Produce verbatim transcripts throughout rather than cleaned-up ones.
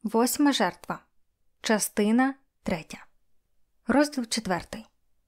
Восьма жертва. Частина третя. Розділ четвертий.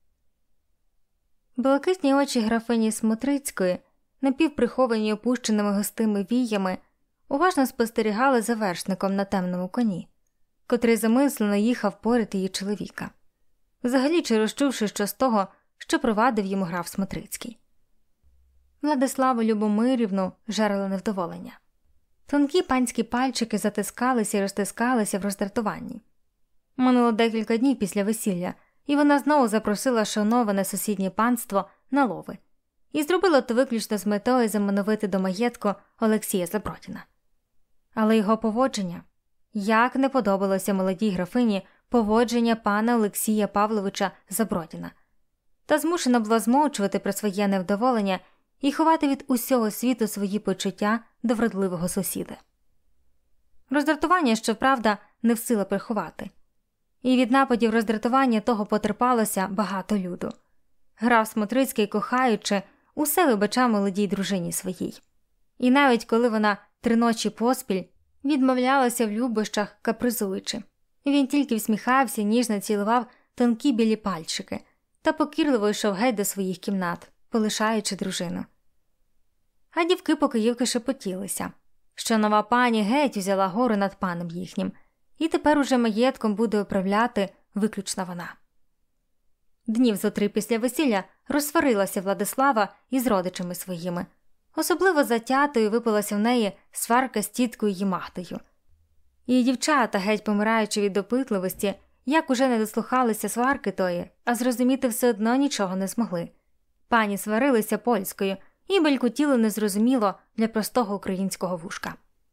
Блакитні очі графині Смотрицької, напівприховані опущеними густими віями, уважно спостерігали за вершником на темному коні, котрий замислено їхав поряд її чоловіка, взагалі чи розчувши що з того, що провадив йому граф Смотрицький. Владиславу Любомирівну жерало невдоволення. Тонкі панські пальчики затискалися і розтискалися в роздратуванні. Минуло декілька днів після весілля, і вона знову запросила шановане сусіднє панство на лови. І зробила то виключно з метою замановити до маєтку Олексія Забродіна. Але його поводження, як не подобалося молодій графині поводження пана Олексія Павловича Забродіна, та змушена була змовчувати про своє невдоволення і ховати від усього світу свої почуття до вродливого сусіда. Роздратування, щоправда, не всила приховати. І від нападів роздратування того потерпалося багато люду. Граф Смотрицький, кохаючи, усе вибачав молодій дружині своїй. І навіть коли вона три ночі поспіль відмовлялася в любощах, капризуючи, він тільки всміхався, ніжно цілував тонкі білі пальчики та покірливо йшов геть до своїх кімнат, полишаючи дружину. А дівки-покоївки шепотілися, що нова пані геть взяла гору над паном їхнім, і тепер уже маєтком буде управляти виключно вона. Днів зо три після весілля розсварилася Владислава із родичами своїми. Особливо затятою випалася в неї сварка з тіткою її Магдою. І дівчата, геть помираючи від допитливості, як уже не дослухалися сварки тої, а зрозуміти все одно нічого не змогли. Пані сварилися польською і белькотіли незрозуміло для простого українського вушка.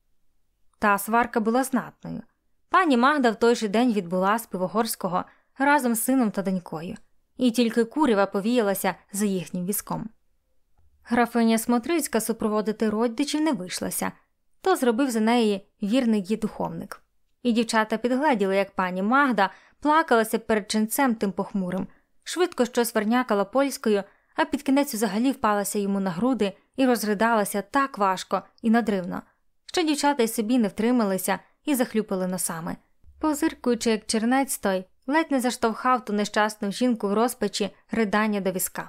Та сварка була знатною. Пані Магда в той же день відбула з Пивогорського разом з сином та донькою, і тільки курява повіялася за їхнім візком. Графиня Смотрицька супроводити родичів не вийшлася, то зробив за неї вірний її духовник. І дівчата підгледіли, як пані Магда плакалася перед ченцем тим похмурим, швидко щось вернякала польською, а під кінець взагалі впалася йому на груди і розридалася так важко і надривно, що дівчата й собі не втрималися і захлюпали носами. Позиркуючи, як чернець той, ледь не заштовхав ту нещасну жінку в розпачі ридання до візка.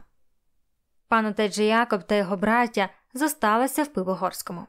Пан отець же Якоб та його браття зосталися в Пивогорському.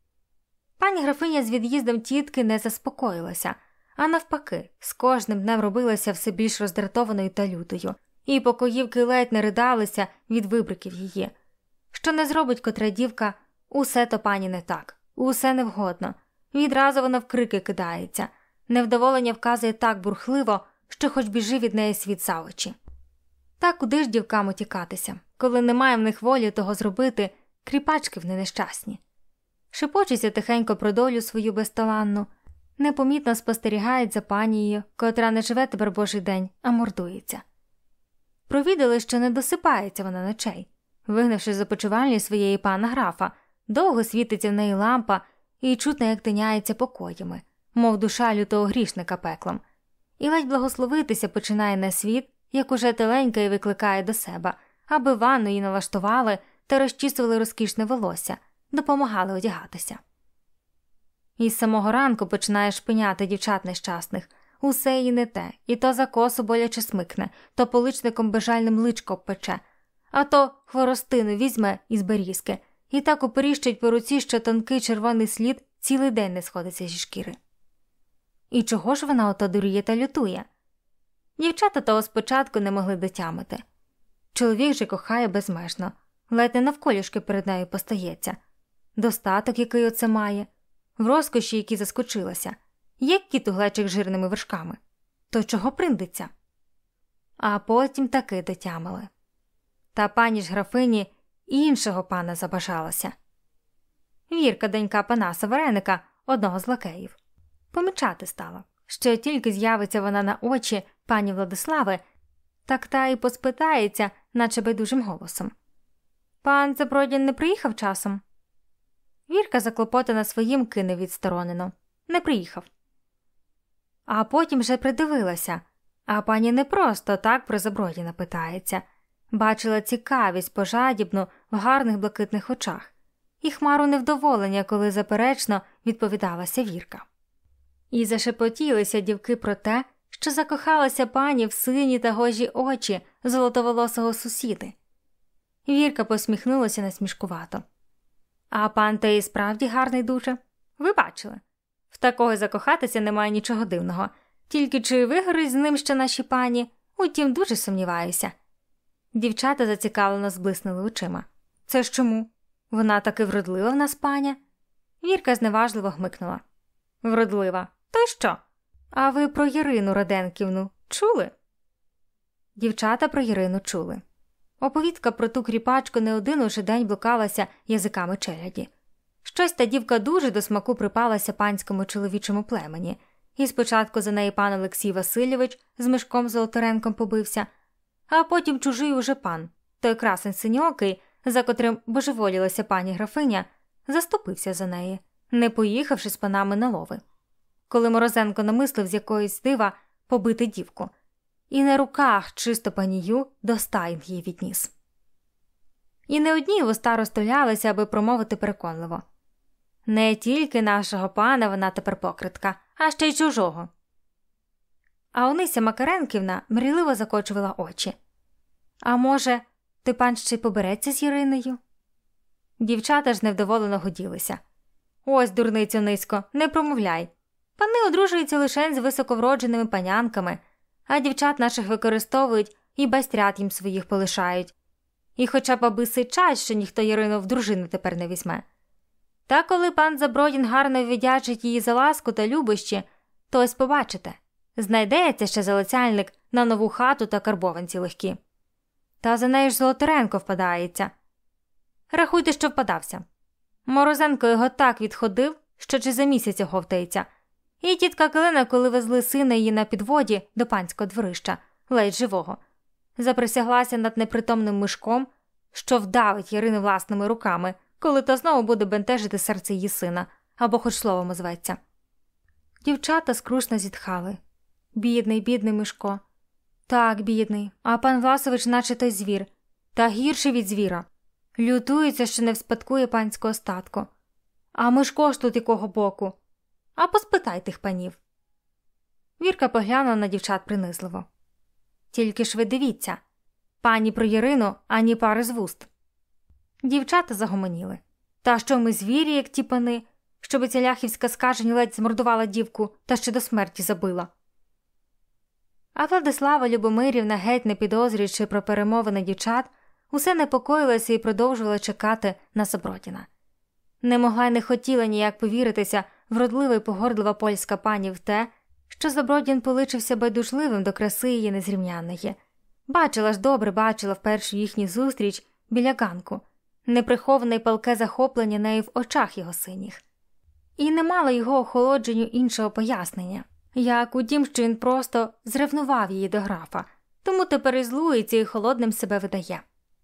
Пані графиня з від'їздом тітки не заспокоїлася, а навпаки, з кожним днем робилася все більш роздратованою та лютою, і покоївки ледь не ридалися від вибриків її. Що не зробить котра дівка, усе то пані не так, усе невгодно. Відразу вона в крики кидається, невдоволення вказує так бурхливо, що хоч біжи від неї світ за очі. Та куди ж дівкам утікатися, коли немає в них волі того зробити, кріпачки вони нещасні. Шепочуться тихенько про долю свою безталанну, непомітно спостерігають за панією, котра не живе тепер божий день, а мордується. Провідали, що не досипається вона ночей. Вигнавши з опочивальні своєї пана графа, довго світиться в неї лампа і чутно, як тиняється покоями, мов душа лютого грішника пеклом. І ледь благословитися починає на світ, як уже теленька і викликає до себе, аби ванну її налаштували та розчісували розкішне волосся, допомагали одягатися. І з самого ранку починає шпиняти дівчат нещасних, усе їй не те, і то за косу боляче смикне, то поличником безжальним личко обпече, а то хворостину візьме із берізки, і так оперіщить по руці, що тонкий червоний слід цілий день не сходиться зі шкіри. І чого ж вона ото дуріє та лютує? Дівчата того спочатку не могли дотямити. Чоловік же кохає безмежно, ледь не навколішки перед нею постається. Достаток, який оце має, в розкоші, які заскочилася, як кіт у глечик жирними вершками. То чого приндиться? А потім таки дотямили. Та пані ж графині іншого пана забажалася. Вірка, донька Панаса Вареника, одного з лакеїв. Помічати стала, що тільки з'явиться вона на очі пані Владислави, так та й поспитається, наче байдужим голосом. «Пан Забродін не приїхав часом?» Вірка, заклопотана своїм, кине відсторонено. Не приїхав. А потім вже придивилася, а пані не просто так про Забродіна питається. Бачила цікавість пожадібну в гарних блакитних очах і хмару невдоволення, коли заперечно відповідалася Вірка. І зашепотілися дівки про те, що закохалася пані в сині та гожі очі золотоволосого сусіди. Вірка посміхнулася насмішкувато. А пан та і справді гарний дуже. Ви бачили? В такого закохатися немає нічого дивного. Тільки чи вигорить з ним ще наші пані? Утім, дуже сумніваюся. Дівчата зацікавлено зблиснули очима. Це ж чому? Вона таки вродлива в нас, паня? Вірка зневажливо гмикнула. Вродлива? То й що? А ви про Ірину Роденківну чули? Дівчата про Ірину чули. Оповідка про ту кріпачку не один уже день блукалася язиками челяді. Щось та дівка дуже до смаку припалася панському чоловічому племені. І спочатку за неї пан Олексій Васильович з Мишком Золотаренком побився, а потім чужий уже пан, той красень синьокий, за котрим божеволілася пані графиня, заступився за неї, не поїхавши з панами на лови. Коли Морозенко намислив з якоїсь дива побити дівку, і на руках чисто панію до стайн її відніс. І не одні вуста розтулялися, аби промовити переконливо. Не тільки нашого пана вона тепер покритка, а ще й чужого. А Онися Макаренківна мрійливо закочувала очі. А може, той пан ще й побереться з Іриною? Дівчата ж невдоволено годілися. Ось, дурницю низько, не промовляй. Пани одружуються лише з високовродженими панянками, а дівчат наших використовують і байстрят їм своїх полишають. І хоча б аби сичать, що ніхто Ірину в дружини тепер не візьме. Та коли пан Забродін гарно віддячить її за ласку та любощі, то ось побачите, знайдеться ще залицяльник на нову хату та карбованці легкі. Та за нею ж Золотаренко впадається. Рахуйте, що впадався. Морозенко його так відходив, що чи за місяць оговтається. І тітка Калина, коли везли сина її на підводі до панського дворища, ледь живого, заприсяглася над непритомним Мишком, що вдавить Ірину власними руками, коли та знову буде бентежити серце її сина, або хоч словом озветься. Дівчата скрушно зітхали. Бідний, бідний Мишко. Так, бідний, а пан Власович наче той звір, та гірший від звіра. Лютується, що не вспадкує панського статку. А Мишко ж тут якого боку? А поспитай тих панів. Вірка поглянула на дівчат принизливо. Тільки ж ви дивіться, пані про Ірину ані пари з вуст. Дівчата загомоніли. Та що ми звірі, як ті пани, щоби ця ляхівська скажень ледь змордувала дівку та ще до смерті забила. А Владислава Любомирівна, геть не підозрюючи про перемовини дівчат, усе непокоїлася і продовжувала чекати на Забродіна. Не могла й не хотіла ніяк повіритися вродлива й погордлива польська пані в те, що Забродін поличився байдужливим до краси її незрівнянної. Бачила ж добре, бачила в першу їхню зустріч біля ганку, неприховане й палке захоплення нею в очах його синіх. І не мала його охолодженню іншого пояснення, як у тім, що він просто зревнував її до графа, тому тепер і злується і холодним себе видає.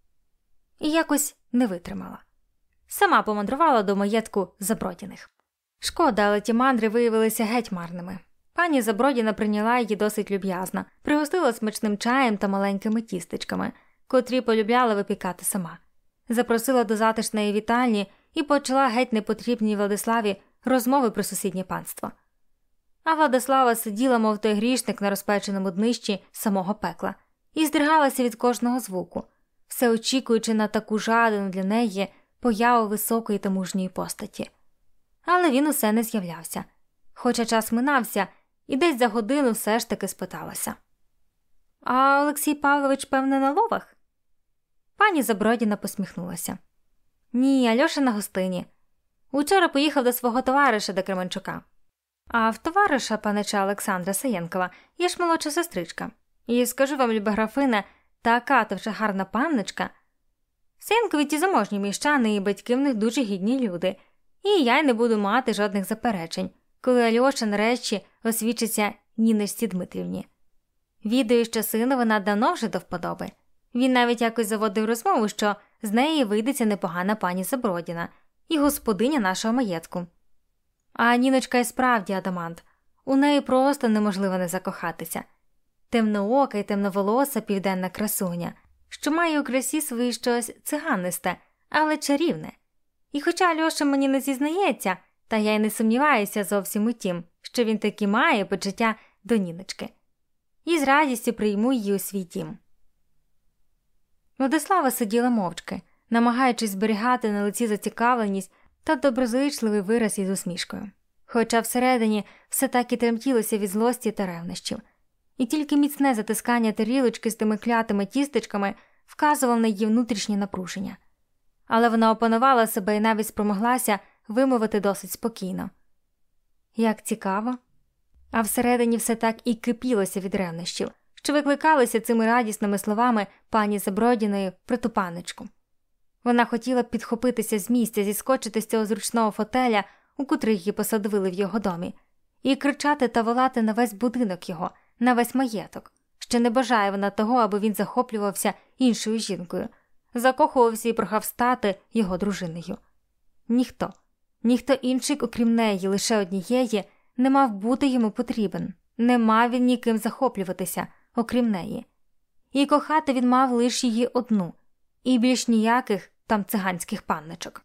І якось не витримала. Сама помандрувала до маєтку Забродіних. Шкода, але ті мандри виявилися геть марними. Пані Забродіна прийняла її досить люб'язно, пригостила смачним чаєм та маленькими тістечками, котрі полюбляла випікати сама. Запросила до затишної вітальні і почала геть непотрібній Владиславі розмови про сусіднє панство. А Владислава сиділа, мов той грішник на розпеченому днищі самого пекла, і здригалася від кожного звуку, все очікуючи на таку жадану для неї появу високої та мужньої постаті. Але він усе не з'являвся, хоча час минався, і десь за годину все ж таки спиталася. «А Олексій Павлович, певне, на ловах?» Пані Забродіна посміхнулася. «Ні, Альоша на гостині. Учора поїхав до свого товариша, до Кременчука. А в товариша, панича Олександра Саєнкова, є ж молодша сестричка. І скажу вам, люба графине, така то вже гарна панночка. Саєнкові ті заможні міщани і батьки в них дуже гідні люди. І я й не буду мати жодних заперечень, коли Альоша нарешті освічиться Ніночці Дмитрівні. Відаю, що сину вона давно вже до вподоби. Він навіть якось заводив розмову, що з неї вийдеться непогана пані Забродіна і господиня нашого маєтку. А Ніночка і справді адамант. У неї просто неможливо не закохатися. Темноока й темноволоса південна красуня, що має у красі своє щось циганисте, але чарівне. І хоча Альоша мені не зізнається, та я й не сумніваюся зовсім у тім, що він таки має почуття до Ніночки, і з радістю прийму її у свій дім. Владислава сиділа мовчки, намагаючись зберігати на лиці зацікавленість та доброзичливий вираз із усмішкою. Хоча всередині все так і тремтілося від злості та ревнощів. І тільки міцне затискання тарілочки з тими клятими тістечками вказував на її внутрішнє напруження. Але вона опанувала себе і навіть спромоглася вимовити досить спокійно. Як цікаво. А всередині все так і кипілося від ревнощів, що викликалися цими радісними словами пані Забродіної про ту панночку. Вона хотіла підхопитися з місця, зіскочити з цього зручного фотеля, у котрий її посадовили в його домі, і кричати та волати на весь будинок його, на весь маєток, що не бажає вона того, аби він захоплювався іншою жінкою, закохувався і прохав стати його дружиною. Ніхто, ніхто інший, окрім неї, лише однієї, не мав бути йому потрібен, не мав він ніким захоплюватися, окрім неї. І кохати він мав лише її одну, і більш ніяких там циганських панночок.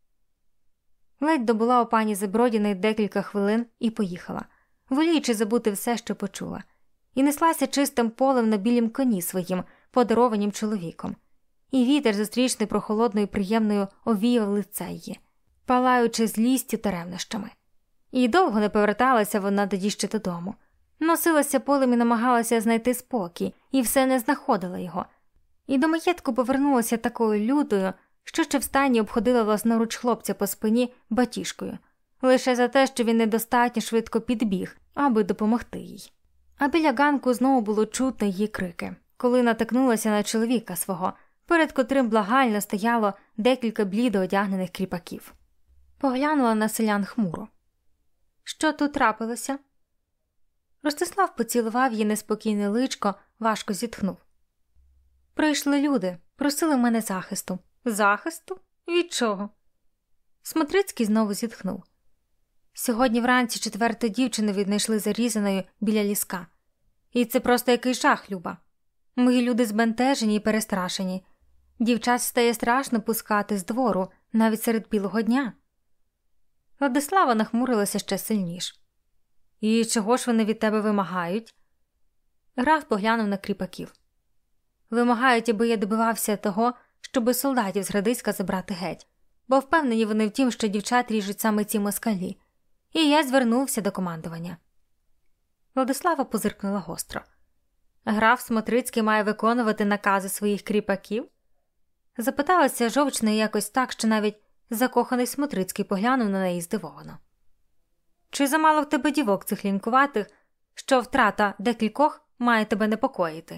Ледь добула у пані Забродіної декілька хвилин і поїхала, воліючи забути все, що почула, і неслася чистим полем на білім коні своїм, подарованім чоловіком. І вітер зустрічний прохолодною і приємною овіяв лице її, палаючи злістю та ревнощами. І довго не поверталася вона тоді ще додому. Носилася полем і намагалася знайти спокій, і все не знаходила його. І до маєтку повернулася такою лютою, що ще в стані обходила власноруч хлопця по спині батіжкою, лише за те, що він недостатньо швидко підбіг, аби допомогти їй. А біля ганку знову було чутно її крики, коли натикнулася на чоловіка свого, перед котрим благально стояло декілька блідо одягнених кріпаків. Поглянула на селян хмуро. Що тут трапилося? Ростислав поцілував її неспокійне личко, важко зітхнув. Прийшли люди, просили в мене захисту. Захисту? Від чого? Смотрицький знову зітхнув. Сьогодні вранці четверту дівчину віднайшли зарізаною біля ліска. І це просто якийсь жах, Люба. Мої люди збентежені і перестрашені. Дівчат стає страшно пускати з двору, навіть серед білого дня. Владислава нахмурилася ще сильніш. І чого ж вони від тебе вимагають? Граф поглянув на кріпаків. Вимагають, аби я добивався того, щоби солдатів з Градиська забрати геть, бо впевнені вони в тім, що дівчат ріжуть саме ці москалі. І я звернувся до командування. Владислава позиркнула гостро. Граф Смотрицький має виконувати накази своїх кріпаків? Запиталася жовчно якось так, що навіть закоханий Смотрицький поглянув на неї здивовано. Чи замало в тебе дівок цих лінькуватих, що втрата декількох має тебе непокоїти?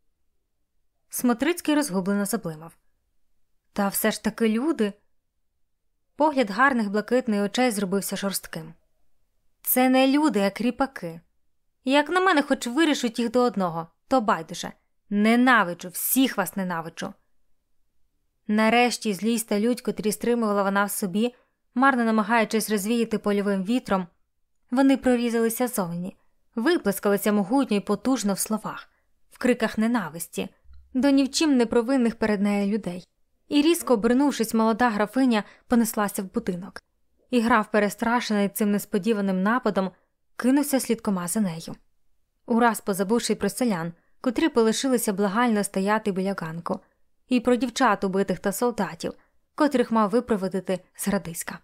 Смотрицький розгублено заблимав. Та все ж таки люди. Погляд гарних блакитних очей зробився жорстким. Це не люди, а кріпаки. Як на мене, хоч вирішуть їх до одного, то байдуже. Ненавиджу, всіх вас ненавиджу. Нарешті злість та лють, котрі стримувала вона в собі, марно намагаючись розвіяти польовим вітром, вони прорізалися зовні, виплескалися могутньо й потужно в словах, в криках ненависті, до ні в чим не провинних перед нею людей. І різко обернувшись, молода графиня понеслася в будинок. І граф, перестрашений цим несподіваним нападом, кинувся слідкома за нею. Ураз позабувши про селян, котрі полишилися благально стояти біля ганку, і про дівчат убитих та солдатів, котрих мав випроводити з Градиська.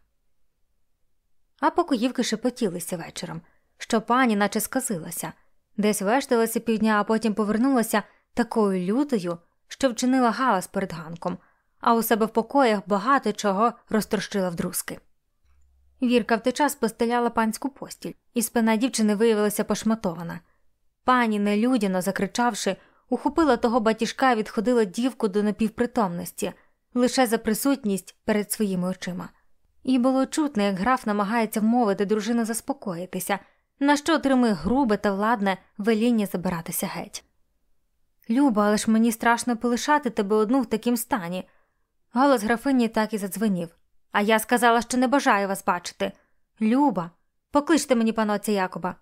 А покоївки шепотілися вечором, що пані наче сказилася, десь вешталася півдня, а потім повернулася такою лютою, що вчинила галас перед ганком, а у себе в покоях багато чого розтрощила вдрузки. Вірка в той час постеляла панську постіль, і спина дівчини виявилася пошматована. Пані, нелюдяно закричавши, ухопила того батіжка і відходила дівку до напівпритомності, лише за присутність перед своїми очима. І було чутно, як граф намагається вмовити дружину заспокоїтися, на що отримує грубе та владне веління забиратися геть. «Люба, але ж мені страшно полишати тебе одну в такім стані». Голос графині так і задзвенів. «А я сказала, що не бажаю вас бачити. Люба, покличте мені панотця Якоба».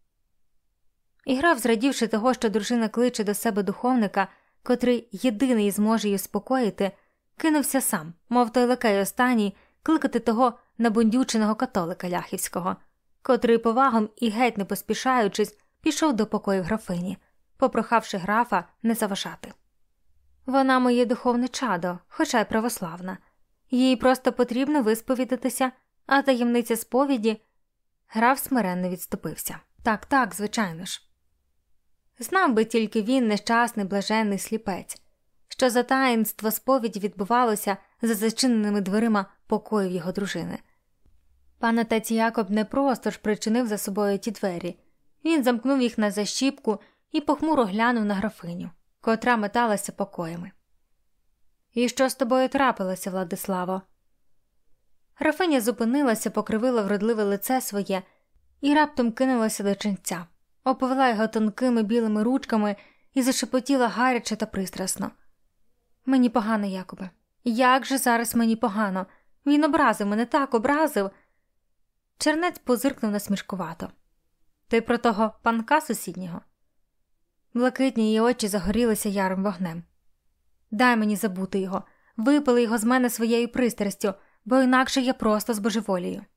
І граф, зрадівши того, що дружина кличе до себе духовника, котрий єдиний зможе її спокоїти, кинувся сам, мов той лакей останній, кликати того набундюченого католика ляхівського, котрий повагом і геть не поспішаючись пішов до покоїв графині, попрохавши графа не заважати. Вона моє духовне чадо, хоча й православна. Їй просто потрібно висповідатися, а таємниця сповіді... Граф смиренно відступився. Так, так, звичайно ж. Знав би тільки він, нещасний, блаженний сліпець, що за таїнство сповіді відбувалося за зачиненими дверима покоїв його дружини. Пан отець Якоб не просто ж причинив за собою ті двері. Він замкнув їх на защіпку і похмуро глянув на графиню, котра металася покоями. «І що з тобою трапилося, Владиславо?» Графиня зупинилася, покривила вродливе лице своє і раптом кинулася до ченця, оповела його тонкими білими ручками і зашепотіла гаряче та пристрасно. «Мені погано, Якобе. Як же зараз мені погано? Він образив мене, так образив!» Чернець позиркнув насмішкувато. «Ти про того панка сусіднього?» Блакитні її очі загорілися ярим вогнем. «Дай мені забути його, випили його з мене своєю пристрастю, бо інакше я просто збожеволію».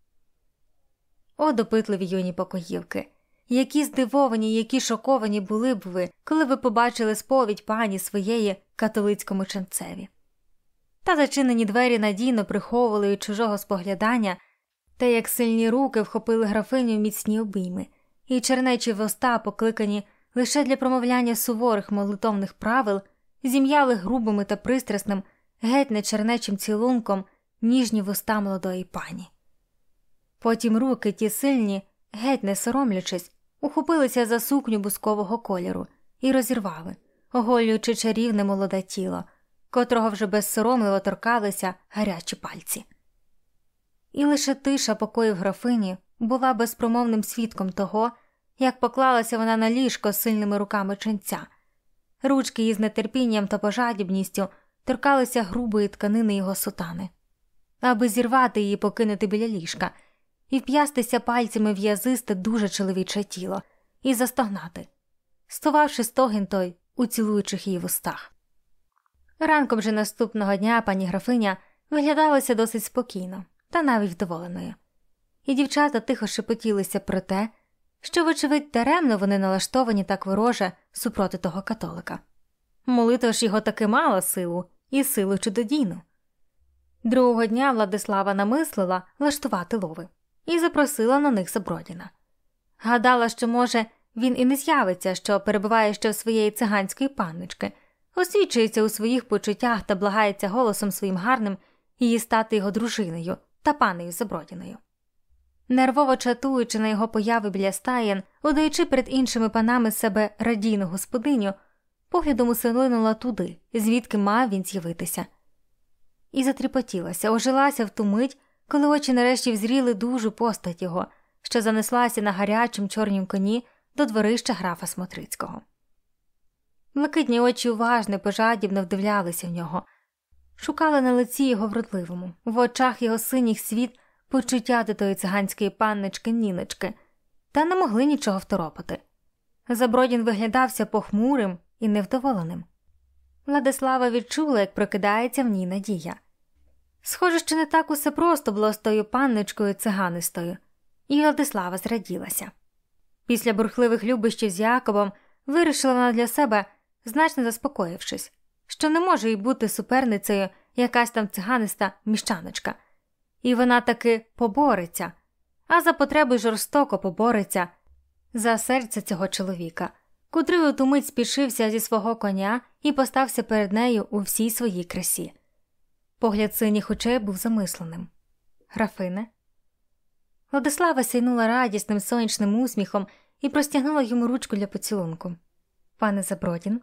О, допитливі юні покоївки! Які здивовані, які шоковані були б ви, коли ви побачили сповідь пані своєї католицькому ченцеві. Та зачинені двері надійно приховували від чужого споглядання, те, як сильні руки вхопили графиню в міцні обійми, і чернечі вуста, покликані лише для промовляння суворих молитовних правил, зім'яли грубими та пристрасним, геть не чернечим цілунком ніжні вуста молодої пані. Потім руки ті сильні, геть не соромлячись, ухопилися за сукню бускового кольору і розірвали, оголюючи чарівне молоде тіло, котрого вже безсоромливо торкалися гарячі пальці. І лише тиша покоїв графині була безпромовним свідком того, як поклалася вона на ліжко з сильними руками ченця. Ручки її з нетерпінням та пожадібністю торкалися грубої тканини його сутани, аби зірвати її, покинути біля ліжка, і вп'ястися пальцями в язисте дуже чоловіче тіло, і застогнати, стувавши стогін той у цілуючих її вустах. Ранком же наступного дня пані графиня виглядалася досить спокійно та навіть вдоволеною. І дівчата тихо шепотілися про те, що, вочевидь, даремно вони налаштовані так вороже супроти того католика. Молитва ж його таки мала силу, і силу чудодійну. Другого дня Владислава намислила влаштувати лови і запросила на них Забродіна. Гадала, що, може, він і не з'явиться, що перебуває ще в своєї циганської панночки, освічується у своїх почуттях та благається голосом своїм гарним її стати його дружиною та панею Забродіною. Нервово чатуючи на його появи біля стаєн, удаючи перед іншими панами себе радійну господиню, поглядом усилинула туди, звідки мав він з'явитися. І затріпотілася, ожилася в ту мить, коли очі нарешті взріли дужу постать його, що занеслася на гарячому чорнім коні до дворища графа Смотрицького. Блакитні очі уважно, пожадібно вдивлялися в нього, шукали на лиці його вродливому, в очах його синіх світ почуття до тої циганської панночки Ніночки, та не могли нічого второпати. Забродін виглядався похмурим і невдоволеним. Владислава відчула, як прокидається в ній надія. Схоже, що не так усе просто було з тою панночкою циганистою, і Владислава зраділася. Після бурхливих любощів з Якобом вирішила вона для себе, значно заспокоївшись, що не може й бути суперницею якась там циганиста міщаночка. І вона таки побореться, а за потреби жорстоко побореться за серце цього чоловіка, котрий у ту мить спішився зі свого коня і постався перед нею у всій своїй красі. Погляд синіх очей був замисленим. «Графине?» Владислава сяйнула радісним сонячним усміхом і простягнула йому ручку для поцілунку. «Пане Забродін?»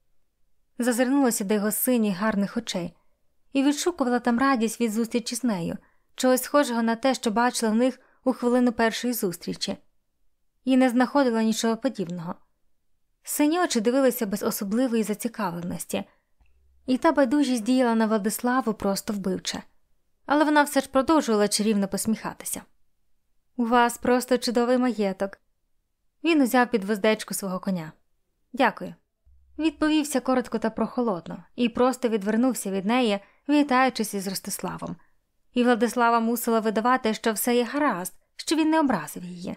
Зазирнулася до його синіх гарних очей і відшукувала там радість від зустрічі з нею, чогось схожого на те, що бачила в них у хвилину першої зустрічі. І не знаходила нічого подібного. Сині очі дивилися без особливої зацікавленості, і та байдужість діяла на Владиславу просто вбивче. Але вона все ж продовжувала чарівно посміхатися. «У вас просто чудовий маєток». Він узяв під вуздечку свого коня. «Дякую». Відповівся коротко та прохолодно і просто відвернувся від неї, вітаючись із Ростиславом. І Владислава мусила видавати, що все є гаразд, що він не образив її.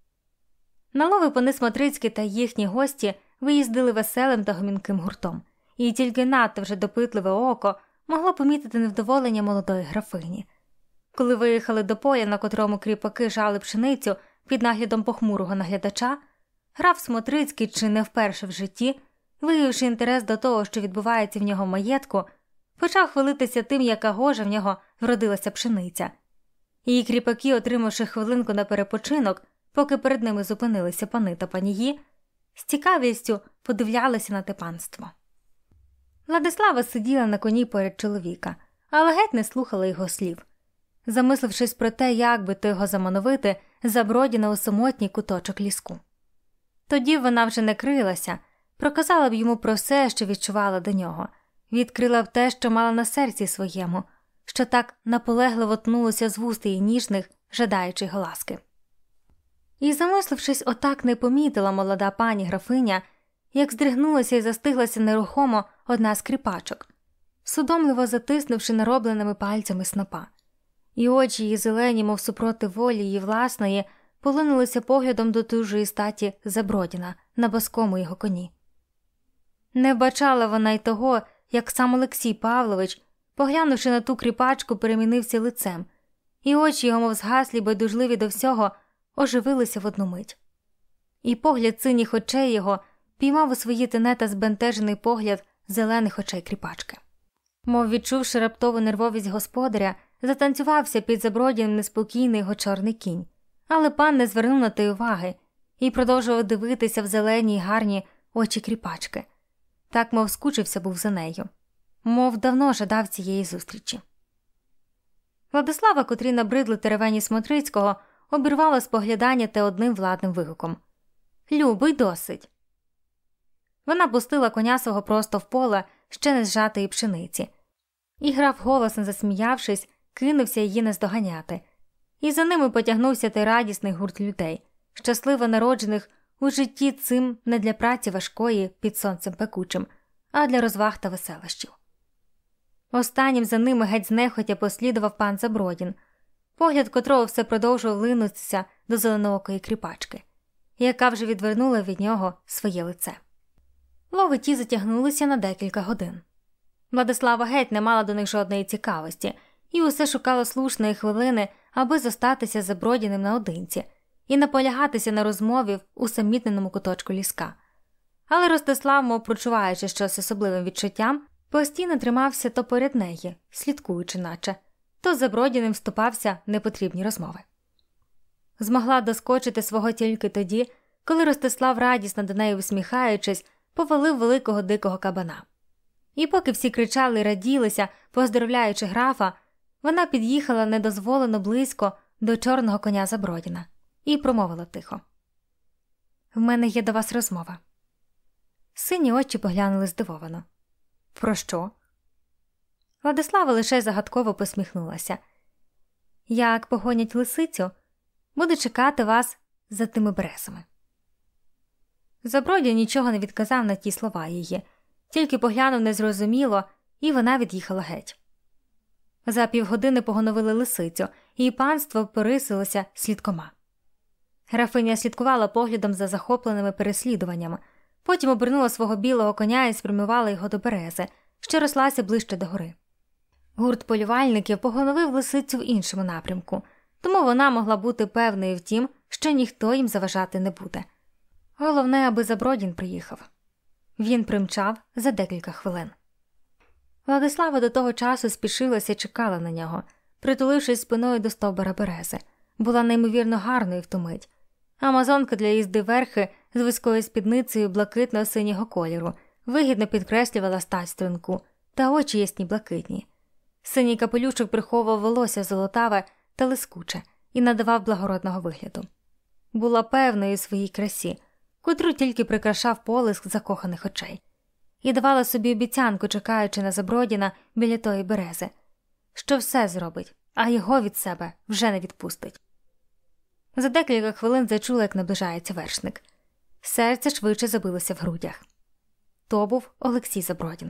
На лови пани Смотрицькі та їхні гості виїздили веселим та гомінким гуртом, і тільки надто вже допитливе око могло помітити невдоволення молодої графині. Коли виїхали до поля, на котрому кріпаки жали пшеницю під наглядом похмурого наглядача, граф Смотрицький, чи не вперше в житті, виявивши інтерес до того, що відбувається в нього в маєтку, почав хвалитися тим, яка гожа в нього вродилася пшениця. І кріпаки, отримавши хвилинку на перепочинок, поки перед ними зупинилися пани та панії, з цікавістю подивлялися на те панство. Владислава сиділа на коні поряд чоловіка, але геть не слухала його слів. Замислившись про те, як би то його замановити, Забродіна у самотній куточок ліску. Тоді вона вже не крилася, проказала б йому про все, що відчувала до нього, відкрила б те, що мала на серці своєму, що так наполегливо тнулося з вуст її ніжних, жадаючи його ласки. І, замислившись, отак не помітила молода пані графиня, як здригнулася і застиглася нерухомо одна з кріпачок, судомливо затиснувши наробленими пальцями снопа. І очі її зелені, мов супроти волі її власної, полинулися поглядом до тужої статі Забродіна на боскому його коні. Не вбачала вона й того, як сам Олексій Павлович, поглянувши на ту кріпачку, перемінився лицем, і очі його, мов згаслі, байдужливі до всього, оживилися в одну мить. І погляд синіх очей його піймав у свої тенета збентежений погляд зелених очей кріпачки. Мов відчувши раптову нервовість господаря, затанцювався під Забродіним неспокійний його чорний кінь, але пан не звернув на те уваги і продовжував дивитися в зелені й гарні очі кріпачки. Так, мов скучився був за нею, мов давно жадав цієї зустрічі. Владислава, котрій набридли теревені Смотрицького, обірвала споглядання те одним владним вигуком: «Любий, досить!» Вона пустила коня свого просто в поле ще не зжатої пшениці, і граф, голосно засміявшись, кинувся її наздоганяти. І за ними потягнувся той радісний гурт людей, щасливо народжених у житті цим не для праці важкої під сонцем пекучим, а для розваг та веселощів. Останнім за ними геть знехотя послідував пан Забродін, погляд котрого все продовжував линутися до зеленоокої кріпачки, яка вже відвернула від нього своє лице. Лови ті затягнулися на декілька годин. Владислава геть не мала до них жодної цікавості, і усе шукала слушної хвилини, аби зостатися з Забродіним наодинці і наполягатися на розмові в усамітненому куточку ліска. Але Ростислав, мов прочуваючи щось особливим відчуттям, постійно тримався то поряд неї, слідкуючи наче, то з Забродіним вступався в непотрібні розмови. Змогла доскочити свого тільки тоді, коли Ростислав, радісно до неї усміхаючись, повалив великого дикого кабана. І поки всі кричали і раділися, поздоровляючи графа, вона під'їхала недозволено близько до чорного коня Забродіна і промовила тихо: «В мене є до вас розмова». Сині очі поглянули здивовано. «Про що?» Владислава лише загадково посміхнулася. «Як погонять лисицю, буду чекати вас за тими березами». Забродін нічого не відказав на ті слова її, тільки поглянув незрозуміло, і вона від'їхала геть. За півгодини погоновили лисицю, і панство порисилося слідкома. Графиня слідкувала поглядом за захопленими переслідуваннями, потім обернула свого білого коня і спрямувала його до берези, що рослася ближче до гори. Гурт полювальників погоновив лисицю в іншому напрямку, тому вона могла бути певною в тім, що ніхто їм заважати не буде. Головне, аби Забродін приїхав. Він примчав за декілька хвилин. Владислава до того часу спішилася і чекала на нього, притулившись спиною до стовбура берези. Була неймовірно гарною в ту мить. Амазонка для їзди верхи з вузькою спідницею блакитно-синього кольору вигідно підкреслювала стать струнку та очі ясні блакитні. Синій капелюшок приховував волосся золотаве та лискуче і надавав благородного вигляду. Була певною у своїй красі, котру тільки прикрашав полиск закоханих очей, і давала собі обіцянку, чекаючи на Забродіна біля тої берези, що все зробить, а його від себе вже не відпустить. За декілька хвилин зачула, як наближається вершник. Серце швидше забилося в грудях. То був Олексій Забродін.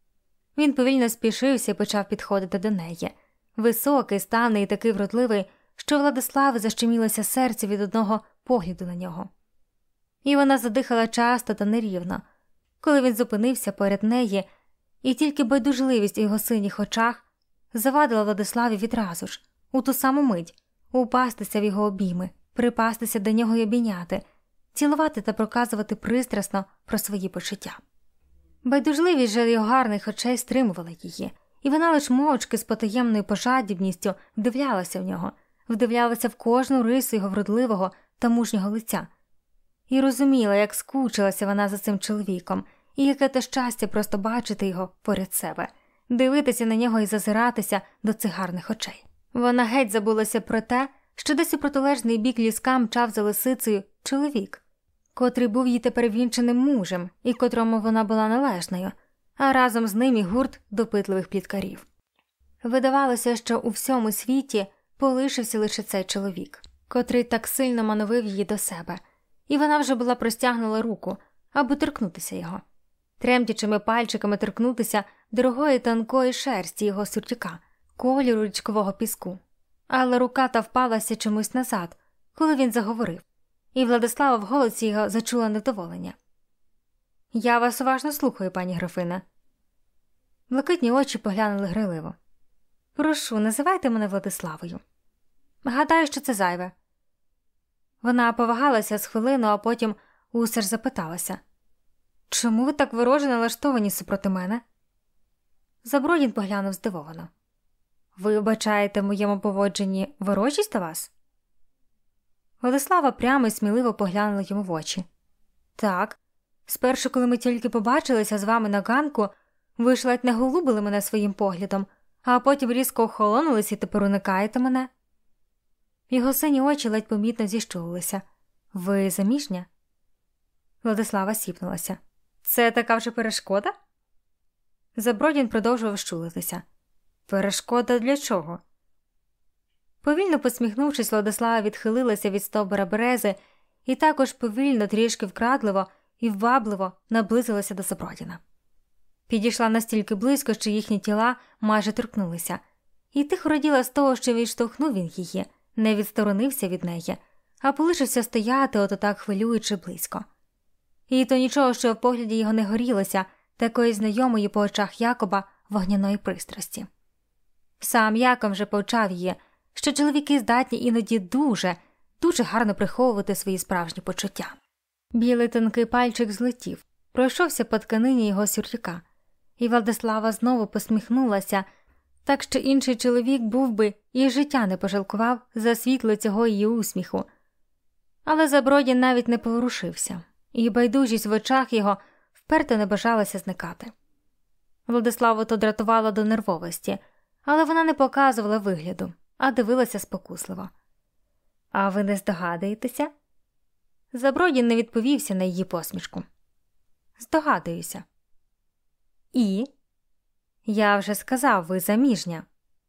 Він повільно спішився і почав підходити до неї. Високий, станий і такий вродливий, що у Владислави защемілося серце від одного погляду на нього. І вона задихала часто та нерівно, коли він зупинився перед нею, і тільки байдужливість у його синіх очах завадила Владиславі відразу ж, у ту саму мить, упастися в його обійми, припастися до нього й обійняти, цілувати та проказувати пристрасно про свої почуття. Байдужливість же його гарних очей стримувала її, і вона лиш мовчки з потаємною пожадібністю вдивлялася в нього, вдивлялася в кожну рису його вродливого та мужнього лиця. І розуміла, як скучилася вона за цим чоловіком, і яке те щастя просто бачити його поряд себе, дивитися на нього і зазиратися до цих гарних очей. Вона геть забулася про те, що десь у протилежний бік ліска мчав за лисицею чоловік, котрий був їй тепер вінченим мужем і котрому вона була належною, а разом з ним і гурт допитливих пліткарів. Видавалося, що у всьому світі полишився лише цей чоловік, котрий так сильно мановив її до себе, і вона вже була простягнула руку, аби торкнутися його. Тремтячими пальчиками торкнутися дорогої тонкої шерсті його сюртюка, кольору річкового піску. Але рука та впалася чомусь назад, коли він заговорив, і Владислава в голосі його зачула невдоволення. «Я вас уважно слухаю, пані графиня». Блакитні очі поглянули грайливо. «Прошу, називайте мене Владиславою». «Гадаю, що це зайве». Вона повагалася з хвилину, а потім усе ж запиталася. «Чому ви так вороже налаштовані супроти мене?» Забродін поглянув здивовано. «Ви вбачаєте в моєму поводженні ворожість до вас?» Владислава прямо і сміливо поглянула йому в очі. «Так. Спершу, коли ми тільки побачилися з вами на ганку, ви ж ледь не голубили мене своїм поглядом, а потім різко охолонулись і тепер уникаєте мене?» Його сині очі ледь помітно зіщулилися. «Ви заміжня?» Владислава сіпнулася. «Це така вже перешкода?» Забродін продовжував щулитися. «Перешкода для чого?» Повільно посміхнувшись, Владислава відхилилася від стовбура берези і також повільно, трішки вкрадливо і ввабливо наблизилася до Забродіна. Підійшла настільки близько, що їхні тіла майже торкнулися, і тихо раділа з того, що відштовхнув він її, не відсторонився від неї, а полишився стояти ото так хвилюючи близько. І то нічого, що в погляді його не горілося, такої знайомої по очах Якоба вогняної пристрасті. Сам Якоб вже повчав її, що чоловіки здатні іноді дуже, дуже гарно приховувати свої справжні почуття. Білий тонкий пальчик злетів, пройшовся по тканині його сюртюка, і Владислава знову посміхнулася, так що інший чоловік був би і життя не пожалкував за світло цього її усміху. Але Забродін навіть не поворушився, і байдужість в очах його вперто не бажалася зникати. Владиславу то дратувало до нервовості, але вона не показувала вигляду, а дивилася спокусливо. «А ви не здогадуєтеся?» Забродін не відповівся на її посмішку. «Здогадуюся». «І?» «Я вже сказав, ви заміжня».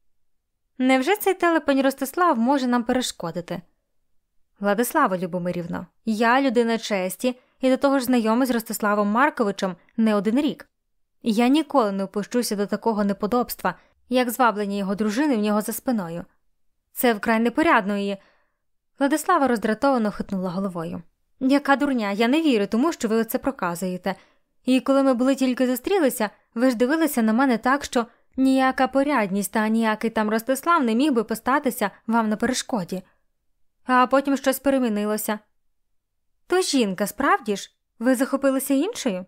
«Невже цей телепень Ростислав може нам перешкодити?» «Владислава Любомирівно, я людина честі і до того ж знайомий з Ростиславом Марковичем не один рік. Я ніколи не опущуся до такого неподобства, як зваблення його дружини в нього за спиною. Це вкрай непорядно і...» Владислава роздратовано хитнула головою. «Яка дурня, я не вірю тому, що ви оце проказуєте. І коли ми були тільки зустрілися, ви ж дивилися на мене так, що ніяка порядність та ніякий там Ростислав не міг би постатися вам на перешкоді. А потім щось перемінилося. То жінка, справді ж? Ви захопилися іншою?»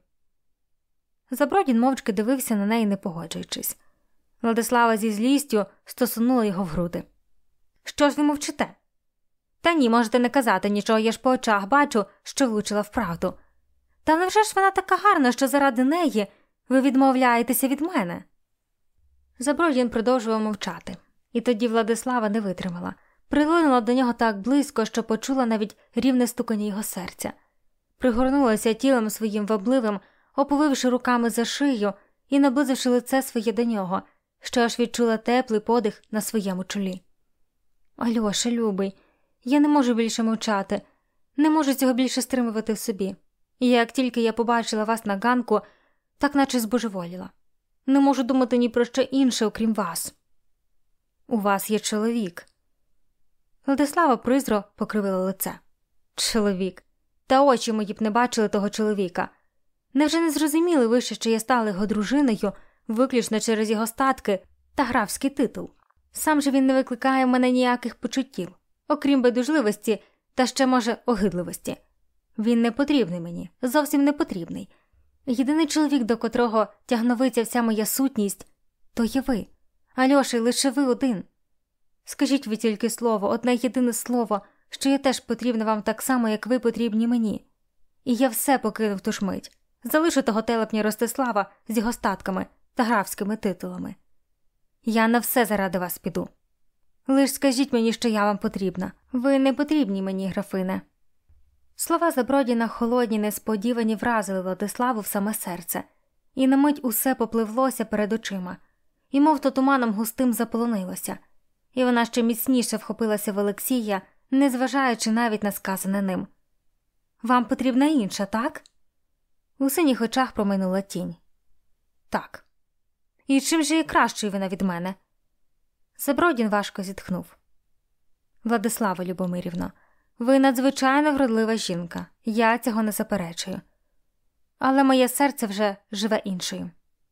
Забродін мовчки дивився на неї, не погоджуючись. Владислава зі злістю стосунула його в груди. «Що ж ви мовчите?» «Та ні, можете не казати нічого, я ж по очах бачу, що влучила в правду. Та невже ж вона така гарна, що заради неї ви відмовляєтеся від мене?» Забродін продовжував мовчати, і тоді Владислава не витримала. Прилинула до нього так близько, що почула навіть рівне стукання його серця. Пригорнулася тілом своїм вабливим, оповивши руками за шию і наблизивши лице своє до нього, що аж відчула теплий подих на своєму чолі. «Альоша, любий, я не можу більше мовчати, не можу цього більше стримувати в собі. І як тільки я побачила вас на ганку, так наче збожеволіла. Не можу думати ні про що інше, окрім вас. У вас є чоловік». Владислава призро покривила лице. Чоловік. Та очі мої б не бачили того чоловіка. Невже не зрозуміли ви, що я стала його дружиною виключно через його статки та графський титул? Сам же він не викликає в мене ніяких почуттів, окрім байдужливості та ще, може, огидливості. Він не потрібний мені, зовсім не потрібний. Єдиний чоловік, до котрого тягновиться вся моя сутність, то є ви. Альоша, лише ви один. Скажіть ви тільки слово, одне єдине слово, що я теж потрібна вам так само, як ви потрібні мені. І я все покину в ту ж мить. Залишу того телепня Ростислава з його статками та графськими титулами. Я на все заради вас піду. Лиш скажіть мені, що я вам потрібна. Ви не потрібні мені, графине. Слова Забродіна, холодні, несподівані, вразили Владиславу в саме серце. І на мить усе попливлося перед очима. І мов то туманом густим заполонилося. І вона ще міцніше вхопилася в Олексія, не зважаючи навіть на сказане ним. «Вам потрібна інша, так?» У синіх очах промайнула тінь. «Так. І чим же є кращою вона від мене?» Забродін важко зітхнув. «Владислава Любомирівно, ви надзвичайно вродлива жінка, я цього не заперечую. Але моє серце вже живе іншою».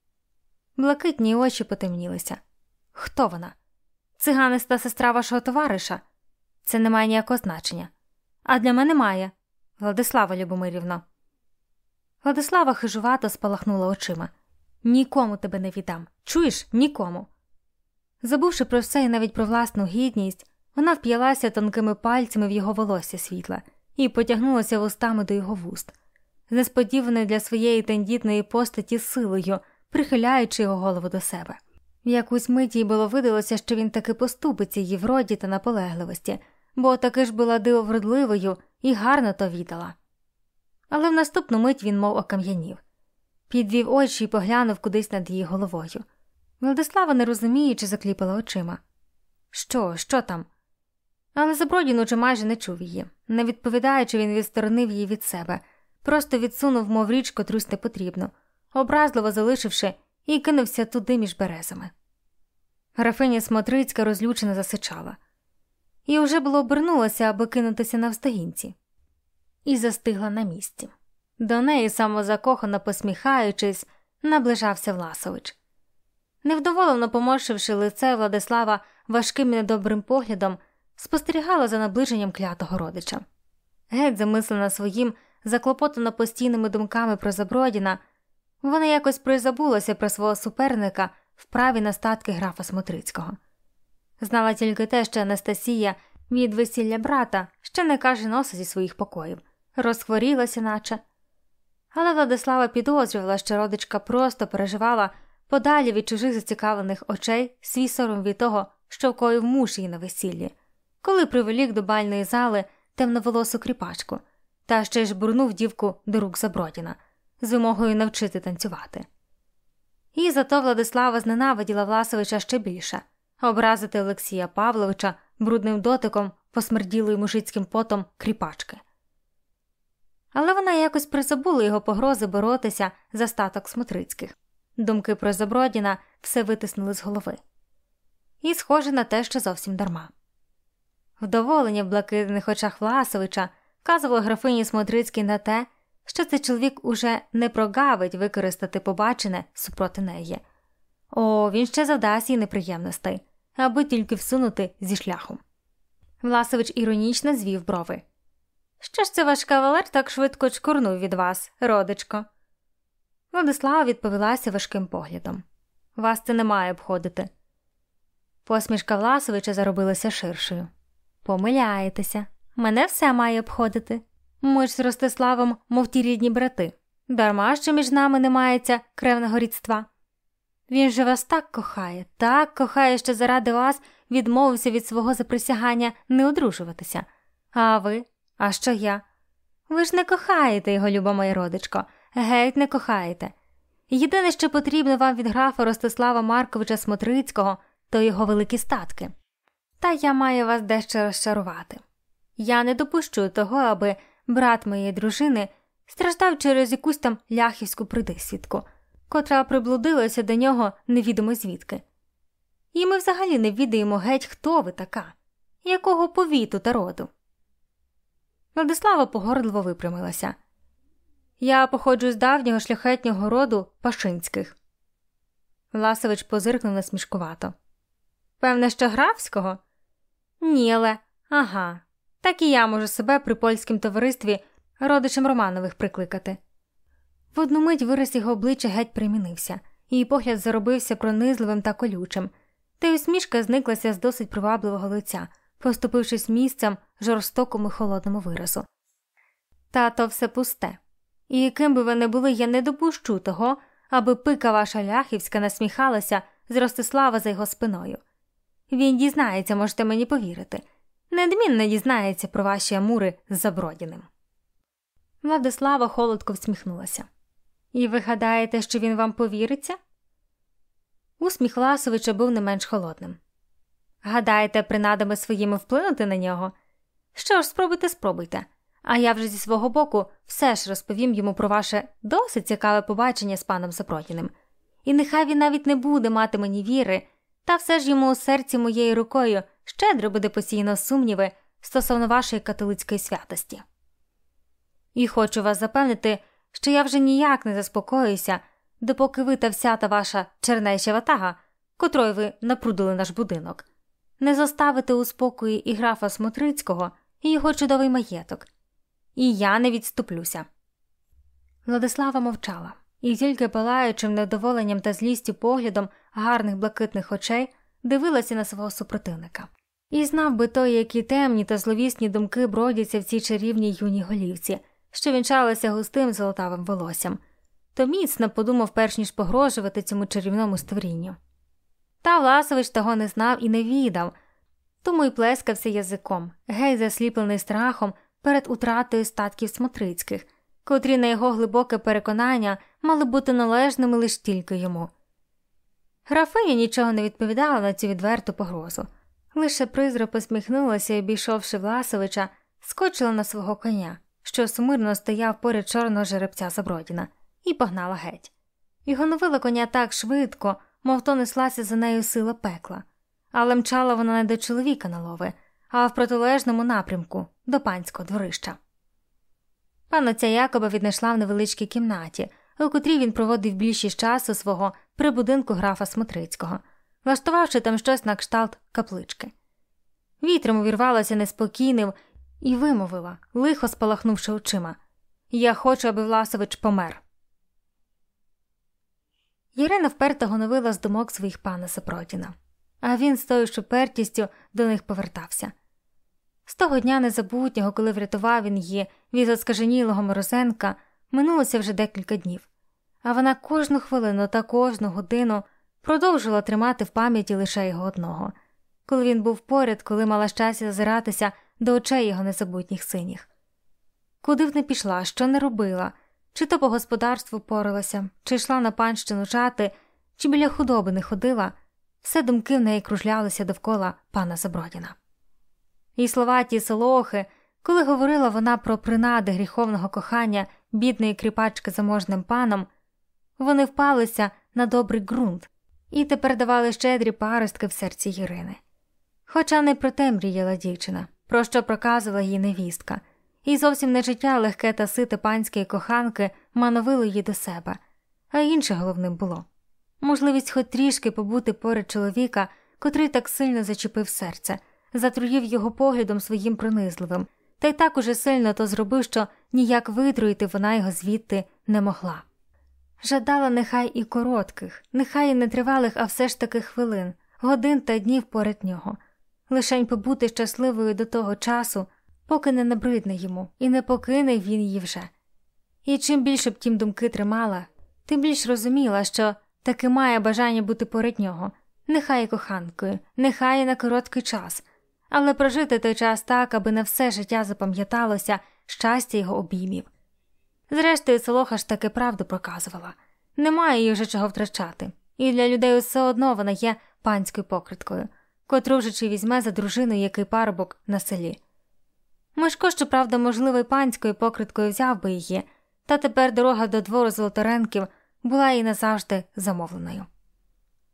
Блакитні очі потемнілися. «Хто вона? Циганиста сестра вашого товариша? Це не має ніякого значення. А для мене має. Владислава Любомирівно». Владислава хижувато спалахнула очима. «Нікому тебе не віддам. Чуєш? Нікому». Забувши про все і навіть про власну гідність, вона вп'ялася тонкими пальцями в його волосся світла і потягнулася вустами до його вуст, з несподіваною для своєї тендітної постаті силою, прихиляючи його голову до себе. В якусь мить їй було видалося, що він таки поступиться її вроді та наполегливості, бо таки ж була диво вродливою і гарно то віддала. Але в наступну мить він мов окам'янів. Підвів очі і поглянув кудись над її головою. Владислава, не розуміючи, закліпала очима. «Що? Що там?» Але Забродін уже майже не чув її. Не відповідаючи, він відсторонив її від себе, просто відсунув, мов річ, котрусь непотрібну, образливо залишивши, і кинувся туди між березами. Графиня Смотрицька розлючено засичала. І вже було обернулася, аби кинутися навздогінці. І застигла на місці. До неї, самозакохано посміхаючись, наближався Власович. Невдоволено поморщивши лице, Владислава важким і недобрим поглядом спостерігала за наближенням клятого родича. Геть замислена своїм, заклопотана постійними думками про Забродіна, вона якось призабулася про свого суперника в праві на статки графа Смотрицького. Знала тільки те, що Анастасія від весілля брата ще не каже носа зі своїх покоїв, розхворілася наче. Але Владислава підозрювала, що родичка просто переживала подалі від чужих зацікавлених очей свій сором від того, що вкоїв муж її на весіллі, коли привелік до бальної зали темноволосу кріпачку, та ще й жбурнув дівку до рук Забродіна з вимогою навчити танцювати. І зато Владислава зненавиділа Власовича ще більше, образити Олексія Павловича брудним дотиком посмерділої мужицьким потом кріпачки. Але вона якось призабула його погрози боротися за статок Смотрицьких. Думки про Забродіна все витиснули з голови. І схоже на те, що зовсім дарма. Вдоволення в блакитних очах Власовича вказувало графині Смотрицькій на те, що цей чоловік уже не прогавить використати побачене супроти неї. О, він ще завдасть їй неприємностей, аби тільки всунути зі шляху. Власович іронічно звів брови. «Що ж це ваш кавалер так швидко чкурнув від вас, родичко?» Владислава відповілася важким поглядом. «Вас це не має обходити». Посмішка Власовича заробилася ширшою. «Помиляєтеся. Мене все має обходити. Ми ж з Ростиславом, мов ті рідні брати. Дарма, що між нами не мається кревного рідства. Він же вас так кохає, так кохає, що заради вас відмовився від свого заприсягання не одружуватися. А ви? А що я? Ви ж не кохаєте його, люба моя родичко, геть не кохаєте. Єдине, що потрібно вам від графа Ростислава Марковича Смотрицького, то його великі статки. Та я маю вас дещо розчарувати. Я не допущу того, аби брат моєї дружини страждав через якусь там ляхівську придисвідку, котра приблудилася до нього невідомо звідки. І ми взагалі не відаємо геть, хто ви така. Якого повіту та роду? Владислава погордливо випрямилася. Я походжу з давнього шляхетнього роду Пашинських. Власович позиркнув насмішкувато. Певне, що графського? Ні, але, ага, так і я можу себе при польськім товаристві родичем Романових прикликати. В одну мить вираз його обличчя геть перемінився, її погляд заробився пронизливим та колючим, та й усмішка зниклася з досить привабливого лиця, поступившись місцем жорстокому і холодному виразу. Та то все пусте. І яким би ви не були, я не допущу того, аби пика ваша ляхівська насміхалася з Ростислава за його спиною. Він дізнається, можете мені повірити. Недмінно дізнається про ваші амури з Забродіним. Владислава холодко всміхнулася. І ви гадаєте, що він вам повіриться? Усміх Власовича був не менш холодним. Гадаєте, принадами своїми вплинути на нього? Що ж, спробуйте, спробуйте. А я вже зі свого боку все ж розповім йому про ваше досить цікаве побачення з паном Забродіним. І нехай він навіть не буде мати мені віри, та все ж йому у серці моєю рукою щедро буде постійно сумніви стосовно вашої католицької святості. І хочу вас запевнити, що я вже ніяк не заспокоюся, допоки ви та вся та ваша чернеча ватага, котрою ви напрудили наш будинок, не зоставите у спокої і графа Смотрицького, і його чудовий маєток. І я не відступлюся. Владислава мовчала, і тільки палаючим невдоволенням та злістю поглядом гарних блакитних очей дивилася на свого супротивника. І знав би той, які темні та зловісні думки бродяться в цій чарівній юній голівці, що вінчалася густим золотавим волоссям, то міцно подумав, перш ніж погрожувати цьому чарівному створінню. Та Власович того не знав і не відав, тому й плескався язиком, гей засліплений страхом перед утратою статків Смотрицьких, котрі, на його глибоке переконання, мали бути належними лиш тільки йому. Графиня нічого не відповідала на цю відверту погрозу, лише призро посміхнулася і, обійшовши Власовича, скочила на свого коня, що сумирно стояв поряд чорного жеребця Забродіна, і погнала геть. І гоновила коня так швидко, мов то неслася за нею сила пекла. Але мчала вона не до чоловіка на лови, а в протилежному напрямку, до панського дворища. Панночця Якоба віднайшла в невеличкій кімнаті, у котрій він проводив більшість часу свого при будинку графа Смотрицького, влаштувавши там щось на кшталт каплички. Вітром увірвалася неспокійним і вимовила, лихо спалахнувши очима: «Я хочу, аби Власович помер». Ірина вперто гоновила з думок своїх пана Забродіна, а він з тою ж упертістю до них повертався. З того дня незабутнього, коли врятував він її від оскаженілого Морозенка, минулося вже декілька днів, а вона кожну хвилину та кожну годину продовжувала тримати в пам'яті лише його одного, коли він був поряд, коли мала щастя зазиратися до очей його незабутніх синіх. Куди б не пішла, що не робила, чи то по господарству поралася, чи йшла на панщину жати, чи біля худоби не ходила, все думки в неї кружлялися довкола пана Забродіна. І слова ті солохи, коли говорила вона про принади гріховного кохання бідної кріпачки заможним паном, вони впалися на добрий ґрунт і тепер давали щедрі паростки в серці Ірини. Хоча не про те мріяла дівчина, про що проказувала їй невістка, і зовсім не життя легке та сите панської коханки мановило її до себе, а інше головним було – можливість хоч трішки побути поряд чоловіка, котрий так сильно зачепив серце, затруїв його поглядом своїм пронизливим, та й так уже сильно то зробив, що ніяк витруїти вона його звідти не могла. Жадала нехай і коротких, нехай і нетривалих, а все ж таки хвилин, годин та днів поряд нього, лишень побути щасливою до того часу, поки не набридне йому і не покине він її вже. І чим більше б тім думки тримала, тим більш розуміла, що таки має бажання бути поряд нього, нехай і коханкою, нехай і на короткий час, але прожити той час так, аби на все життя запам'яталося щастя його обіймів. Зрештою, Солоха ж таки правду проказувала. Немає їй вже чого втрачати, і для людей усе одно вона є панською покриткою, котру вже чи візьме за дружину який парубок на селі. Мишко, щоправда, можливо, й панською покриткою взяв би її, та тепер дорога до двору Золоторенків була їй назавжди замовленою.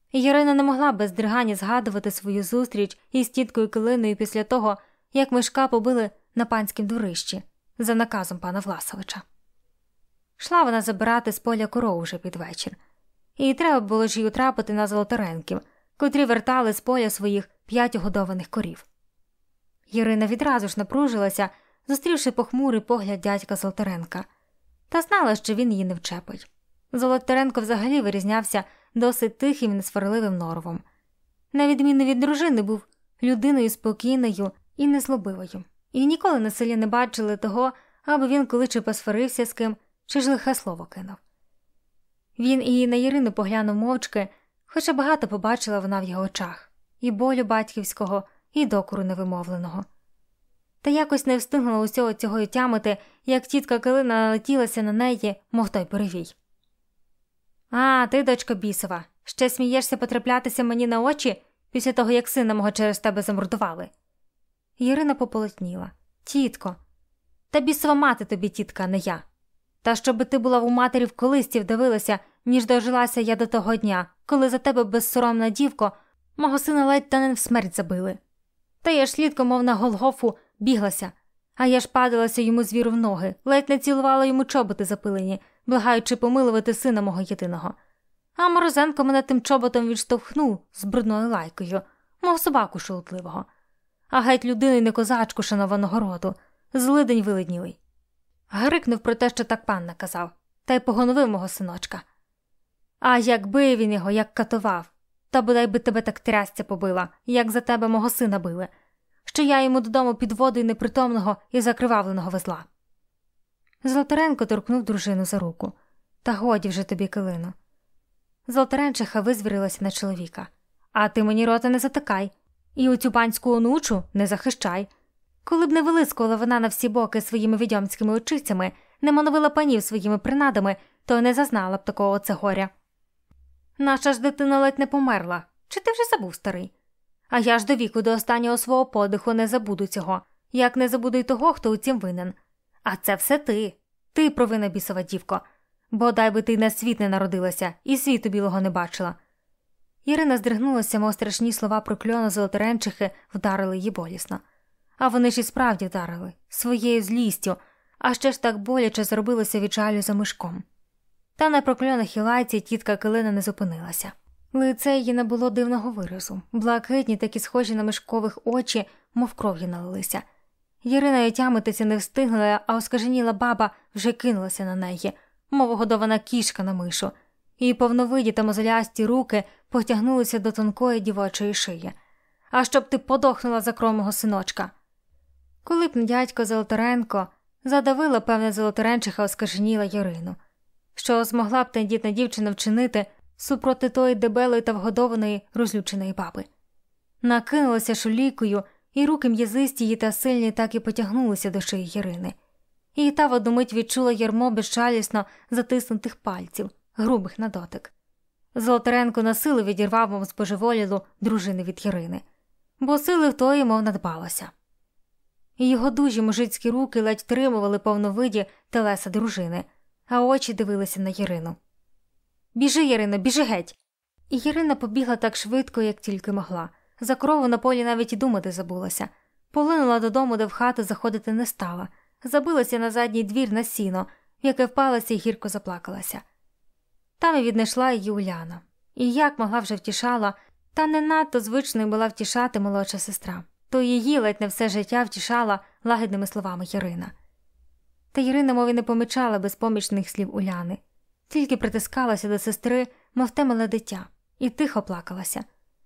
Ярина не могла без здригання згадувати свою зустріч із тіткою Килиною після того, як Мишка побили на панськім дворищі за наказом пана Власовича. Шла вона забирати з поля коров уже під вечір. І треба було ж їй утрапити на Золотаренків, котрі вертали з поля своїх п'ять годованих корів. Ярина відразу ж напружилася, зустрівши похмурий погляд дядька Золотаренка, та знала, що він її не вчепить. Золотаренко взагалі вирізнявся досить тихим і несварливим норовом. На відміну від дружини, був людиною спокійною і незлобивою. І ніколи на селі не бачили того, аби він коли чи посварився з ким, чи ж лихе слово кинув. Він і на Ярину поглянув мовчки, хоча багато побачила вона в його очах. І болю батьківського, і докору невимовленого. Та якось не встигнула усього цього й тямити, як тітка Килина налетілася на неї, мов той перевій. «А, ти, дочка бісова, ще смієшся потраплятися мені на очі після того, як сина мого через тебе замордували?» Ярина пополотніла. «Тітко, та бісова мати тобі, тітка, а не я. Та щоби ти була у матері в колисці вдивилася, ніж дожилася я до того дня, коли за тебе, безсоромна дівко, мого сина ледь та не в смерть забили. Та я ж слідко, мов на Голгофу, біглася, а я ж падалася йому звіру в ноги, ледь не цілувала йому чоботи запилені, благаючи помилувати сина мого єдиного. А Морозенко мене тим чоботом відштовхнув з брудною лайкою, мов собаку шолотливого. А геть людину й не козачку шанованого роду, злидень вилиднілий. Грикнув про те, що так пан наказав, та й погоновив мого синочка. А якби він його, як катував, та бодай би тебе так трясця побила, як за тебе мого сина били, що я йому додому під водою непритомного і закривавленого везла. Золотаренко торкнув дружину за руку. Та годі вже тобі, Килино. Золотаренчиха визвірилася на чоловіка. А ти мені рота не затикай, і оцю панську онучу не захищай. Коли б не вилискувала вона на всі боки своїми відьомськими очицями, не мановила панів своїми принадами, то не зазнала б такого оце горя. Наша ж дитина ледь не померла. Чи ти вже забув, старий? А я ж до віку, до останнього свого подиху не забуду цього, як не забуду й того, хто у цім винен. А це все ти. Ти провина бісова дівко. Бодай би ти на світ не народилася і світу білого не бачила. Ірина здригнулася, мов страшні слова прокльону Золотаренчихи вдарили її болісно. А вони ж і справді вдарили, своєю злістю, а ще ж так боляче зробилося від жалю за Мишком. Та на прокльонах і лайці тітка Килина не зупинилася. Лице її не було дивного виразу, блакитні, такі схожі на Мишкових очі, мов кров'ю налилися. Ярина й отямитися не встигла, а оскаженіла баба вже кинулася на неї, мов годована кішка на мишу, і повновиді та мозолясті руки потягнулися до тонкої дівочої шиї. А щоб ти подохнула за кров мого синочка. Коли б не дядько Золотаренко, задавила, певне, Золотаренчиха оскаженіла Ярину. Що змогла б тендітна дівчина вчинити супроти тої дебелої та вгодованої розлюченої баби. Накинулася шулікою, і руки м'язисті її та сильні так і потягнулися до шиї Ярини. І та в одну мить відчула ярмо безжалісно затиснутих пальців, грубих на дотик. Золотаренко на силу відірвав, мов збожеволілу, дружини від Ярини, бо сили в тої, мов надбалося. І його дужі мужицькі руки ледь тримували повновиді телеса дружини, а очі дивилися на Ярину. «Біжи, Ярино, біжи геть!» І Ярина побігла так швидко, як тільки могла. За корову на полі навіть і думати забулася. Полинула додому, де в хату заходити не стала. Забилася на задній двір на сіно, в яке впалася і гірко заплакалася. Там і віднайшла її Уляна. І як могла вже втішала, та не надто звичною була втішати молодша сестра. То її ледь не все життя втішала лагідними словами Ярина. Та Ярина, мов і не помічала безпомічних слів Уляни. Тільки притискалася до сестри, мов те мале дитя, і тихо плакалася.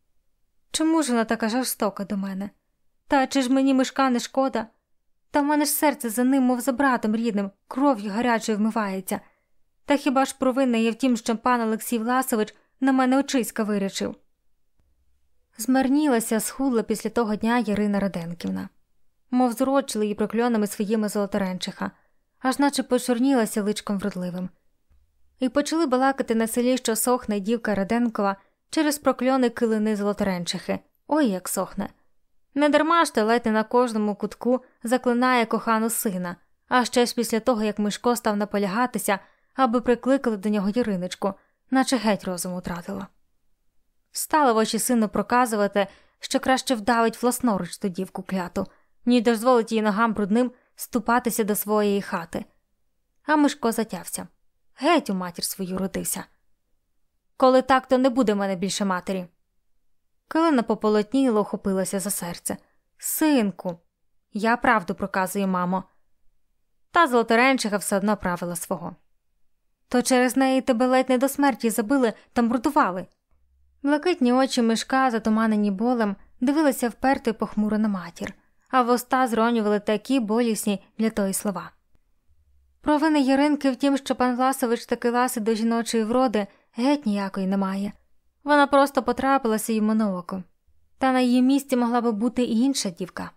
Чому ж вона така жорстока до мене? Та чи ж мені Мишка не шкода? Та в мене ж серце за ним, мов за братом рідним, кров'ю гарячою вмивається. Та хіба ж провинна є в тім, що пан Олексій Власович на мене очиська вирячив? Змарнілася, схудла після того дня Ярина Раденківна. Мов зурочили її прокльонами своїми Золотаренчиха, аж наче почорнілася личком вродливим. І почали балакати на селі, що сохне дівка Раденкова через прокльони Килини Золотаренчихи. Ой, як сохне. Недарма ж та ледь не на кожному кутку заклинає кохану сина, а ще ж після того, як Мишко став наполягатися, аби прикликали до нього Яриночку, наче геть розум утратила. Стала в очі сину проказувати, що краще вдавить власноруч ту дівку кляту, ні дозволить її ногам брудним ступатися до своєї хати. А Мишко затявся. Геть у матір свою родився. Коли так, то не буде в мене більше матері. Калина пополотніла, охопилася за серце. Синку, я правду проказую, мамо. Та Золотаренчиха все одно правила свого. То через неї тебе ледь не до смерті забили та мордували. Блакитні очі Мишка, затуманені болем, дивилися вперто й похмуро на матір, а вуста зронювали такі болісні для тої слова. Провини Яринки в тім, що пан Власович таки ласий до жіночої вроди, геть ніякої немає. Вона просто потрапилася йому на око. Та на її місці могла би бути і інша дівка.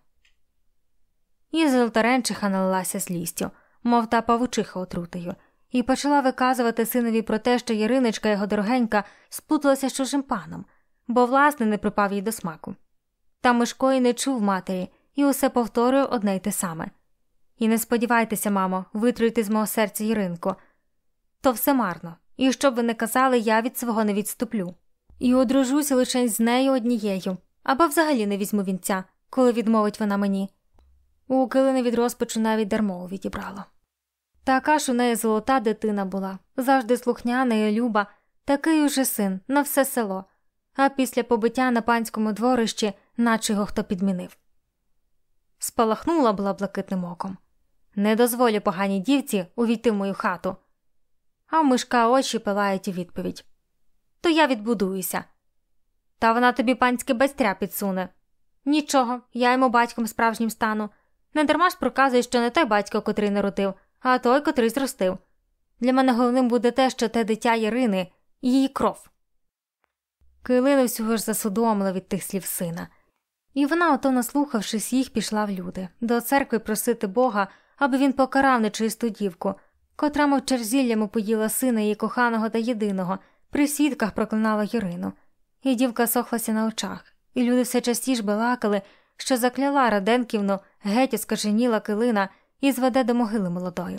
І Золотаренчиха налилася злістю, мов та павучиха отрутою, і почала виказувати синові про те, що Яриночка, його дорогенька, сплуталася з чужим паном, бо власне не припав їй до смаку. Та Мишко й не чув матері, і усе повторює одне й те саме. І не сподівайтеся, мамо, витруїти з мого серця Яринку. То все марно, і що б ви не казали, я від свого не відступлю. І одружуся лише з нею однією, або взагалі не візьму вінця, коли відмовить вона мені. У Килини від розпачу навіть дармову відібрало. Така ж у неї золота дитина була, завжди слухняна і люба, такий уже син, на все село, а після побиття на панському дворищі, наче його хто підмінив. Спалахнула була блакитним оком. Не дозволю поганій дівці увійти в мою хату. А в Мишка очі пилають у відповідь. То я відбудуюся. Та вона тобі панське байстря підсуне. Нічого, я йому батьком справжнім стану. Не дарма ж проказує, що не той батько, котрий народив, а той, котрий зростив. Для мене головним буде те, що те дитя Ярини – її кров. Килина всього ж засудомила від тих слів сина. І вона, ото наслухавшись їх, пішла в люди, до церкви просити Бога, аби він покарав нечисту дівку, котра мов черзіллями поїла сина її коханого та єдиного, при свідках проклинала Ярину. І дівка сохлася на очах, і люди все частіше балакали, що закляла Раденківну, геть оскаженіла Килина і зведе до могили молодою.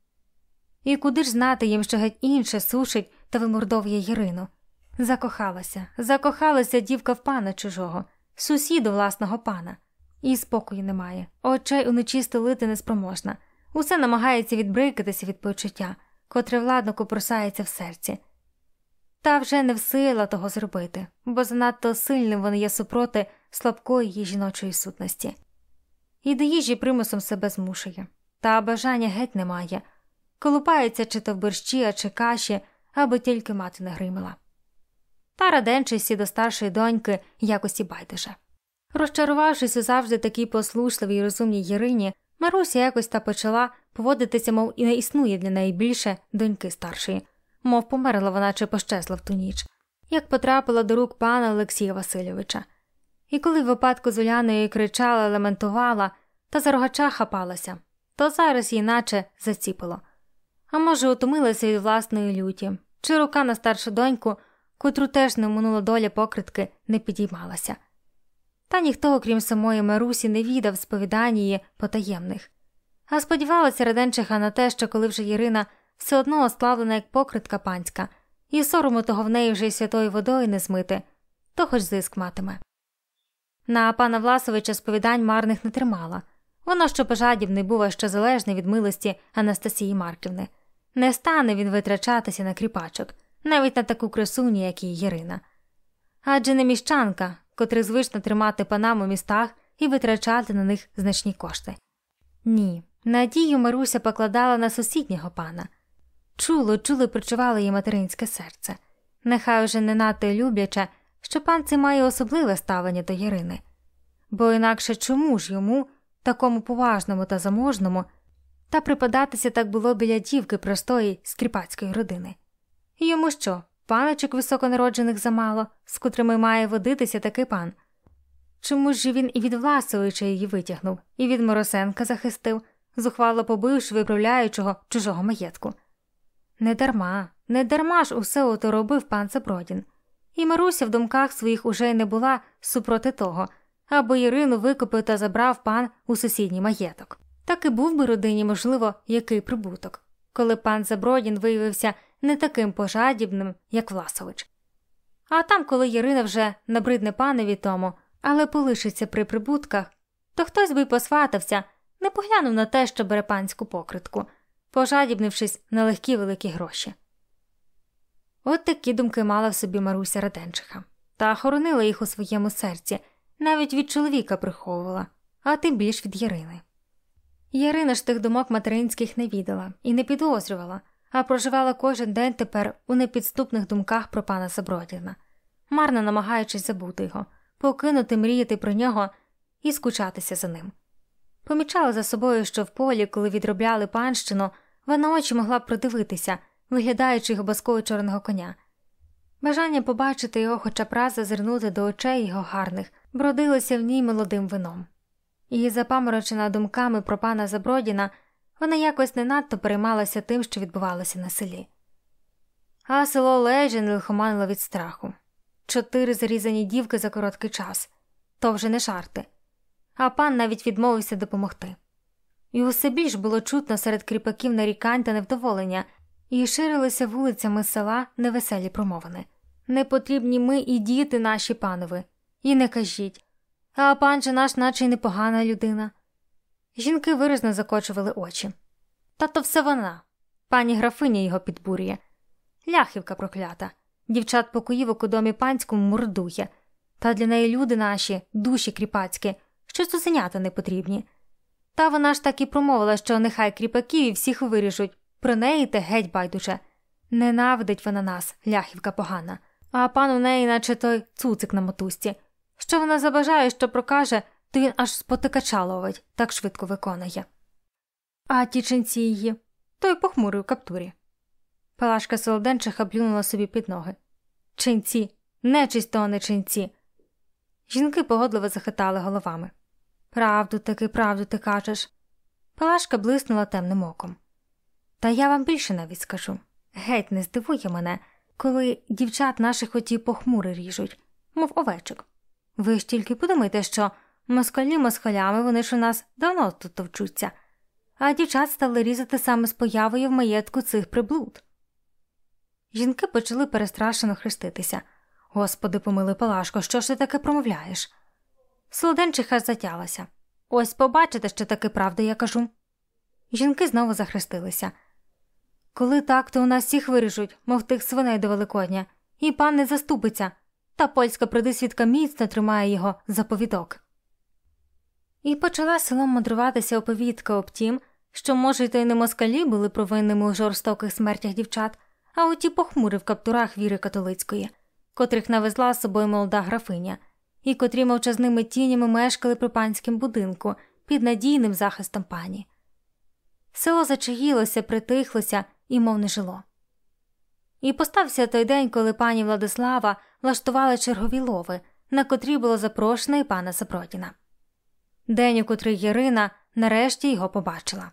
І куди ж знати їм, що геть інше сушить та вимордовує Ярину? Закохалася, закохалася дівка в пана чужого, сусіду власного пана. І спокою немає, очей уночі стелити неспроможна. Усе намагається відбрикатися від почуття, котре владно копросається в серці. Та вже не в сила того зробити, бо занадто сильним вони є супроти слабкої її жіночої сутності. І до їжі примусом себе змушує, та бажання геть немає. Колупається чи то в борщі, а чи каші, аби тільки мати не гримила. Та Раденчисі до старшої доньки якось і байдуже. Розчарувавшись у завжди такій послушливій і розумній Ярині, Маруся якось та почала поводитися, мов і не існує для неї більше доньки старшої, мов померла вона чи пощезла в ту ніч, як потрапила до рук пана Олексія Васильовича. І коли в випадку з Уляною кричала, лементувала та за рогача хапалася, то зараз їй наче заціпило. А може, утомилася від власної люті, чи рука на старшу доньку, котру теж не оминула доля покритки, не підіймалася. Та ніхто, окрім самої Марусі, не відав сповідань її потаємних. А сподівалася Раденчиха на те, що коли вже Ярина все одно осклавлена як покритка панська, і сорому того в неї вже й святою водою не змити, то хоч зиск матиме. На пана Власовича сповідань марних не тримала. Воно, що пожадібний був, а що залежний від милості Анастасії Марківни. Не стане він витрачатися на кріпачок, навіть на таку красуню, як її Ярина. Адже не міщанка, котрих звично тримати панам у містах і витрачати на них значні кошти. Ні, надію Маруся покладала на сусіднього пана. Чуло, чуло причувало її материнське серце. Нехай уже не надто любляче, що пан цей має особливе ставлення до Ярини. Бо інакше чому ж йому, такому поважному та заможному, та припадатися так було біля дівки простої скріпацької родини? І йому що, паночок високонароджених замало, з котрими має водитися такий пан? Чому ж він і від Власовича її витягнув, і від Моросенка захистив, зухвало побивши виправляючого чужого маєтку? Не дарма, не дарма ж усе ото робив пан Забродін. І Маруся в думках своїх уже й не була супроти того, аби Ярину викупив та забрав пан у сусідній маєток. Так і був би родині, можливо, який прибуток, коли пан Забродін виявився не таким пожадібним, як Власович. А там, коли Ярина вже набридне панові тому, але полишиться при прибутках, то хтось би й посватався, не поглянув на те, що бере панську покритку, пожадібнившись на легкі великі гроші. От такі думки мала в собі Маруся Раденчиха, та хоронила їх у своєму серці, навіть від чоловіка приховувала, а тим більш від Ярини. Ярина ж тих думок материнських не відала і не підозрювала, а проживала кожен день тепер у непідступних думках про пана Забродіна, марно намагаючись забути його, покинути мріяти про нього і скучатися за ним. Помічала за собою, що в полі, коли відробляли панщину, вона очі могла б придивитися, виглядаючи його баскою чорного коня. Бажання побачити його хоча б раз зазирнути до очей його гарних бродилося в ній молодим вином. І, запаморочена думками про пана Забродіна, вона якось не надто переймалася тим, що відбувалося на селі. А село ледь лихоманило від страху. Чотири зарізані дівки за короткий час. То вже не жарти. А пан навіть відмовився допомогти. І усе більш було чутно серед кріпаків нарікань та невдоволення, і ширилися вулицями села невеселі промовини. «Не потрібні ми і діти наші, панове, і не кажіть. А пан же наш наче й непогана людина». Жінки виразно закочували очі. Та то все вона. Пані графиня його підбурює. Ляхівка проклята. Дівчат-покоївок у домі панському мордує. Та для неї люди наші, душі кріпацькі, що цуценята не потрібні. Та вона ж так і промовила, що нехай кріпаків і всіх виріжуть. Про неї те геть байдуже. Ненавидить вона нас, ляхівка погана. А пан у неї наче той цуцик на мотузці. Що вона забажає, що прокаже, то він аж спотикача ловить, так швидко виконує. А ті ченці її, той похмурий у каптурі. Палашка Солоденчиха плюнула собі під ноги. Ченці, нечисть то не ченці. Жінки погодливо захитали головами. Правду таки, правду ти кажеш. Палашка блиснула темним оком. Та я вам більше навіть скажу. Геть не здивує мене, коли дівчат наших оті похмури ріжуть, мов овечок. Ви ж тільки подумайте, що москалі москалями, вони ж у нас давно тут товчуться, а дівчат стали різати саме з появою в маєтку цих приблуд. Жінки почали перестрашено хреститися. Господи, помилуй, Палашко, що ж ти таке промовляєш? Солоденчиха затялася. Ось побачите, що таки правда я кажу. Жінки знову захрестилися. Коли так, то у нас всіх виріжуть, мов тих свиней до Великодня, і пан не заступиться, та польська придисвідка міцно тримає його за повідок. І почала селом мандруватися оповідка об тім, що, може, й то й не москалі були провинними у жорстоких смертях дівчат, а оті похмури в каптурах віри католицької, котрих навезла з собою молода графиня, і котрі мовчазними тінями мешкали при панськім будинку під надійним захистом пані. Село зачаїлося, притихлося і мов не жило. І постався той день, коли пані Владислава влаштувала чергові лови, на котрі було запрошено і пана Забродіна. День, у котрий Ярина нарешті його побачила.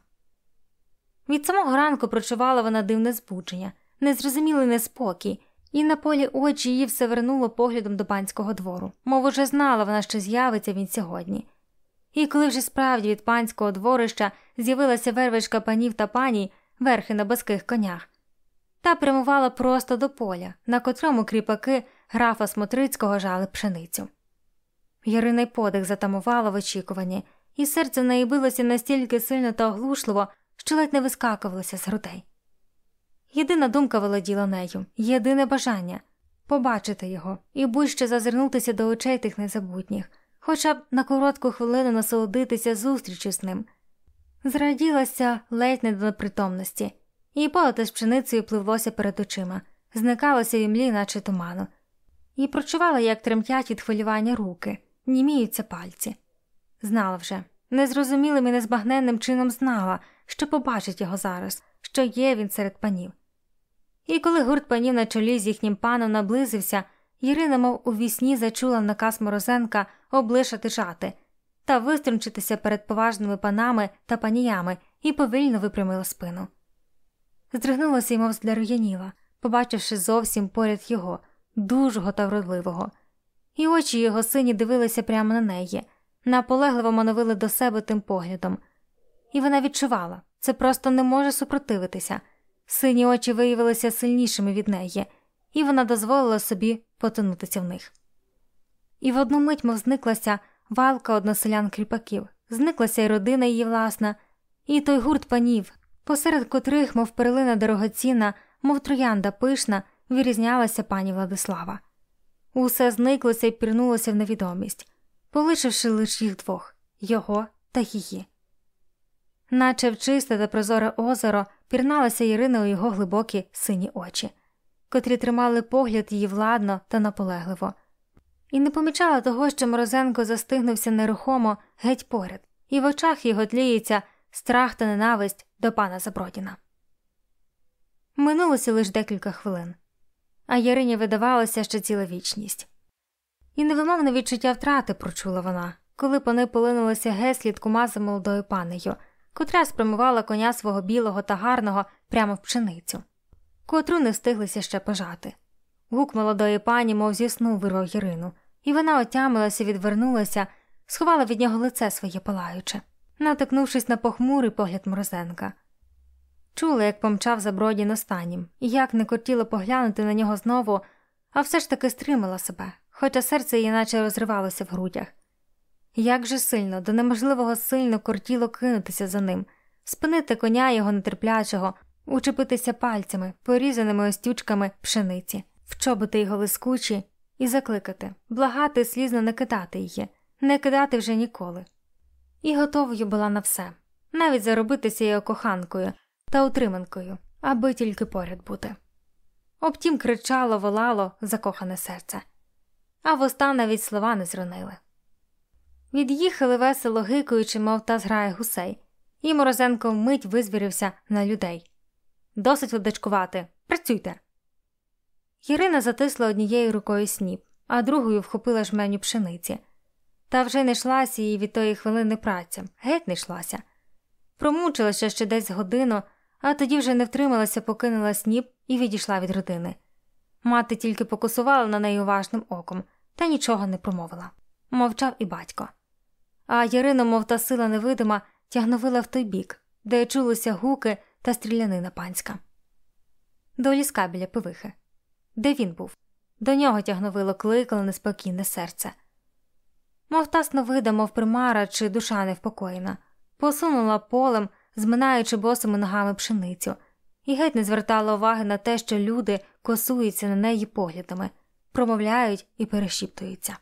Від самого ранку прочувала вона дивне збудження, незрозумілий неспокій, і на полі очі її все вернуло поглядом до панського двору, мов уже знала вона, що з'явиться він сьогодні. І коли вже справді від панського дворища з'явилася вервичка панів та паній, верхи на баских конях, та прямувала просто до поля, на котрому кріпаки графа Смотрицького жали пшеницю. Ярина й подих затамувала в очікуванні, і серце в неї билося настільки сильно та оглушливо, що ледь не вискакувалося з грудей. Єдина думка володіла нею, єдине бажання – побачити його і будь-що зазирнутися до очей тих незабутніх, хоча б на коротку хвилину насолодитися зустрічю з ним. Зраділася ледь не до непритомності, і поле з пшеницею пливлося перед очима, зникалося в імлі, наче туману. І прочувала, як тремтять від хвилювання руки, німіються пальці. Знала вже, незрозумілим і незбагненним чином знала, що побачить його зараз, що є він серед панів. І коли гурт панів на чолі з їхнім паном наблизився, Ірина, мов у вісні, зачула наказ Морозенка облишати жати та виструнчитися перед поважними панами та паніями і повільно випрямила спину. Здригнулася й мов зляр'яніла, побачивши зовсім поряд його, дужого та вродливого. І очі його сині дивилися прямо на неї, наполегливо мановили до себе тим поглядом. І вона відчувала, це просто не може супротивитися. Сині очі виявилися сильнішими від неї, і вона дозволила собі потонутися в них. І в одну мить, мов зниклася валка односелян-кріпаків, зниклася й родина її власна, і той гурт панів, посеред котрих, мов перлина дорогоцінна, мов троянда пишна, вирізнялася пані Владислава. Усе зниклося й пірнулося в невідомість, полишивши лише їх двох – його та її. Наче в чисте та прозоре озеро пірналася Ірина у його глибокі сині очі, котрі тримали погляд її владно та наполегливо. І не помічала того, що Морозенко застигнувся нерухомо геть поряд, і в очах його тліється страх та ненависть до пана Забродіна. Минулося лише декілька хвилин, а Ярині видавалося ще ціла вічність. І невимовне відчуття втрати прочула вона, коли пани полинулися геть слідкома за молодою панею, котра спрямувала коня свого білого та гарного прямо в пшеницю, котру не встиглися ще пожати. Гук молодої пані мов зі сну вирвав Ірину, і вона отямилася, відвернулася, сховала від нього лице своє палаюче, натикнувшись на похмурий погляд Морозенка. Чула, як помчав Забродін останнім, і як не кортіло поглянути на нього знову, а все ж таки стримала себе, хоча серце її наче розривалося в грудях. Як же сильно, до неможливого сильно кортіло кинутися за ним, спинити коня його нетерплячого, учепитися пальцями, порізаними остючками пшениці, в чоботи його лискучі, і закликати, благати слізно не кидати її, не кидати вже ніколи. І готовою була на все, навіть заробитися його коханкою та утриманкою, аби тільки поряд бути. Обтім кричало, волало закохане серце. А воста навіть слова не зронили. Від'їхали весело гикуючи, мов та зграє гусей, і Морозенко вмить визвірився на людей. «Досить ледачкувати! Працюйте!» Ірина затисла однією рукою сніп, а другою вхопила жменю пшениці. Та вже не йшлася їй від тої хвилини праця, геть не йшлася. Промучилася ще десь годину, а тоді вже не втрималася, покинула сніп і відійшла від родини. Мати тільки покусувала на неї уважним оком, та нічого не промовила. Мовчав і батько. А Ярину, мов та сила невидима, тягновила в той бік, де чулися гуки та стрілянина панська. До ліска біля пивихи. Де він був? До нього тягновило, кликало неспокійне серце. Мов та сновида, мов примара чи душа невпокоєна, посунула полем, зминаючи босими ногами пшеницю, і геть не звертала уваги на те, що люди косуються на неї поглядами, промовляють і перешіптуються.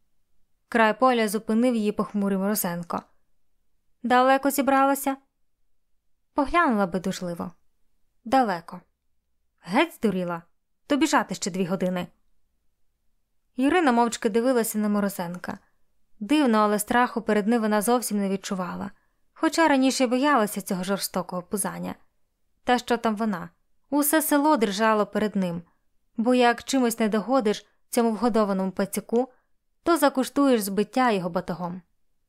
Край поля зупинив її похмурий Морозенко. «Далеко зібралася?» Поглянула би дужливо. «Далеко». «Геть здуріла? То біжати ще дві години». Ірина мовчки дивилася на Морозенка. Дивно, але страху перед ним вона зовсім не відчувала, хоча раніше боялася цього жорстокого пузання. Та що там вона? Усе село дрижало перед ним, бо як чимось не догодиш цьому вгодованому пацюку, то закуштуєш збиття його батогом.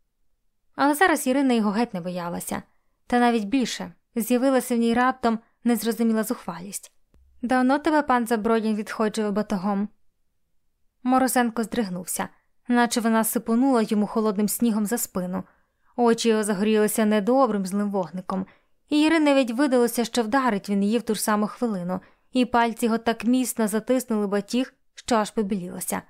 Але зараз Ірина його геть не боялася, та навіть більше, з'явилася в ній раптом незрозуміла зухвалість. «Давно тебе пан Забродін відходжував батогом?» Морозенко здригнувся, наче вона сипонула йому холодним снігом за спину. Очі його загорілися недобрим злим вогником, і Ірині навіть видалося, що вдарить він її в ту ж саму хвилину, і пальці його так міцно затиснули батіг, що аж побілілося.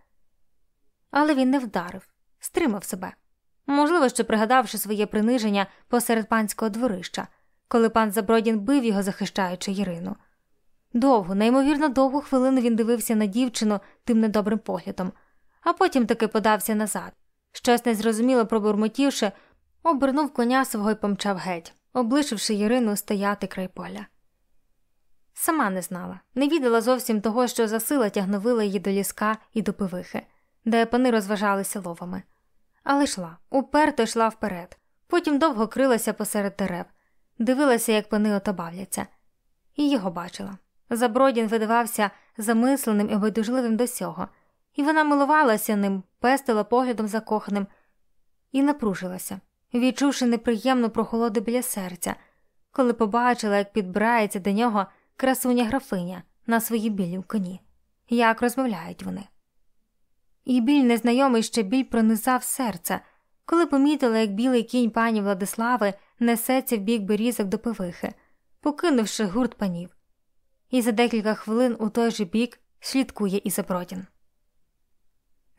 Але він не вдарив, стримав себе. Можливо, що пригадавши своє приниження посеред панського дворища, коли пан Забродін бив його, захищаючи Ірину. Довгу, неймовірно довгу хвилину він дивився на дівчину тим недобрим поглядом, а потім таки подався назад. Щось незрозуміло пробурмотівши, обернув коня свого й помчав геть, облишивши Ірину стояти край поля. Сама не знала, не відала зовсім того, що за сила тягновила її до ліска і до пивихи, де пани розважалися ловами. Але йшла, уперто йшла вперед, потім довго крилася посеред дерев, дивилася, як пани ото бавляться. І його бачила. Забродін видавався замисленим і байдужливим до сього, і вона милувалася ним, пестила поглядом закоханим і напружилася, відчувши неприємну прохолоду біля серця, коли побачила, як підбирається до нього красуня-графиня на своїй білій коні, як розмовляють вони. І біль незнайомий ще біль пронизав серце, коли помітила, як білий кінь пані Владислави несеться в бік берізок до пивихи, покинувши гурт панів. І за декілька хвилин у той же бік слідкує і Забродін.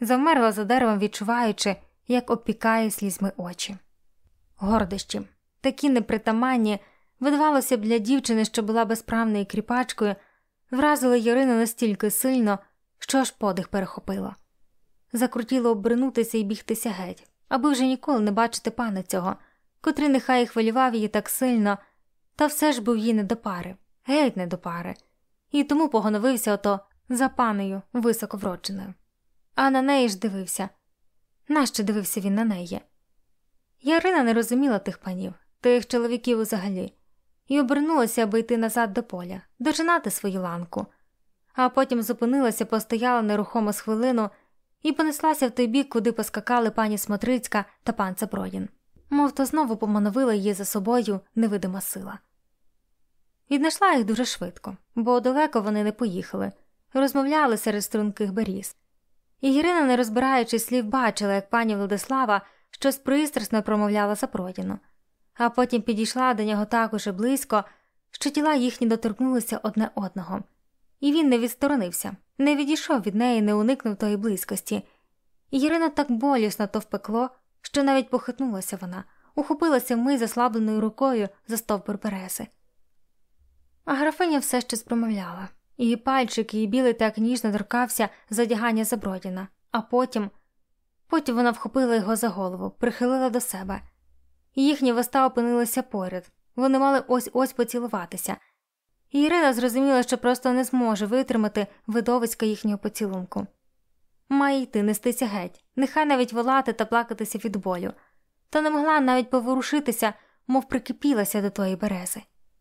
завмерла за деревом, відчуваючи, як обпікає слізьми очі. Гордощі, такі непритаманні, видавалося б для дівчини, що була безправною кріпачкою, вразили Ярину настільки сильно, що аж подих перехопило. Закрутіло обернутися і бігтися геть, аби вже ніколи не бачити пана цього, котрий нехай і хвилював її так сильно, та все ж був їй не до пари, геть не до пари, і тому погоновився ото за панею високовродженою. А на неї ж дивився. Нащо дивився він на неї? Ярина не розуміла тих панів, тих чоловіків взагалі, і обернулася, аби йти назад до поля, дожинати свою ланку, а потім зупинилася, постояла нерухомо з хвилину і понеслася в той бік, куди поскакали пані Смотрицька та пан Забродін, мов то знову помановила її за собою невидима сила. Віднайшла їх дуже швидко, бо далеко вони не поїхали, розмовляли серед струнких беріз. І Ірина, не розбираючи слів, бачила, як пані Владислава щось пристрасно промовляла Забродіну, а потім підійшла до нього так уже близько, що тіла їхні доторкнулися одне одного. І він не відсторонився, не відійшов від неї, не уникнув тої близькості. І Ірину так болісно то впекло, що навіть похитнулася вона, ухопилася вмить заслабленою рукою за стовбур берези. А графиня все ще спромовляла. Її пальчик, її білий так ніжно торкався задягання Забродіна, а потім... Потім вона вхопила його за голову, прихилила до себе. Їхні вуста опинилися поряд, вони мали ось-ось поцілуватися. І Ірина зрозуміла, що просто не зможе витримати видовиська їхнього поцілунку. Має йти, нестися геть, нехай навіть волати та плакатися від болю. Та не могла навіть поворушитися, мов прикипілася до тої берези.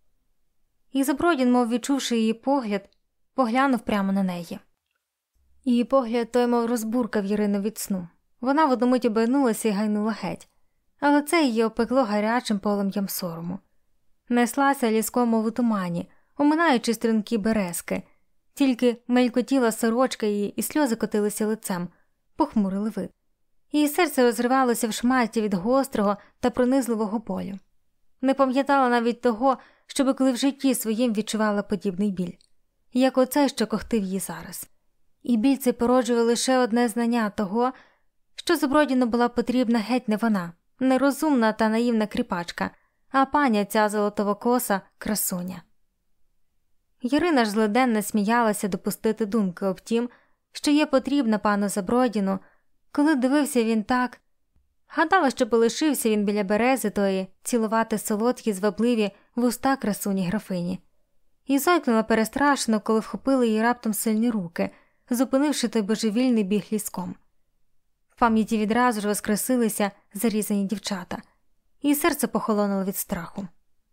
І Забродін, мов відчувши її погляд, поглянув прямо на неї. Її погляд той, мов розбуркав Ірину від сну. Вона в одну мить обернулася і гайнула геть, але це її опекло гарячим полум'ям сорому. Неслася ліском, мов у тумані, оминаючи струнки березки, тільки мелькотіла сорочка її і сльози котилися лицем, похмурили вид. Її серце розривалося в шматі від гострого та пронизливого болю. Не пам'ятала навіть того, щоби коли в житті своїм відчувала подібний біль, як оцей, що кохтив її зараз. І біль цей породжував лише одне знання того, що Забродіну була потрібна геть не вона, нерозумна та наївна кріпачка, а паня ця золотовокоса красуня. Ярина ж злиденно сміялася допустити думки об тім, що є потрібна пану Забродіну, коли дивився він так. Гадала, що полишився він біля берези тої цілувати солодкі, звабливі вуста красуні графині. І зойкнула перестрашено, коли вхопили її раптом сильні руки, зупинивши той божевільний біг ліском. В пам'яті відразу ж воскресилися зарізані дівчата, і серце похолонуло від страху.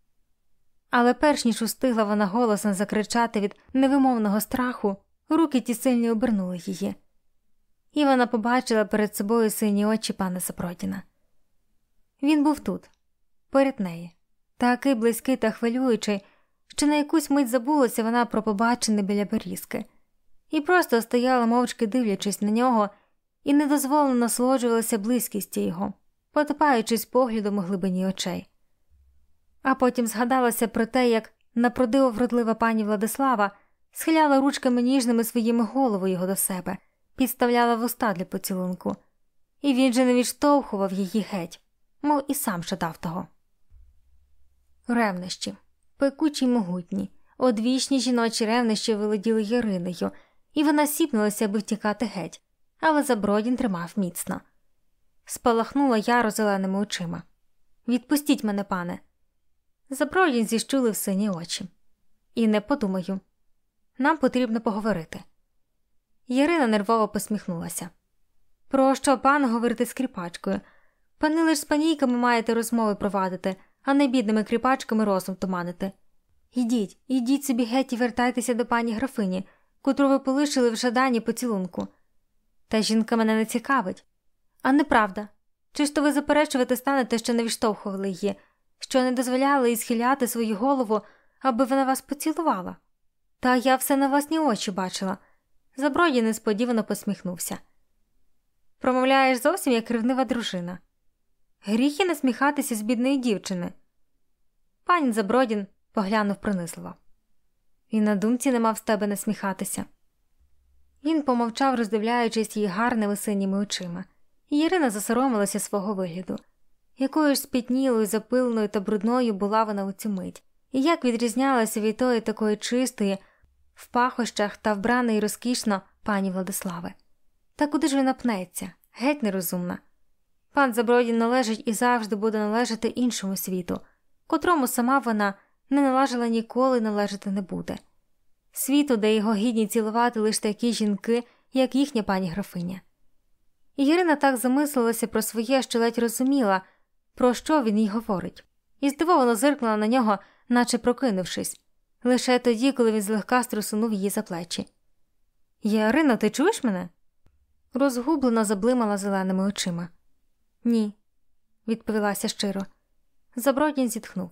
Але перш ніж устигла вона голосно закричати від невимовного страху, руки ті сильні обернули її. І вона побачила перед собою сині очі пана Забродіна. Він був тут, перед нею, такий близький та хвилюючий, що на якусь мить забулася вона про побачене біля берізки, і просто стояла мовчки дивлячись на нього, і недозволено насолоджувалася близькістю його, потопаючись поглядом у глибині очей. А потім згадалася про те, як напродиво вродлива пані Владислава схиляла ручками ніжними своїми голову його до себе, підставляла вуста для поцілунку, і він же не відштовхував її геть, мов і сам жадав того. Ревнощі, пекучі й могутні, одвічні жіночі ревнощі володіли Яриною, і вона сіпнулася, аби втікати геть, але Забродін тримав міцно. Спалахнула яро зеленими очима. «Відпустіть мене, пане!» Забродін зіщулив сині очі. «І не подумаю. Нам потрібно поговорити». Ярина нервово посміхнулася. «Про що пан говорити з кріпачкою? Пани лиш з панійками маєте розмови провадити, а не бідними кріпачками розум туманити. Ідіть, ідіть собі геть і вертайтеся до пані графині, котру ви полишили в жаданні поцілунку. Та жінка мене не цікавить. А неправда. Чи ж то ви заперечувати станете, що не відштовхували її, що не дозволяли їй схиляти свою голову, аби вона вас поцілувала? Та я все на власні очі бачила». Забродін несподівано посміхнувся. «Промовляєш зовсім як ревнива дружина. Гріх і насміхатися з бідної дівчини». Пан Забродін поглянув пронизливо. «І на думці не мав з тебе насміхатися». Він помовчав, роздивляючись її гарними синіми очима. І Ірина засоромилася свого вигляду. Якою ж спітнілою, запиленою та брудною була вона у цю мить. І як відрізнялася від тої такої чистої, в пахощах та вбраної розкішно пані Владислави. Та куди ж вона пнеться? Геть нерозумна. Пан Забродін належить і завжди буде належати іншому світу, котрому сама вона не належала ніколи і належати не буде. Світу, де його гідні цілувати лише такі жінки, як їхня пані графиня. І Ірина так замислилася про своє, що ледь розуміла, про що він їй говорить. І здивовано зиркнула на нього, наче прокинувшись, лише тоді, коли він злегка струсунув її за плечі. «Ярино, ти чуєш мене?» Розгублено заблимала зеленими очима. «Ні», – відповілася щиро. Забродін зітхнув.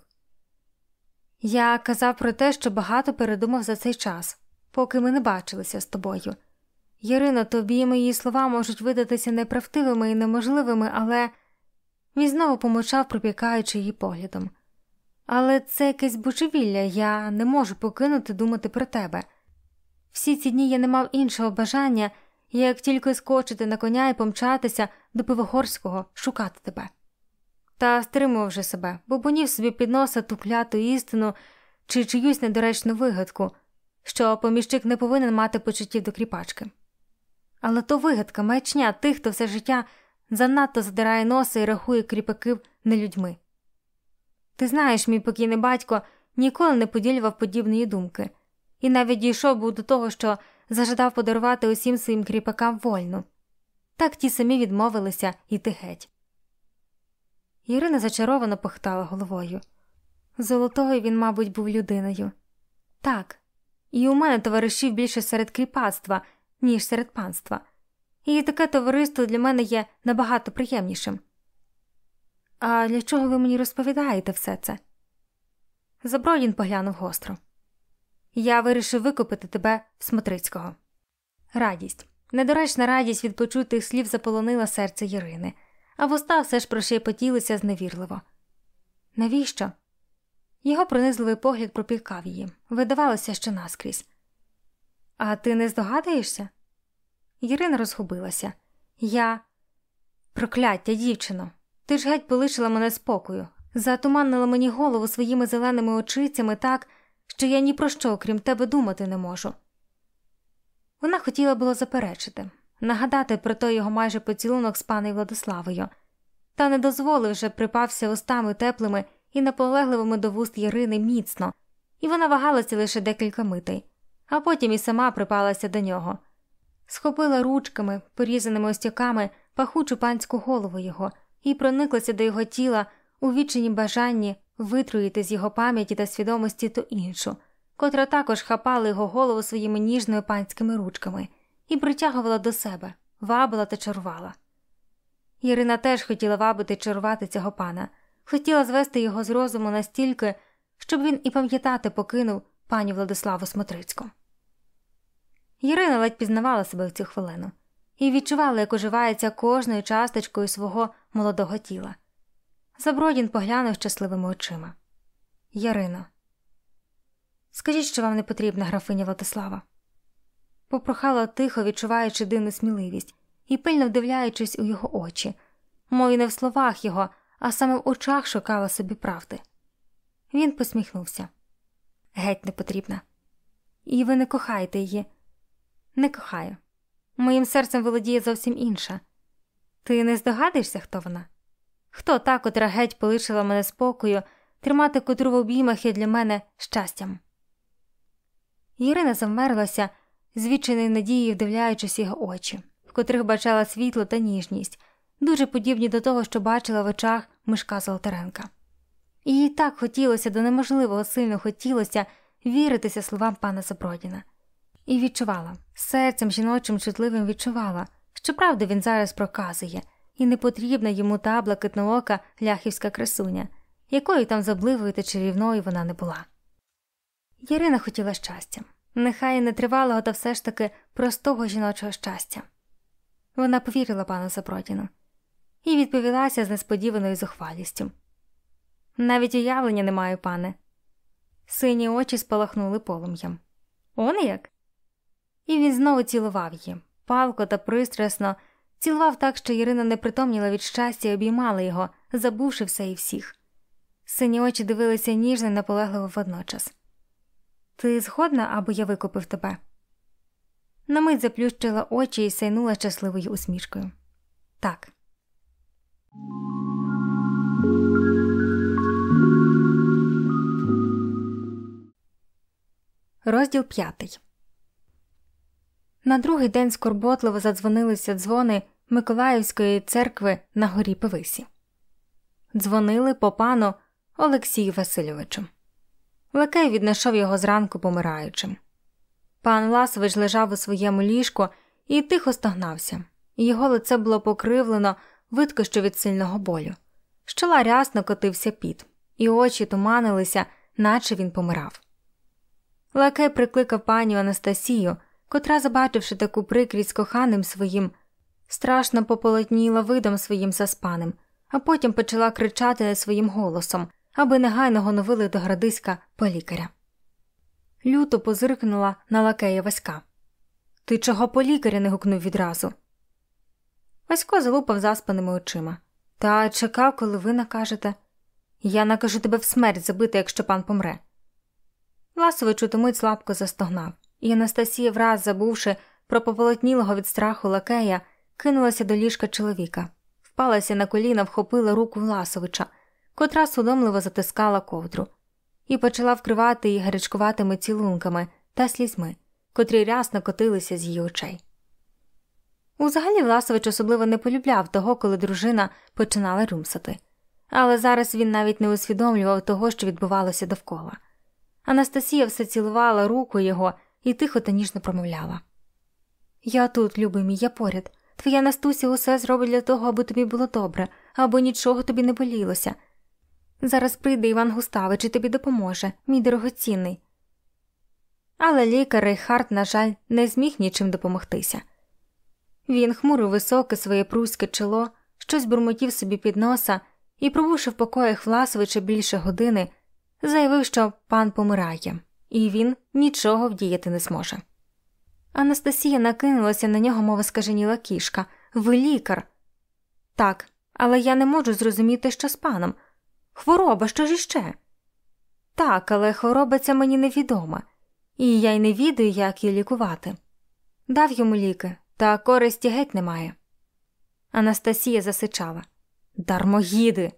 «Я казав про те, що багато передумав за цей час, поки ми не бачилися з тобою. Ярино, тобі мої слова можуть видатися неправдивими і неможливими, але...» Він знову помовчав, пропікаючи її поглядом. «Але це якесь божевілля, я не можу покинути думати про тебе. Всі ці дні я не мав іншого бажання, як тільки скочити на коня і помчатися до Пивогорського шукати тебе. Та стримував вже себе, бо бунів собі під носа ту кляту істину чи чиюсь недоречну вигадку, що поміщик не повинен мати почуттів до кріпачки. Але то вигадка, маячня тих, хто все життя занадто задирає носа і рахує кріпаків не людьми. Ти знаєш, мій покійний батько ніколи не поділював подібної думки, і навіть дійшов був до того, що зажадав подарувати усім своїм кріпакам вольну. Так ті самі відмовилися йти геть. Ірина зачаровано похитала головою. Золотою він, мабуть, був людиною. Так, і у мене товаришів більше серед кріпацтва, ніж серед панства. І таке товариство для мене є набагато приємнішим. А для чого ви мені розповідаєте все це? Забродін поглянув гостро. Я вирішив викупити тебе в Смотрицького. Радість, недоречна радість від почутих слів заполонила серце Ірини, а вуста все ж прошепотілися зневірливо. Навіщо? Його пронизливий погляд пропікав її, видавалося, що наскрізь. А ти не здогадуєшся? Ірина розгубилася. Я... Прокляття, дівчино, ти ж геть полишила мене спокою, затуманила мені голову своїми зеленими очицями так, що я ні про що, окрім тебе, думати не можу. Вона хотіла було заперечити, нагадати про той його майже поцілунок з паною Владиславою, та не дозволив вже припався устами теплими і наполегливими до вуст Ірини міцно, і вона вагалася лише декілька митей, а потім і сама припалася до нього. Схопила ручками, порізаними остяками, пахучу панську голову його і прониклася до його тіла у відчинім бажанні витруїти з його пам'яті та свідомості ту іншу, котра також хапала його голову своїми ніжними панськими ручками і притягувала до себе, вабила та чарувала. Ірина теж хотіла вабити і чарувати цього пана, хотіла звести його з розуму настільки, щоб він і пам'ятати покинув пані Владиславу Смотрицьку. Ірина ледь пізнавала себе в цю хвилину і відчувала, як оживається кожною часточкою свого молодого тіла. Забродін поглянув щасливими очима. Ярино, скажіть, що вам не потрібна графиня Владислава? Попрохала тихо, відчуваючи дивну сміливість і пильно вдивляючись у його очі, мов і не в словах його, а саме в очах шукала собі правди. Він посміхнувся. Геть не потрібна. І ви не кохаєте її. Не кохаю. Моїм серцем володіє зовсім інша. Ти не здогадуєшся, хто вона? Хто та, котра геть полишила мене спокою, тримати котру в обіймах є для мене щастям? Ірина завмерлася, з відчиною надією вдивляючись його очі, в котрих бачила світло та ніжність, дуже подібні до того, що бачила в очах Мишка Золотаренка. І їй так хотілося, до неможливого сильно хотілося віритися словам пана Забродіна. І відчувала, серцем жіночим чутливим відчувала, що правда він зараз проказує, і не потрібна йому та блакитноока ляхівська красуня, якою там забливою та чарівною вона не була. Ірина хотіла щастя, нехай і не тривалого, та все ж таки простого жіночого щастя. Вона повірила пану Забродіну і відповілася з несподіваною зухвалістю. Навіть уявлення не маю, пане. Сині очі спалахнули полум'ям. Он як? І він знову цілував її, палко та пристрасно, цілував так, що Ірина не притомніла від щастя і обіймала його, забувши все і всіх. Сині очі дивилися ніжно і наполегливо водночас. «Ти згодна, аби я викупив тебе?» На мить заплющила очі і сяйнула щасливою усмішкою. «Так». Розділ п'ятий. На другий день скорботливо задзвонилися дзвони Миколаївської церкви на горі Пивисі. Дзвонили по пану Олексію Васильовичу. Лакей віднайшов його зранку помираючим. Пан Власович лежав у своєму ліжку і тихо стогнався. Його лице було покривлено, видко, що від сильного болю. З чола рясно котився піт, і очі туманилися, наче він помирав. Лакей прикликав пані Анастасію, котра, забачивши таку прикрість коханим своїм, страшно пополотніла видом своїм заспаним, а потім почала кричати не своїм голосом, аби негайно гоновили до Градиська по лікаря. Люто позиркнула на лакея Васька. «Ти чого по лікаря?» – не гукнув відразу. Васько залупав заспаними очима. «Та чекав, коли ви накажете. Я накажу тебе в смерть забити, якщо пан помре». Власович у ту мить слабко застогнав, і Анастасія, враз забувши про пополотнілого від страху лакея, кинулася до ліжка чоловіка, впалася на коліна, вхопила руку Власовича, котра судомливо затискала ковдру, і почала вкривати її гарячкуватими цілунками та слізьми, котрі рясно котилися з її очей. Узагалі Власович особливо не полюбляв того, коли дружина починала рюмсати, але зараз він навіть не усвідомлював того, що відбувалося довкола. Анастасія все цілувала руку його і тихо та ніжно промовляла. «Я тут, любий мій, я поряд. Твоя Настуся усе зробить для того, аби тобі було добре, аби нічого тобі не болілося. Зараз прийде Іван Густавич і тобі допоможе, мій дорогоцінний». Але лікар Рейхард, на жаль, не зміг нічим допомогтися. Він хмурив високе своє прусське чоло, щось бурмотів собі під носа і, пробувши в покоях Власовича більше години, заявив, що пан помирає, і він нічого вдіяти не зможе. Анастасія накинулася на нього, мов скаженіла кішка. «Ви лікар!» «Так, але я не можу зрозуміти, що з паном. Хвороба, що ж іще?» «Так, але хвороба ця мені невідома, і я й не відаю, як її лікувати. Дав йому ліки, та користі геть немає». Анастасія засичала. «Дармоїди!»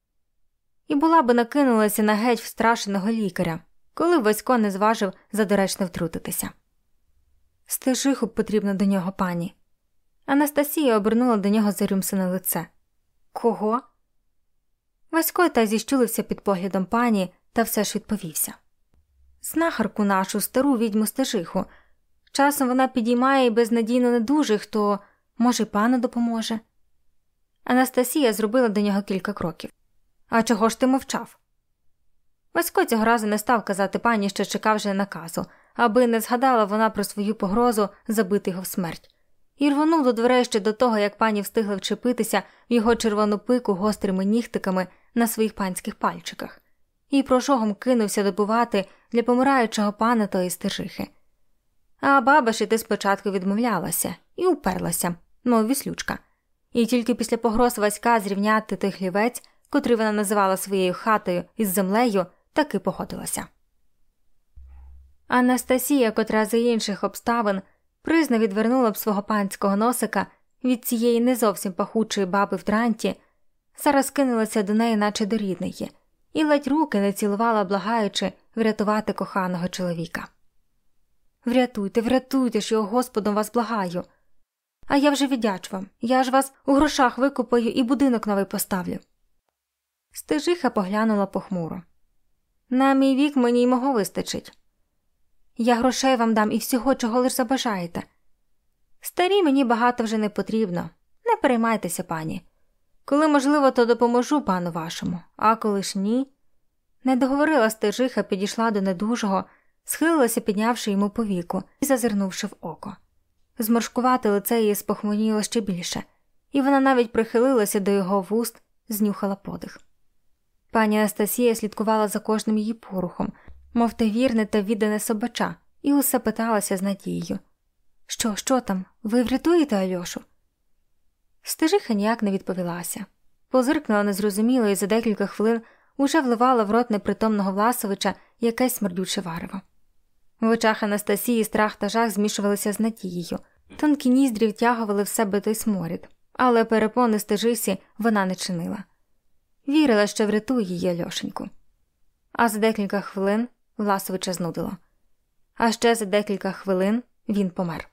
І була би накинулася на геть встрашеного лікаря, коли Васько не зважив задоречно втрутитися. «Стежиху б потрібно до нього, пані». Анастасія обернула до нього зарюмсене лице. «Кого?» Васько та зіщулився під поглядом пані, та все ж відповівся. «Знахарку нашу, стару відьму Стежиху. Часом вона підіймає і безнадійно недужих, то, може, пану допоможе». Анастасія зробила до нього кілька кроків. «А чого ж ти мовчав?» Васько цього разу не став казати пані, що чекав вже наказу, аби не згадала вона про свою погрозу забити його в смерть. І рвонув до дверей ще до того, як пані встигла вчепитися в його червону пику гострими нігтиками на своїх панських пальчиках. І прожогом кинувся добувати для помираючого пана тої Стежихи. А баба ж іти спочатку відмовлялася і уперлася, мов віслючка. І тільки після погроз Васька зрівняти той хлівець, котрий вона називала своєю хатою, із землею, таки погодилася. Анастасія, котра за інших обставин призно відвернула б свого панського носика від цієї не зовсім пахучої баби в дранті, зараз кинулася до неї наче до рідної, і ледь руки не цілувала, благаючи врятувати коханого чоловіка. «Врятуйте, врятуйте ж його, Господом вас благаю! А я вже віддячу вам, я ж вас у грошах викупаю і будинок новий поставлю». Стежиха поглянула похмуро. «На мій вік мені й мого вистачить. Я грошей вам дам і всього, чого лиш забажаєте. Старі мені багато вже не потрібно, не переймайтеся, пані. Коли можливо, то допоможу пану вашому, а коли ж ні...» Не договорила Стежиха, підійшла до недужого, схилилася, піднявши йому повіку і зазирнувши в око. Зморшкувати лице її спохмурніло ще більше, і вона навіть прихилилася до його вуст, знюхала подих. Пані Анастасія слідкувала за кожним її порухом, мов те вірне та віддане собача, і усе питалася з надією. Що, що там? Ви врятуєте Альошу? Стежиха ніяк не відповілася. Позиркнула незрозуміло і за декілька хвилин уже вливала в рот непритомного Власовича якесь смердюче варево. В очах Анастасії страх та жах змішувалися з надією. Тонкі ніздрі втягували в себе той сморід, але перепони Стежисі вона не чинила. Вірила, що врятує її Альошеньку. А за декілька хвилин Власовича знудило. А ще за декілька хвилин він помер.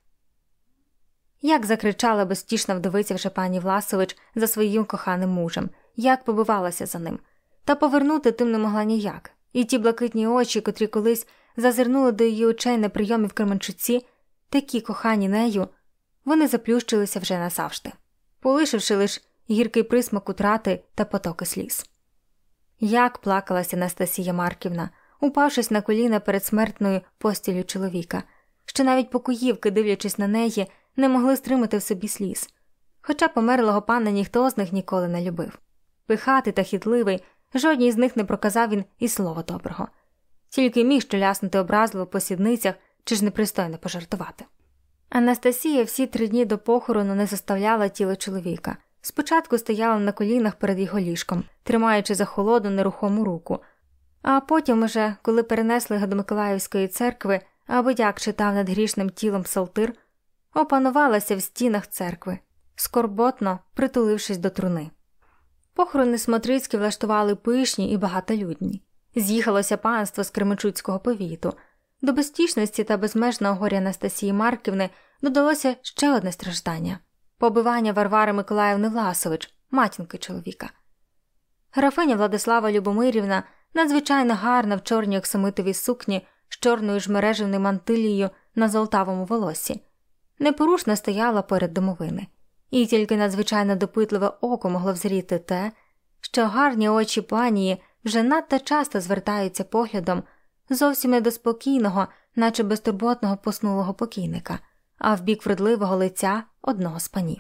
Як закричала безтішна вдовиця вже пані Власович за своїм коханим мужем, як побивалася за ним. Та повернути тим не могла ніяк. І ті блакитні очі, котрі колись зазирнули до її очей на прийомі в Кременчуці, такі кохані нею, вони заплющилися вже назавжди, полишивши лиш гіркий присмак утрати та потоки сліз. Як плакалася Анастасія Марківна, упавшись на коліна перед смертною постіллю чоловіка, що навіть покоївки, дивлячись на неї, не могли стримати в собі сліз. Хоча померлого пана ніхто з них ніколи не любив. Пихатий та хитливий, жодній з них не проказав він і слова доброго. Тільки міг що ляснути образливо по сідницях чи ж непристойно пожартувати. Анастасія всі три дні до похорону не заставляла тіло чоловіка. Спочатку стояла на колінах перед його ліжком, тримаючи за холодну нерухому руку. А потім уже, коли перенесли його до Миколаївської церкви, аби дяк читав над грішним тілом псалтир, опанувалася в стінах церкви, скорботно притулившись до труни. Похорони Смотрицькі влаштували пишні і багатолюдні. З'їхалося панство з Кременчуцького повіту. До безтішності та безмежного горя Анастасії Марківни додалося ще одне страждання – побивання Варвари Миколаївни Власович, матінки чоловіка. Графиня Владислава Любомирівна, надзвичайно гарна в чорній оксамитовій сукні з чорною жмережевною мантилією на золотавому волоссі, непорушно стояла поряд домовини. І тільки надзвичайно допитливе око могло взріти те, що гарні очі панії вже надто часто звертаються поглядом зовсім не до спокійного, наче безтурботного поснулого покійника, а в бік вродливого лиця одного з панів.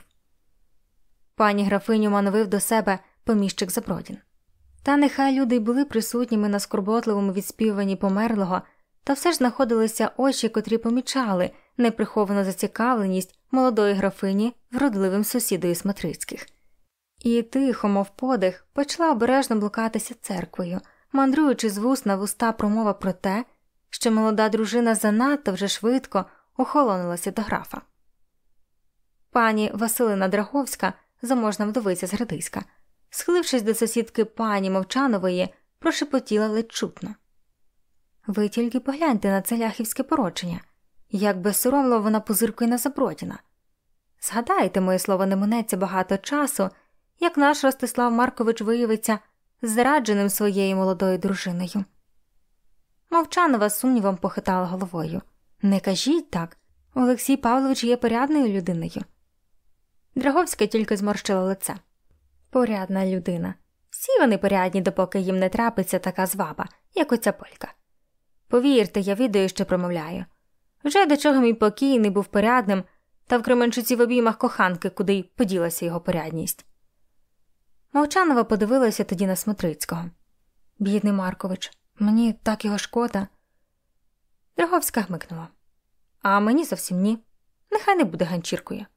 Пані графиню мановив до себе поміщик Забродін. Та нехай люди й були присутніми на скорботливому відспівуванні померлого, та все ж знаходилися очі, котрі помічали неприховану зацікавленість молодої графині вродливим сусідою Смотрицьких. І тихо, мов подих, почала обережно блукатися церквою, мандруючи з вуст на вуста промова про те, що молода дружина занадто вже швидко охолонулася до графа. Пані Василина Драговська, заможна вдовиця з Градиська, схилившись до сусідки пані Мовчанової, прошепотіла ледь чутно. «Ви тільки погляньте на це ляхівське порочення, як безсоромно вона позиркує на Забродіна. Згадайте, моє слово не минеться багато часу, як наш Ростислав Маркович виявиться зрадженим своєю молодою дружиною». Мовчанова з сумнівом похитала головою. «Не кажіть так, Олексій Павлович є порядною людиною». Драговська тільки зморщила лице. «Порядна людина. Всі вони порядні, допоки їм не трапиться така зваба, як оця полька. Повірте, я відаю, що промовляю. Вже до чого мій покійний був порядним, та в Кременчуці в обіймах коханки, куди й поділася його порядність». Мовчанова подивилася тоді на Смотрицького. «Бідний Маркович, мені так його шкода». Драговська гмикнула. «А мені зовсім ні. Нехай не буде ганчіркою».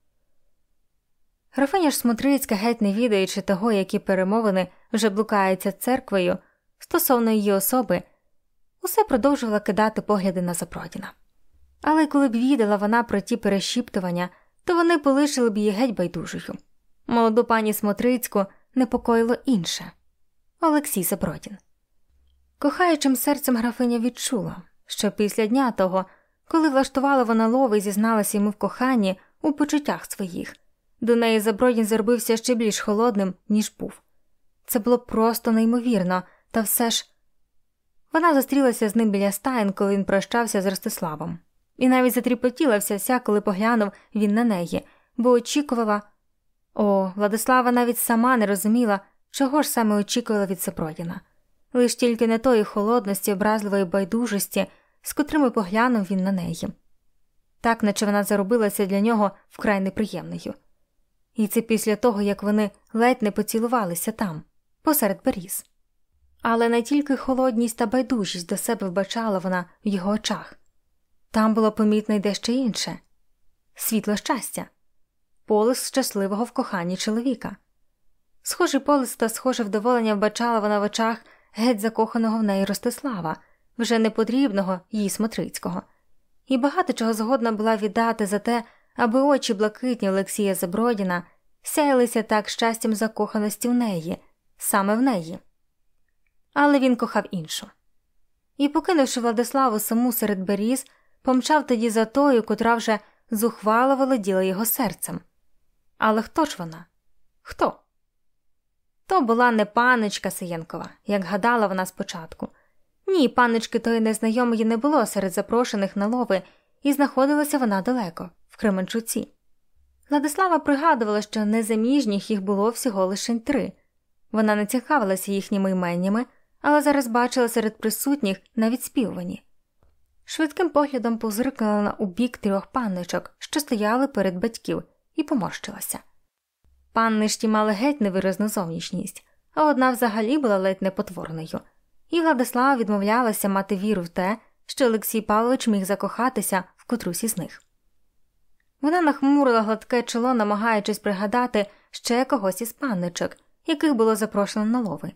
Графиня ж Смотрицька, геть не відаючи того, які перемовини вже блукаються церквою стосовно її особи, усе продовжувала кидати погляди на Забродіна. Але коли б відала вона про ті перешіптування, то вони полишили б її геть байдужою. Молоду пані Смотрицьку непокоїло інше – Олексій Забродін. Кохаючим серцем графиня відчула, що після дня того, коли влаштувала вона лови і зізналася йому в коханні у почуттях своїх, до неї Забродін зробився ще більш холодним, ніж був. Це було просто неймовірно, та все ж… Вона зустрілася з ним біля стаєн, коли він прощався з Ростиславом. І навіть затріпотіла вся вся, коли поглянув він на неї, бо очікувала… О, Владислава навіть сама не розуміла, чого ж саме очікувала від Забродіна. Лиш тільки не тої холодності, образливої байдужості, з котрими поглянув він на неї. Так, наче вона заробилася для нього вкрай неприємною. І це після того, як вони ледь не поцілувалися там, посеред беріз. Але не тільки холодність та байдужість до себе вбачала вона в його очах. Там було помітно й дещо інше. світло щастя, полис щасливого в коханні чоловіка. Схожий полис та схоже вдоволення вбачала вона в очах геть закоханого в неї Ростислава, вже непотрібного їй Смотрицького. І багато чого згодна була віддати за те, аби очі блакитні Олексія Забродіна сяялися так щастям закоханості в неї, саме в неї. Але він кохав іншу. І, покинувши Владиславу саму серед беріз, помчав тоді за тою, котра вже зухвало володіла його серцем. Але хто ж вона? Хто? То була не панночка Саєнкова, як гадала вона спочатку. Ні, панночки тої незнайомої не було серед запрошених на лови, і знаходилася вона далеко, в Кременчуці. Владислава пригадувала, що незаміжніх їх було всього лише три. Вона не цікавилася їхніми іменнями, але зараз бачила серед присутніх навіть співані. Швидким поглядом позиркнула у бік трьох панночок, що стояли перед батьків, і поморщилася. Панни ж ті мали геть невиразну зовнішність, а одна взагалі була ледь не потворною. І Владислава відмовлялася мати віру в те, що Олексій Павлович міг закохатися в котрусь із них. Вона нахмурила гладке чоло, намагаючись пригадати ще когось із панночок, яких було запрошено на лови.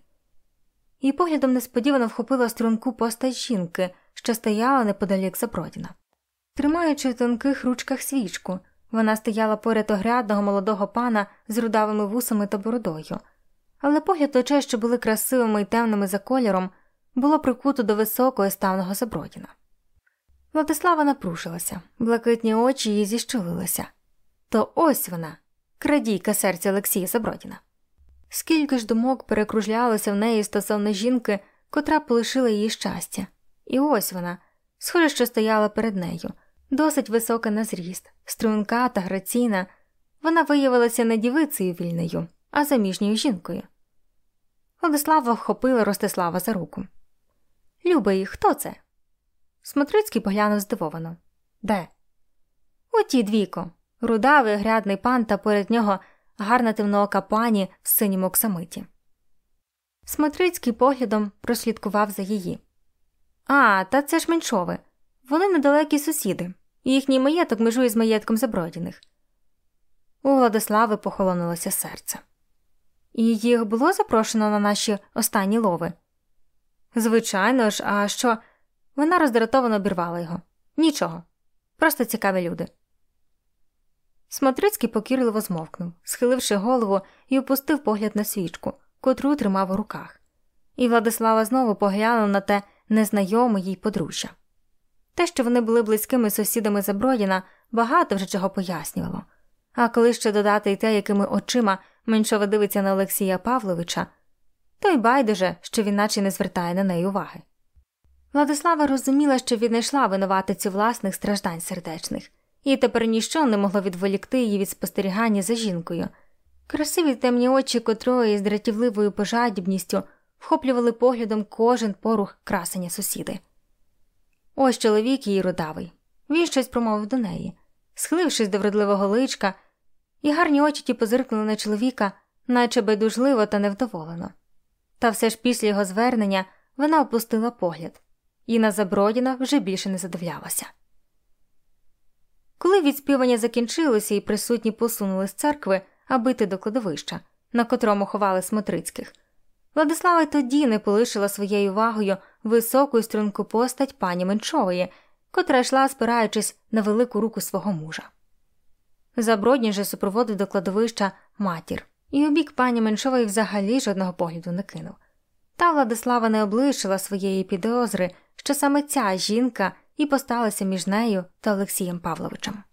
І поглядом несподівано вхопила струнку постать жінки, що стояла неподалік Забродіна. Тримаючи в тонких ручках свічку, вона стояла поряд огрядного молодого пана з рудавими вусами та бородою. Але погляд очей, що були красивими й темними за кольором, було прикуто до високого ставного Забродіна. Владислава напружилася, блакитні очі її зіщулилися. То ось вона, крадійка серця Олексія Забродіна. Скільки ж думок перекружлялося в неї стосовно жінки, котра полишила її щастя. І ось вона, схоже, що стояла перед нею, досить висока на зріст, струнка та граційна. Вона виявилася не дівицею вільною, а заміжньою жінкою. Владислава вхопила Ростислава за руку. «Любий, хто це?» Смотрицький поглянув здивовано. «Де?» «Оті двійко, рудавий грядний пан та перед нього гарна темноока пані в синьому оксамиті». Смотрицький поглядом прослідкував за її. «А, та це ж Меншови. Вони недалекі сусіди. Їхній маєток межує з маєтком Забродіних». У Владислави похолонулося серце. «І їх було запрошено на наші останні лови?» «Звичайно ж, а що?» Вона роздратовано обірвала його. «Нічого. Просто цікаві люди». Смотрицький покірливо змовкнув, схиливши голову і опустив погляд на свічку, котру тримав у руках. І Владислава знову поглянула на те незнайоме їй подружжя. Те, що вони були близькими сусідами Забродіна, багато вже чого пояснювало. А коли ще додати й те, якими очима Меншова дивиться на Олексія Павловича, то й байдуже, що він наче не звертає на неї уваги. Владислава розуміла, що віднайшла винуватицю власних страждань сердечних, і тепер ніщо не могло відволікти її від спостерігання за жінкою. Красиві темні очі котрої з дратівливою пожадібністю вхоплювали поглядом кожен порух красення сусіди. Ось чоловік її рудавий. Він щось промовив до неї, схилившись до вродливого личка, і гарні очі ті позиркнули на чоловіка, наче байдужливо та невдоволено. Та все ж після його звернення вона опустила погляд, і на Забродіна вже більше не задивлялася. Коли відспівання закінчилося і присутні посунули з церкви, аби йти до кладовища, на котрому ховали Смотрицьких, Владислава й тоді не полишила своєю увагою високу і струнку постать пані Меншової, котра йшла, спираючись на велику руку свого мужа. Забродін же супроводив до кладовища матір, і у бік пані Меншової взагалі жодного погляду не кинув. Та Владислава не облишила своєї підозри, що саме ця жінка і посталася між нею та Олексієм Павловичем.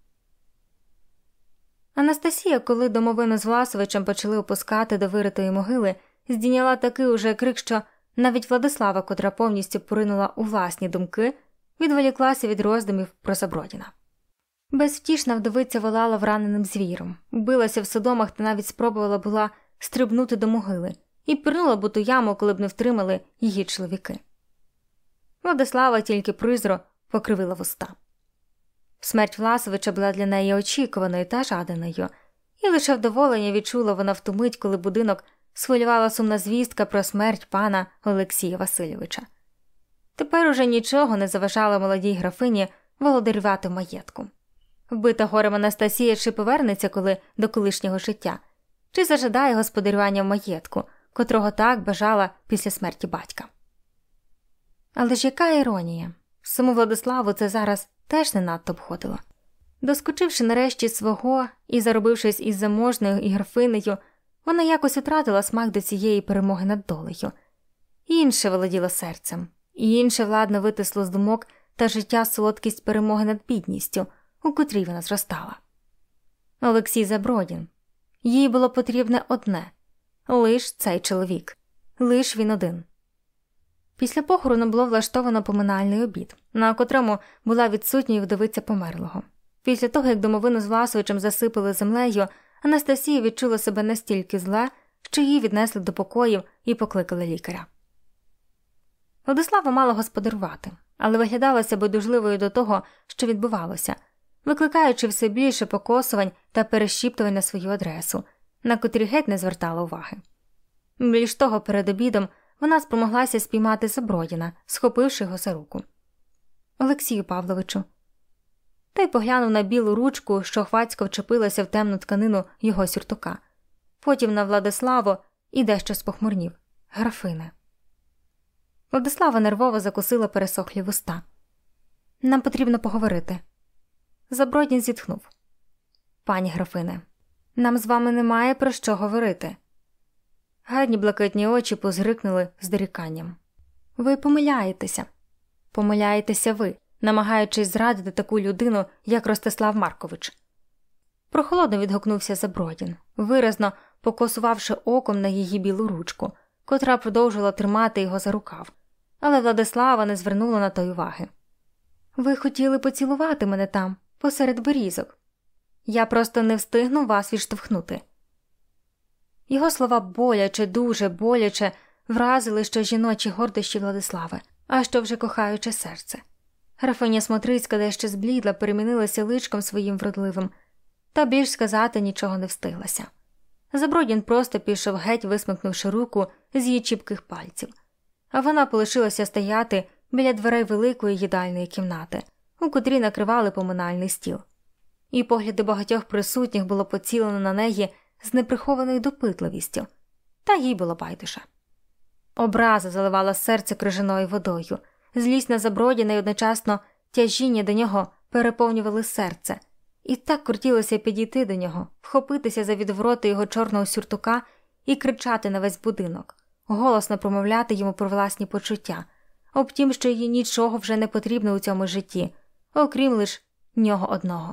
Анастасія, коли домовину з Власовичем почали опускати до виритої могили, здійняла такий уже крик, що навіть Владислава, котра повністю поринула у власні думки, відволіклася від роздумів про Забродіна. Безвтішна вдовиця волала враненим звіром, билася в содомах та навіть спробувала була стрибнути до могили і пірнула б у ту яму, коли б не втримали її чоловіки. Владислава тільки призро покривила вуста. Смерть Власовича була для неї очікуваною та жаданою, і лише вдоволення відчула вона в ту мить, коли будинок схвилювала сумна звістка про смерть пана Олексія Васильовича. Тепер уже нічого не заважало молодій графині володарювати в маєтку. Вбита горем Анастасія чи повернеться коли до колишнього життя, чи зажадає господарювання в маєтку, котрого так бажала після смерті батька. Але ж яка іронія? Саму Владиславу це зараз теж не надто обходило. Доскочивши нарешті свого і заробившись із заможною і графинею, вона якось втратила смак до цієї перемоги над долею. Інше володіло серцем, і інше владно витисло з думок та життя солодкість перемоги над бідністю, у котрій вона зростала. Олексій Забродін. Їй було потрібне одне – лиш цей чоловік. Лиш він один. Після похорону було влаштовано поминальний обід, на котрому була відсутня вдовиця померлого. Після того, як домовину з Власовичем засипали землею, Анастасія відчула себе настільки зле, що її віднесли до покоїв і покликали лікаря. Владислава мала господарювати, але виглядалася байдужливою до того, що відбувалося, викликаючи все більше покосувань та перешіптувань на свою адресу, на котрі геть не звертала уваги. Більш того, перед обідом вона спромоглася спіймати Забродіна, схопивши його за руку. «Олексію Павловичу». Той поглянув на білу ручку, що хвацько вчепилася в темну тканину його сюртука. Потім на Владиславу і дещо спохмурнів. «Графине». Владислава нервово закусила пересохлі вуста. «Нам потрібно поговорити». Забродін зітхнув. «Пані графине, нам з вами немає про що говорити». Гарні блакитні очі позрикнули з доріканням. «Ви помиляєтеся. Помиляєтеся ви, намагаючись зрадити таку людину, як Ростислав Маркович». Прохолодно відгукнувся Забродін, виразно покосувавши оком на її білу ручку, котра продовжувала тримати його за рукав. Але Владислава не звернула на той уваги. «Ви хотіли поцілувати мене там, посеред берізок. Я просто не встигну вас відштовхнути». Його слова боляче, дуже боляче вразили що жіночі гордощі Владислави, а що вже кохаюче серце. Графиня Смотрицька дещо зблідла, перемінилася личком своїм вродливим, та більш сказати нічого не встиглася. Забродін просто пішов геть, висмикнувши руку з її чіпких пальців, а вона полишилася стояти біля дверей великої їдальної кімнати, у котрій накривали поминальний стіл. І погляди багатьох присутніх було поцілено на неї з неприхованою допитливістю, та їй було байдуже. Образа заливала серце крижаною водою, злість на Забродіна й одночасно тяжіння до нього переповнювали серце, і так кортілося підійти до нього, вхопитися за відвороти його чорного сюртука і кричати на весь будинок, голосно промовляти йому про власні почуття, об тім, що їй нічого вже не потрібно у цьому житті, окрім лиш нього одного.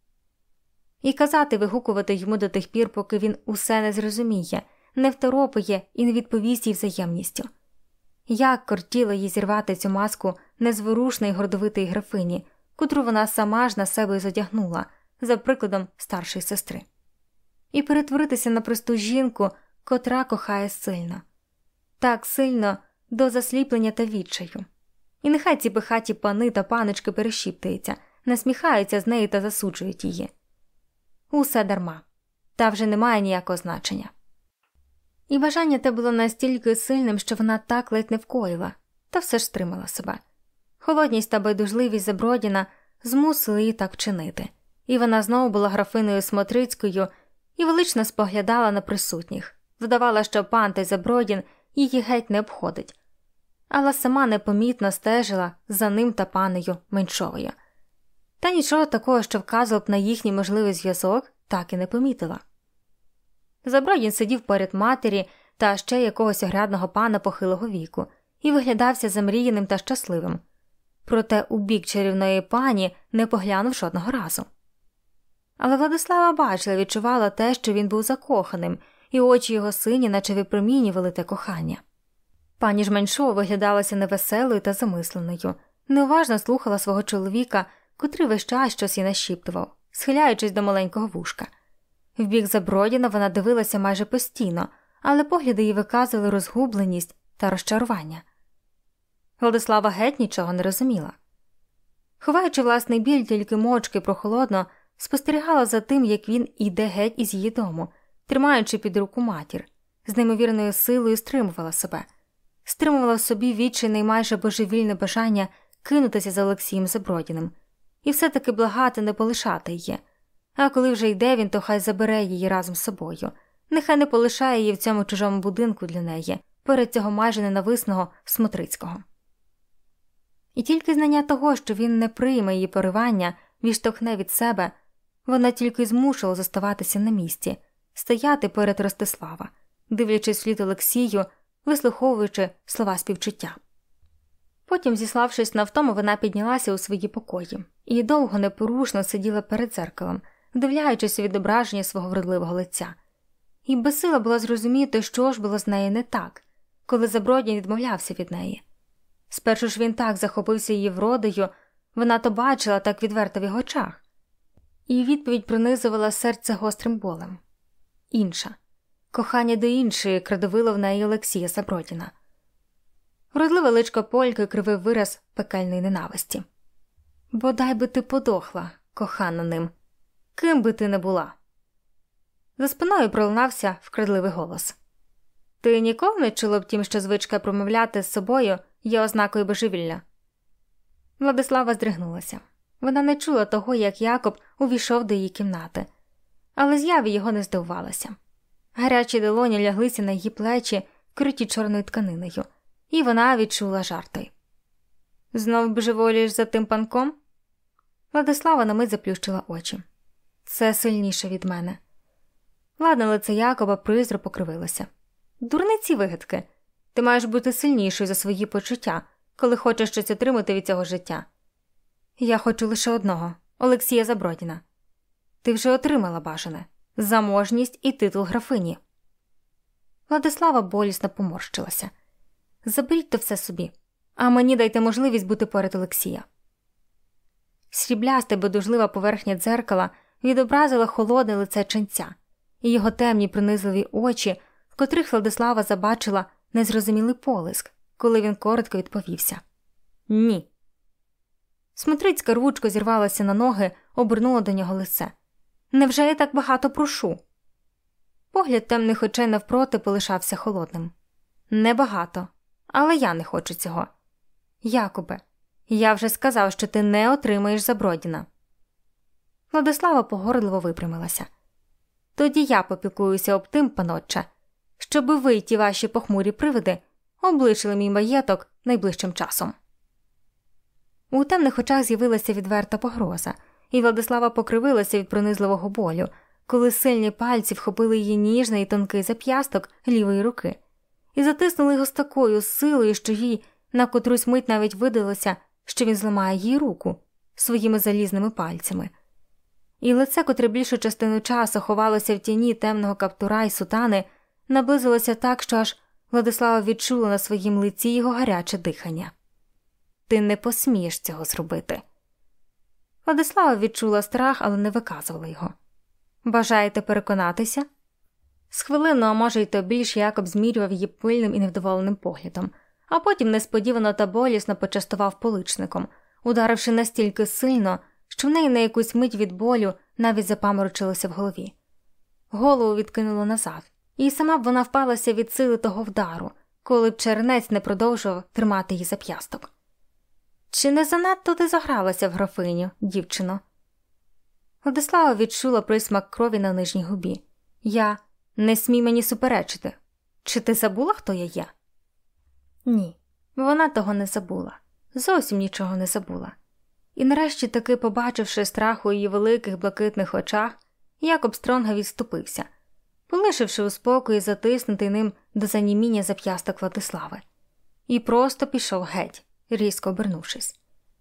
І казати, вигукувати йому до тих пір, поки він усе не зрозуміє, не второпає і не відповість їй взаємністю. Як кортіло їй зірвати цю маску незворушної гордовитої графині, котру вона сама ж на себе й задягнула, за прикладом старшої сестри. І перетворитися на просту жінку, котра кохає сильно. Так сильно до засліплення та відчаю. І нехай ці пихаті пани та паночки перешіптуються, насміхаються з неї та засуджують її. Усе дарма. Та вже немає ніякого значення. І бажання те було настільки сильним, що вона так ледь не вкоїла, та все ж стримала себе. Холодність та байдужливість Забродіна змусили її так вчинити. І вона знову була графинею Смотрицькою і велично споглядала на присутніх, вдавала, що пан та Забродін її геть не обходить. Але сама непомітно стежила за ним та панею Меншовою. Та нічого такого, що вказував б на їхній можливий зв'язок, так і не помітила. Забродін сидів поряд матері та ще якогось огрядного пана похилого віку і виглядався замріяним та щасливим. Проте у бік чарівної пані не поглянув жодного разу. Але Владислава бачила, відчувала те, що він був закоханим, і очі його сині наче випромінювали те кохання. Пані ж Меншова виглядалася невеселою та замисленою, неуважно слухала свого чоловіка, котрий весь час щось їй нашіптував, схиляючись до маленького вушка. В бік Забродіна вона дивилася майже постійно, але погляди її виказували розгубленість та розчарування. Владислава геть нічого не розуміла. Ховаючи власний біль, тільки мовчки прохолодно, спостерігала за тим, як він іде геть із її дому, тримаючи під руку матір, з неймовірною силою стримувала себе. Стримувала в собі відчайне й майже божевільне бажання кинутися за Олексієм Забродіним і все-таки благати не полишати її. А коли вже йде він, то хай забере її разом з собою. Нехай не полишає її в цьому чужому будинку для неї, перед цього майже ненависного Смотрицького. І тільки знання того, що він не прийме її поривання, відштовхне від себе, вона тільки змушувала зоставатися на місці, стояти перед Ростислава, дивлячись вслід Олексію, вислуховуючи слова співчуття. Потім, зіславшись на втому, вона піднялася у свої покої і довго непорушно сиділа перед дзеркалом, вдивляючись у відображення свого вродливого лиця. І безсила була зрозуміти, що ж було з нею не так, коли Забродін відмовлявся від неї. Спершу ж він так захопився її вродою, вона то бачила, так відверто в його очах. І відповідь пронизувала серце гострим болем. Інша. Кохання до іншої крадовило в неї Олексія Забродіна. Вродливе личко Польки кривив вираз пекельної ненависті. «Бодай би ти подохла, кохана ним, ким би ти не була». За спиною пролунався вкрадливий голос. «Ти ніколи не чула б тім, що звичка промовляти з собою є ознакою божевілля?» Владислава здригнулася. Вона не чула того, як Якоб увійшов до її кімнати. Але з'яві його не здивувалася. Гарячі долоні ляглися на її плечі, вкриті чорною тканиною, і вона відчула жар той. «Знов божеволієш за тим панком?» Владислава на мить заплющила очі. «Це сильніше від мене». Ладне лице Якоба призро покривилося. «Дурниці вигадки. Ти маєш бути сильнішою за свої почуття, коли хочеш щось отримати від цього життя. Я хочу лише одного – Олексія Забродіна. Ти вже отримала бажане – заможність і титул графині». Владислава болісно поморщилася. «Заберіть то все собі, а мені дайте можливість бути поряд Олексія». Срібляста бездужлива поверхня дзеркала відобразила холодне лице ченця і його темні пронизливі очі, в котрих Владислава забачила незрозумілий полиск, коли він коротко відповівся. «Ні». Смотрицька рвучко зірвалася на ноги, обернула до нього лице. «Невже я так багато прошу?» Погляд темних очей навпроти полишався холодним. «Небагато, але я не хочу цього. Якубе, я вже сказав, що ти не отримаєш Забродіна». Владислава погордливо випрямилася. «Тоді я попіклуюся об тим, панотче, щоби ви, ті ваші похмурі привиди, облишили мій маєток найближчим часом». У темних очах з'явилася відверта погроза, і Владислава покривилася від пронизливого болю, коли сильні пальці вхопили її ніжний і тонкий зап'ясток лівої руки і затиснули його з такою силою, що їй на котрусь мить навіть видалося, що він зламає їй руку своїми залізними пальцями. І лице, котре більшу частину часу ховалося в тіні темного каптура й сутани, наблизилося так, що аж Владислава відчула на своїм лиці його гаряче дихання. «Ти не посмієш цього зробити». Владислава відчула страх, але не виказувала його. «Бажаєте переконатися?» З хвилину, а може й то більш, Якоб змірював її пильним і невдоволеним поглядом, а потім несподівано та болісно почастував поличником, ударивши настільки сильно, що в неї на якусь мить від болю навіть запаморочилося в голові. Голову відкинуло назад, і сама б вона впалася від сили того вдару, коли б чернець не продовжував тримати її зап'ясток. «Чи не занадто ти загралася в графиню, дівчино?» Владислава відчула присмак крові на нижній губі. «Я... Не смій мені суперечити. Чи ти забула, хто я є?» Ні, вона того не забула. Зовсім нічого не забула. І нарешті таки, побачивши страх у її великих блакитних очах, Якоб Стронга відступився, полишивши у спокої затиснутий ним до заніміння зап'ясток Владислави. І просто пішов геть, різко обернувшись.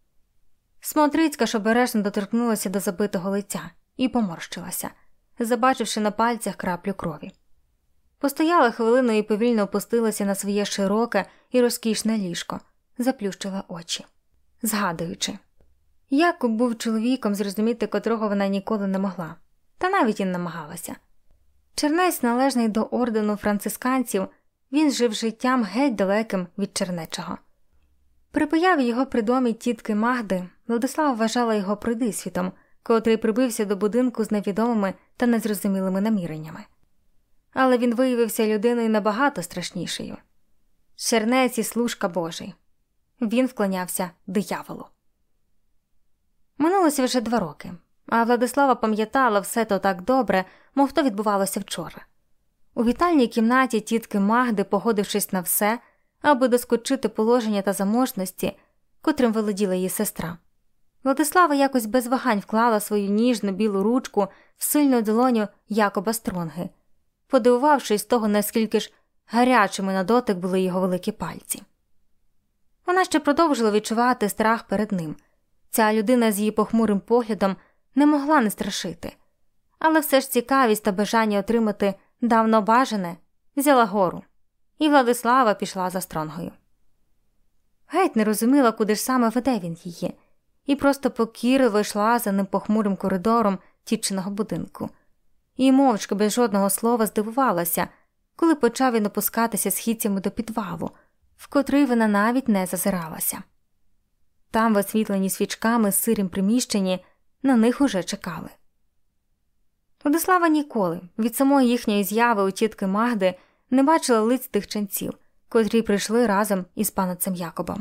Смотрицька ж обережно доторкнулася до забитого лиця і поморщилася, забачивши на пальцях краплю крові. Постояла хвилину і повільно опустилася на своє широке і розкішне ліжко, заплющила очі, згадуючи. Якоб був чоловіком, зрозуміти котрого вона ніколи не могла, та навіть і не намагалася. Чернець, належний до ордену францисканців, він жив життям геть далеким від чернечого. При появі його при домі тітки Магди Владислава вважала його пройдисвітом, котрий прибився до будинку з невідомими та незрозумілими наміреннями. Але він виявився людиною набагато страшнішою. Чернець і служка Божий. Він вклонявся дияволу. Минулося вже два роки, а Владислава пам'ятала все то так добре, мов то відбувалося вчора. У вітальній кімнаті тітки Магди, погодившись на все, аби доскочити положення та заможності, котрим володіла її сестра, Владислава якось без вагань вклала свою ніжну білу ручку в сильну долоню Якоба Стронги, подивувавшись того, наскільки ж гарячими на дотик були його великі пальці. Вона ще продовжила відчувати страх перед ним. Ця людина з її похмурим поглядом не могла не страшити. Але все ж цікавість та бажання отримати давно бажане взяла гору, і Владислава пішла за Стронгою. Геть не розуміла, куди ж саме веде він її, і просто покірливо йшла за ним похмурим коридором тітчиного будинку. І мовчки, без жодного слова, здивувалася, коли почав він опускатися східцями до підвалу, в котрий вона навіть не зазиралася. Там, в освітленні свічками сирім приміщенні, на них уже чекали. Владислава ніколи, від самої їхньої зяви у тітки Магди, не бачила лиць тих ченців, котрі прийшли разом із панотцем Якобом.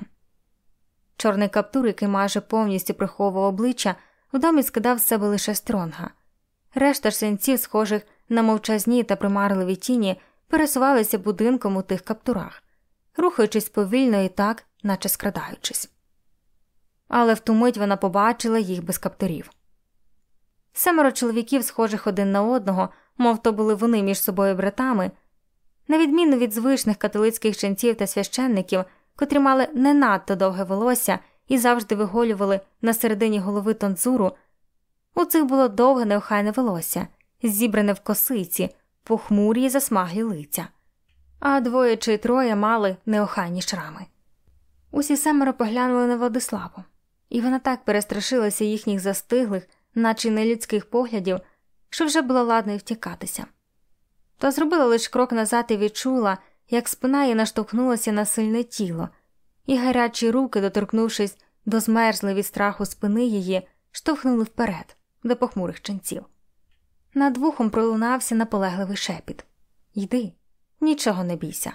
Чорний каптур, який майже повністю приховував обличчя, в домі скидав з себе лише Стронга. Решта ж синців, схожих на мовчазні та примарливі тіні, пересувалися будинком у тих каптурах, рухаючись повільно і так, наче скрадаючись. Але в ту мить вона побачила їх без каптурів. Семеро чоловіків, схожих один на одного, мов то були вони між собою братами, на відміну від звичних католицьких ченців та священників, котрі мали не надто довге волосся і завжди виголювали на середині голови тонзуру, у цих було довге неохайне волосся, зібране в косиці, похмурі й засмаглі лиця, а двоє чи троє мали неохайні шрами. Усі семеро поглянули на Владиславу, і вона так перестрашилася їхніх застиглих, наче нелюдських поглядів, що вже була ладна й втікатися. Та зробила лише крок назад і відчула, як спина її наштовхнулася на сильне тіло, і гарячі руки, доторкнувшись до змерзли від страху спини її, штовхнули вперед, до похмурих ченців. Над вухом пролунався наполегливий шепіт. «Йди, нічого не бійся».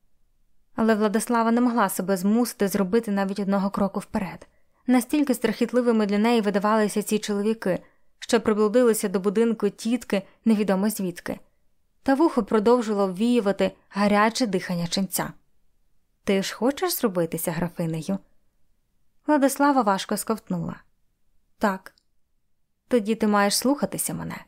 Але Владислава не могла себе змусити зробити навіть одного кроку вперед. Настільки страхітливими для неї видавалися ці чоловіки, що приблудилися до будинку тітки невідомо звідки. Та вухо продовжувало ввіювати гаряче дихання ченця. «Ти ж хочеш зробитися графинею?» Владислава важко сковтнула. «Так. Тоді ти маєш слухатися мене».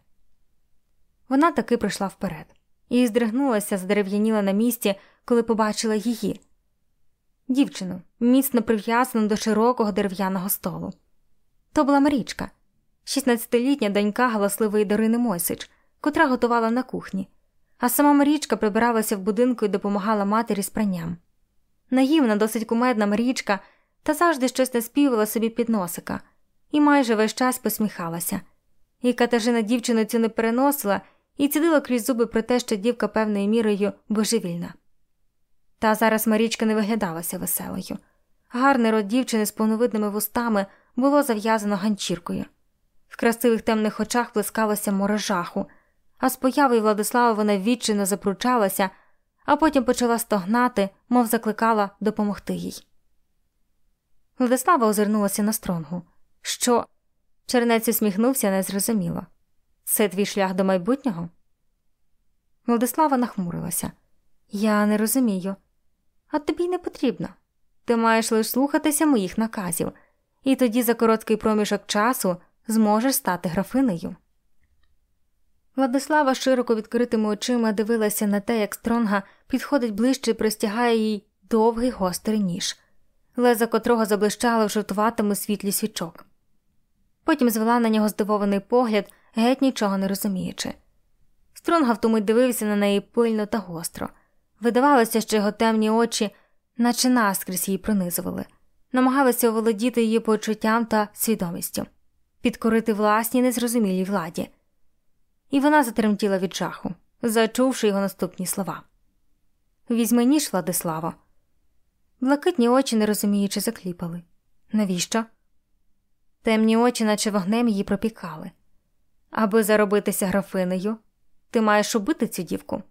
Вона таки прийшла вперед і здригнулася, здерев'яніла на місці, коли побачила її. Дівчину, міцно прив'язану до широкого дерев'яного столу. То була Марічка, шістнадцятилітня донька галасливої Дарини Мойсич, котра готувала на кухні, а сама Марічка прибиралася в будинку і допомагала матері з пранням. Наївна, досить кумедна Марічка та завжди щось наспівала собі під носика і майже весь час посміхалася. І Катажина дівчину цю не переносила і цідила крізь зуби про те, що дівка певною мірою божевільна. Та зараз Марічка не виглядалася веселою. Гарний рот дівчини з повновидними вустами було зав'язано ганчіркою. В красивих темних очах плескалося море жаху, а з появою Владислава вона відчайно запручалася, а потім почала стогнати, мов закликала допомогти їй. Владислава озирнулася на Стронгу. «Що?» Чернець усміхнувся незрозуміло. «Це твій шлях до майбутнього?» Владислава нахмурилася. «Я не розумію. А тобі й не потрібно. Ти маєш лише слухатися моїх наказів, і тоді за короткий проміжок часу зможеш стати графинею». Владислава широко відкритими очима дивилася на те, як Стронга підходить ближче і простягає їй довгий гострий ніж, леза котрого заблищало в жовтуватому світлі свічок. Потім звела на нього здивований погляд, геть нічого не розуміючи. Стронга втомить дивився на неї пильно та гостро. Видавалося, що його темні очі, наче наскрізь її пронизували, намагалися оволодіти її почуттям та свідомістю, підкорити власній незрозумілій владі. І вона затремтіла від жаху, зачувши його наступні слова. «Візьми ніж, Владиславо». Блакитні очі нерозуміючи закліпали. «Навіщо?» Темні очі, наче вогнем, її пропікали. «Аби заробитися графинею, ти маєш убити цю дівку».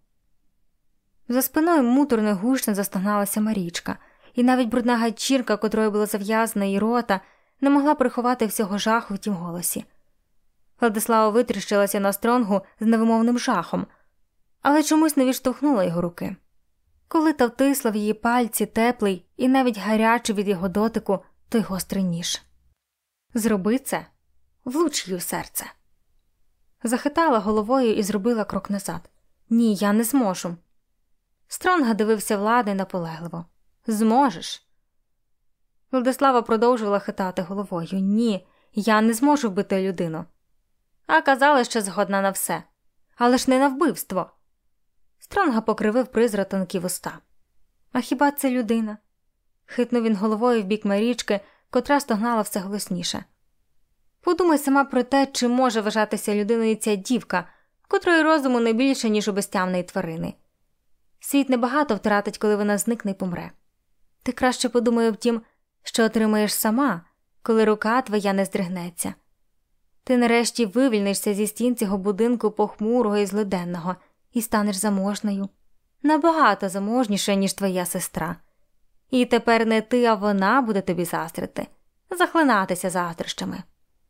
За спиною муторно гучно застогналася Марічка, і навіть брудна ганчірка, котрою була зав'язана її рота, не могла приховати всього жаху в тім голосі. Владислава витріщилася на Стронгу з невимовним жахом, але чомусь не відштовхнула його руки. Коли та втисла в її пальці теплий і навіть гарячий від його дотику той гострий ніж. «Зроби це, влуч їй у серце». Захитала головою і зробила крок назад. «Ні, я не зможу». Стронга дивився владно й наполегливо. «Зможеш». Владислава продовжувала хитати головою. «Ні, я не зможу вбити людину». «А казали, що згодна на все. Але ж не на вбивство». Стронга покривив призра тонкі вуста. «А хіба це людина?» Хитнув він головою в бік Марічки, котра стогнала все голосніше. «Подумай сама про те, чи може вважатися людиною ця дівка, котрої розуму не більше, ніж у безтямної тварини. Світ небагато втратить, коли вона зникне й помре. Ти краще подумай об тім, що отримаєш сама, коли рука твоя не здригнеться. Ти нарешті вивільнишся зі стін цього будинку похмурого і злиденного і станеш заможною. Набагато заможнішою, ніж твоя сестра. І тепер не ти, а вона буде тобі заздрити, захлинатися заздрощами».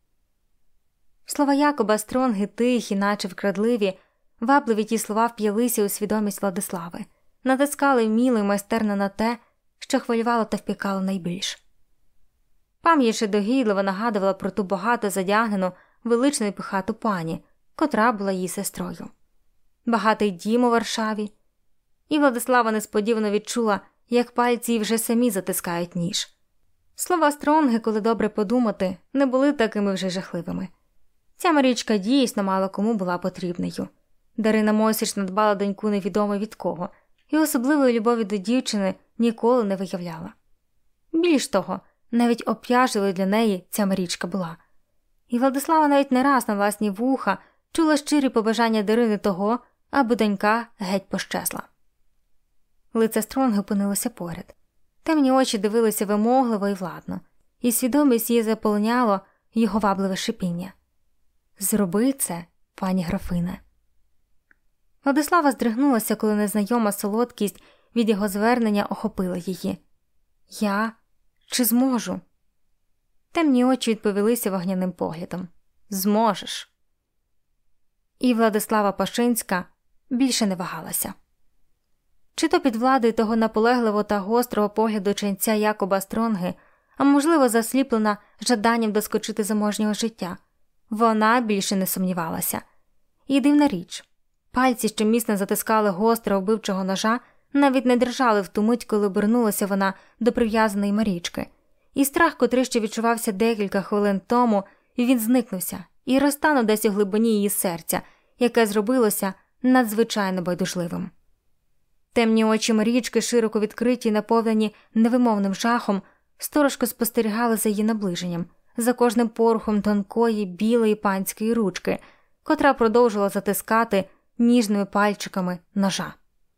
Слова Якоба Стронги тихі, наче вкрадливі, вабливі ті слова вп'ялися у свідомість Владислави, натискали вміло й майстерно на те, що хвилювало та впікало найбільш. Пам'ять ще догідливо нагадувала про ту багато задягнену, величну й пихату пані, котра була її сестрою. Багатий дім у Варшаві. І Владислава несподівано відчула, як пальці їй вже самі затискають ніж. Слова Стронги, коли добре подумати, не були такими вже жахливими. Ця Марічка дійсно мало кому була потрібною. Дарина Мосіч надбала доньку невідомо від кого, і особливої любові до дівчини ніколи не виявляла. Більш того, навіть обтяжливою для неї ця Марічка була. І Владислава навіть не раз на власні вуха чула щирі побажання Дарини того, аби донька геть пощезла. Лице Стронги опинилося поряд. Темні очі дивилися вимогливо і владно, і свідомість її заполоняло його вабливе шипіння. «Зроби це, пані графине». Владислава здригнулася, коли незнайома солодкість від його звернення охопила її. «Я? Чи зможу?» Темні очі відповілися вогняним поглядом. «Зможеш». І Владислава Пашинська більше не вагалася. Чи то під владою того наполегливого та гострого погляду ченця Якоба Стронги, а можливо засліплена жаданням доскочити заможнього життя, вона більше не сумнівалася. І дивна річ. Пальці, що міцно затискали гострого вбивчого ножа, навіть не держали в ту мить, коли обернулася вона до прив'язаної Марічки. І страх, котрий ще відчувався декілька хвилин тому, він зникнувся і розтанув десь у глибині її серця, яке зробилося надзвичайно байдужливим. Темні очі Марічки, широко відкриті й наповнені невимовним жахом, сторожко спостерігали за її наближенням, за кожним порухом тонкої, білої панської ручки, котра продовжувала затискати ніжними пальчиками ножа.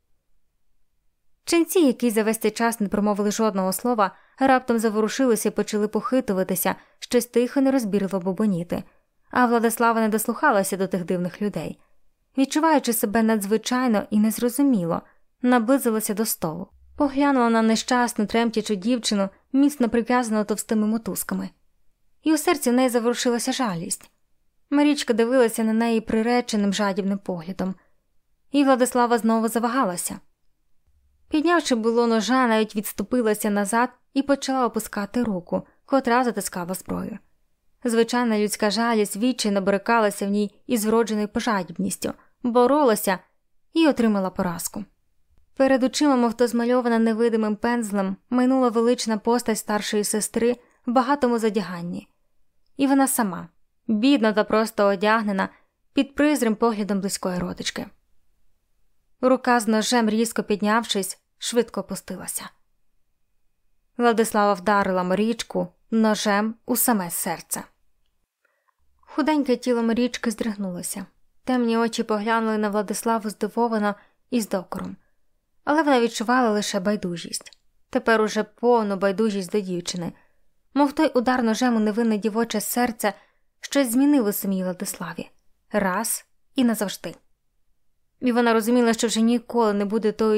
Ченці, які за весь цей час не промовили жодного слова, раптом заворушилися і почали похитуватися, щось тихо нерозбірливо бубоніти, а Владислава не дослухалася до тих дивних людей. Відчуваючи себе надзвичайно і незрозуміло, наблизилася до столу, поглянула на нещасну, тремтячу дівчину, міцно прив'язану товстими мотузками. І у серці в неї заворушилася жалість. Марічка дивилася на неї приреченим жадібним поглядом. І Владислава знову завагалася. Піднявши було ножа, навіть відступилася назад і почала опускати руку, котра затискала зброю. Звичайна людська жалість відчайно борикалася в ній із вродженою пожадібністю, боролася і отримала поразку. Перед очима, мов то змальована невидимим пензлем, майнула велична постать старшої сестри в багатому задяганні. І вона сама, бідно та просто одягнена, під призрим поглядом близької родички. Рука з ножем, різко піднявшись, швидко опустилася. Владислава вдарила Марічку ножем у саме серце. Худеньке тіло Марічки здригнулося. Темні очі поглянули на Владиславу здивовано і з докором. Але вона відчувала лише байдужість. Тепер уже повну байдужість до дівчини. Мов той удар ножем у невинне дівоче серце щось змінив у самій Владиславі. Раз і назавжди. І вона розуміла, що вже ніколи не буде тою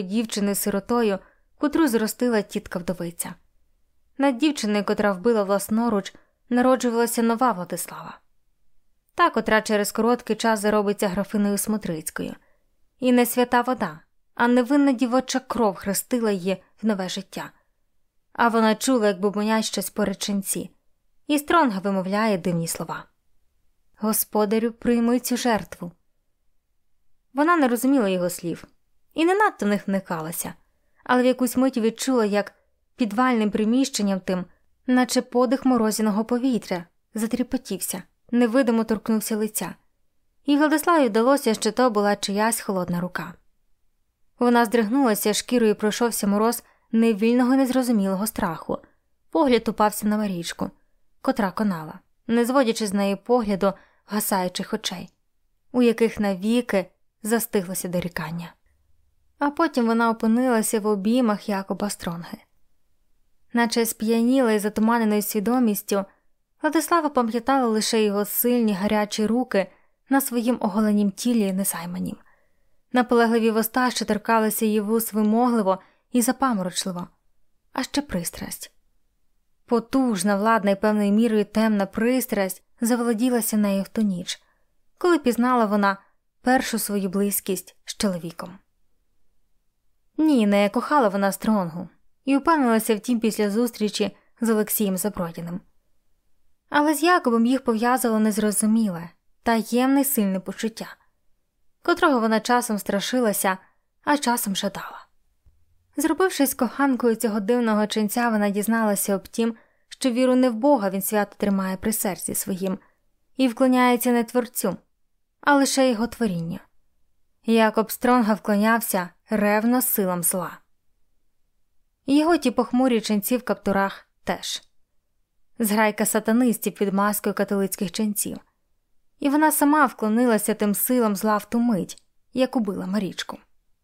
дівчиною-сиротою, котру зростила тітка-вдовиця. Над дівчиною, котра вбила власноруч, народжувалася нова Владислава. Та, котра через короткий час заробиться графинею Смотрицькою. І не свята вода, а невинна дівоча кров хрестила її в нове життя. А вона чула, як бубонять щось по реченці, і Стронга вимовляє дивні слова. «Господарю, прийми цю жертву». Вона не розуміла його слів і не надто в них вникалася, але в якусь мить відчула, як підвальним приміщенням тим, наче подих морозяного повітря, затріпотівся, невидимо торкнувся лиця. І Владиславі вдалося, що то була чиясь холодна рука. Вона здригнулася, шкірою пройшовся мороз невільного і незрозумілого страху. Погляд упався на Марічку, котра конала, не зводячи з неї погляду гасаючих очей, у яких навіки застиглося дорікання. А потім вона опинилася в обіймах Якоба Стронги. Наче сп'яніла і затуманеною свідомістю, Владислава пам'ятала лише його сильні гарячі руки на своїм оголенім тілі незайманім. Наполегливі вуста, що торкалися її вуст вимогливо і запаморочливо, а ще пристрасть. Потужна, владна і певною мірою темна пристрасть заволоділася нею в ту ніч, коли пізнала вона першу свою близькість з чоловіком. Ні, не кохала вона Стронгу і упевнилася втім після зустрічі з Олексієм Забродіним. Але з Якобом їх пов'язувало незрозуміле, таємне й сильне почуття, котрого вона часом страшилася, а часом жадала. Зробившись коханкою цього дивного ченця, вона дізналася об тім, що віру не в Бога він свято тримає при серці своїм і вклоняється не творцю, а лише його творінню. Якоб Стронга вклонявся ревно силам зла. Його ті похмурі ченці в каптурах теж. Зграйка сатанистів під маскою католицьких ченців. І вона сама вклонилася тим силам зла в ту мить, як убила Марічку.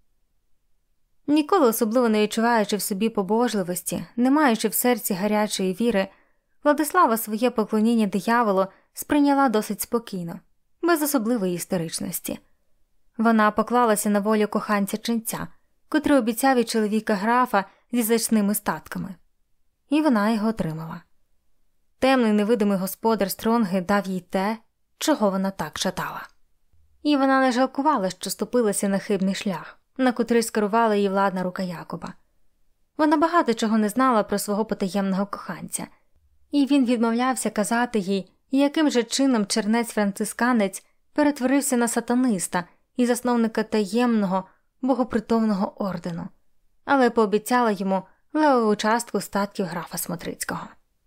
Ніколи особливо не відчуваючи в собі побожливості, не маючи в серці гарячої віри, Владислава своє поклоніння дияволу сприйняла досить спокійно, без особливої істеричності. Вона поклалася на волю коханця ченця, котрий обіцяв від чоловіка графа зі значними статками. І вона його отримала. Темний невидимий господар Стронги дав їй те, чого вона так жадала. І вона не жалкувала, що ступилася на хибний шлях, на котрий скерувала її владна рука Якоба. Вона багато чого не знала про свого потаємного коханця, і він відмовлявся казати їй, яким же чином чернець-францисканець перетворився на сатаниста і засновника таємного, богопритомного ордену, але пообіцяла йому левову частку статків графа Смотрицького.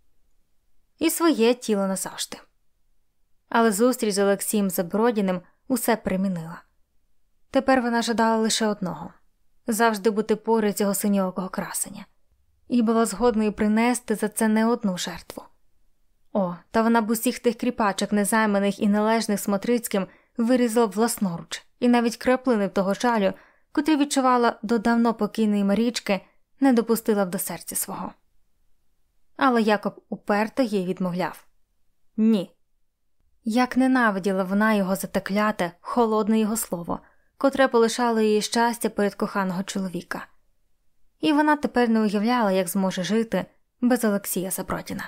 І своє тіло назавжди. Але зустріч з Олексієм Забродіним усе перемінила. Тепер вона жадала лише одного – завжди бути поряд цього синьокого красення. І була згодною принести за це не одну жертву. О, та вона б усіх тих кріпачок, незайманих і належних Смотрицьким, вирізала власноруч, і навіть краплини того жалю, котрий відчувала до давно покійної Марічки, не допустила б до серця свого. Але Якоб уперто їй відмовляв. Ні. Як ненавиділа вона його за те кляте, холодне його слово, котре полишало її щастя перед коханого чоловіка. І вона тепер не уявляла, як зможе жити без Олексія Забродіна.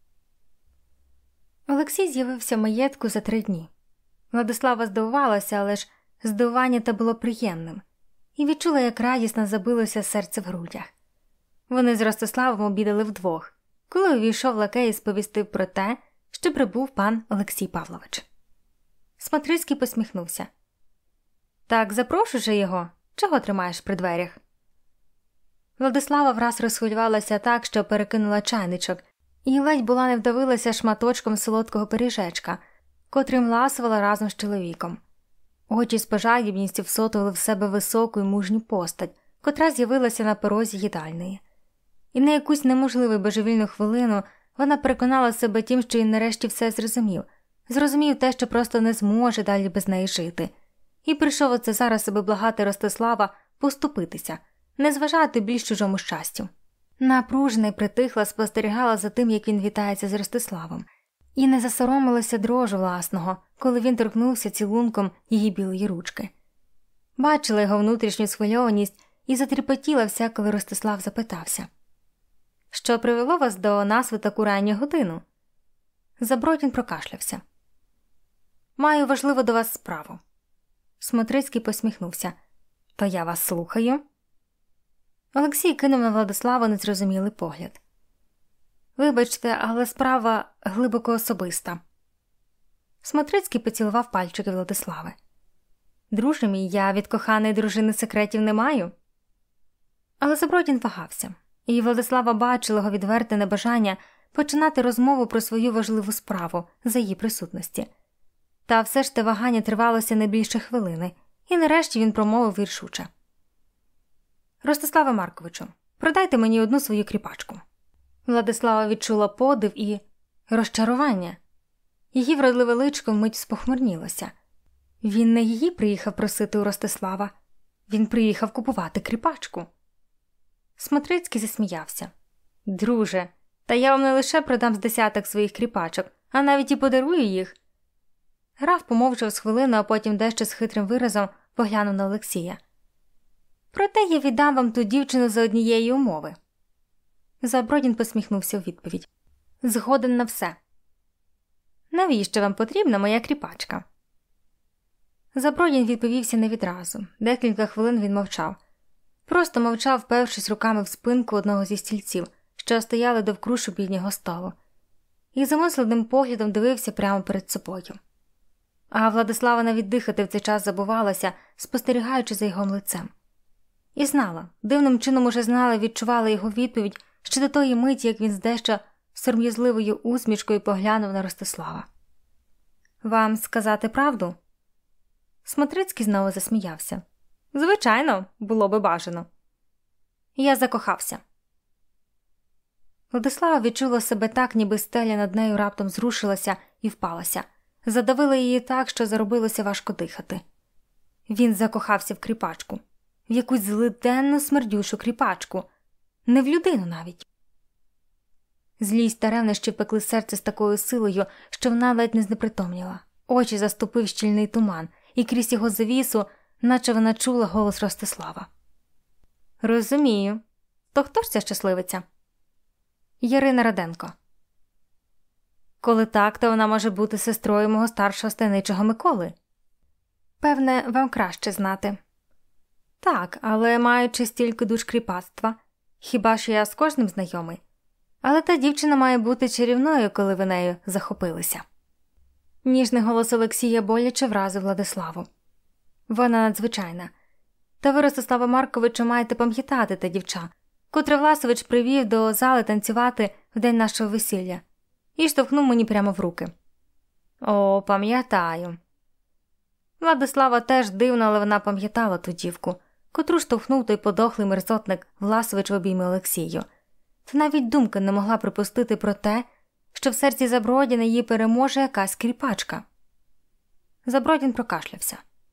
Олексій з'явився в маєтку за три дні. Владислава здивувалася, але ж здивування те було приємним, і відчула, як радісно забилося серце в грудях. Вони з Ростиславом обідали вдвох, коли увійшов лакей і сповістив про те, що прибув пан Олексій Павлович. Смотрицький посміхнувся. «Так запрошуй же його, чого тримаєш при дверях?» Владислава враз розхвилювалася так, що перекинула чайничок, і ледь була не вдавилася шматочком солодкого пиріжечка, котрим ласувала разом з чоловіком. Очі з пожадібністю всотували в себе високу й мужню постать, котра з'явилася на порозі їдальної. І на якусь неможливу божевільну хвилину вона переконала себе тим, що він нарешті все зрозумів. Зрозумів те, що просто не зможе далі без неї жити. І прийшов оце зараз себе благати Ростислава поступитися, не зважати більш чужому щастю. Напружена й притихла спостерігала за тим, як він вітається з Ростиславом. І не засоромилася дрожу власного, коли він торкнувся цілунком її білої ручки. Бачила його внутрішню схвильованість і затріпотіла вся, коли Ростислав запитався. «Що привело вас до нас в таку ранню годину?» Забродін прокашлявся. «Маю важливу до вас справу». Смотрицький посміхнувся. «То я вас слухаю». Олексій кинув на Владислава незрозумілий погляд. «Вибачте, але справа глибоко особиста». Смотрицький поцілував пальчики Владислави. «Друже мій, я від коханої дружини секретів не маю». Але Забродін вагався, і Владислава бачила його відверте небажання починати розмову про свою важливу справу за її присутності. Та все ж те вагання тривалося не більше хвилини, і нарешті він промовив рішуче. «Ростиславе Марковичу, продайте мені одну свою кріпачку». Владислава відчула подив і розчарування. Її вродливе личко вмить спохмурнілося. Він не її приїхав просити у Ростислава, він приїхав купувати кріпачку. Смотрицький засміявся. «Друже, та я вам не лише продам з десяток своїх кріпачок, а навіть і подарую їх». Граф помовчав з хвилину, а потім дещо з хитрим виразом поглянув на Олексія. «Проте я віддам вам ту дівчину за однієї умови». Забродін посміхнувся у відповідь. «Згоден на все». «Навіщо вам потрібна моя кріпачка?» Забродін відповівся не відразу. Декілька хвилин він мовчав. Просто мовчав, впершись руками в спинку одного зі стільців, що стояли довкруж обіднього столу. І замисленим поглядом дивився прямо перед собою. А Владислава навіть дихати в цей час забувалася, спостерігаючи за його лицем. І знала, дивним чином уже знала і відчувала його відповідь ще до тої миті, як він з дещо сором'язливою усмішкою поглянув на Ростислава. «Вам сказати правду?» Смотрицький знову засміявся. «Звичайно, було би бажано». «Я закохався». Владислава відчула себе так, ніби стеля над нею раптом зрушилася і впалася. Задавила її так, що заробилося важко дихати. Він закохався в кріпачку. В якусь злиденну смердючу кріпачку. Не в людину навіть. Злість та ревнощі пекли серце з такою силою, що вона ледь не знепритомніла. Очі заступив щільний туман, і крізь його завісу, наче вона чула голос Ростислава. «Розумію. То хто ж ця щасливиця?» «Ярина Раденко». «Коли так, то вона може бути сестрою мого старшого станичого Миколи». «Певне, вам краще знати». «Так, але маючи стільки душ кріпацтва, хіба ж я з кожним знайомий? Але та дівчина має бути чарівною, коли ви нею захопилися». Ніжний голос Олексія боляче вразив Владиславу. «Вона надзвичайна. Та ви, Ростиславе Марковичу, маєте пам'ятати те дівча, котре Власович привів до зали танцювати в день нашого весілля і штовхнув мені прямо в руки». «О, пам'ятаю». Владислава теж дивно, але вона пам'ятала ту дівку, котру штовхнув той подохлий мерзотник Власович в обійми Олексію. Та навіть думки не могла припустити про те, що в серці Забродіна її переможе якась кріпачка. Забродін прокашлявся.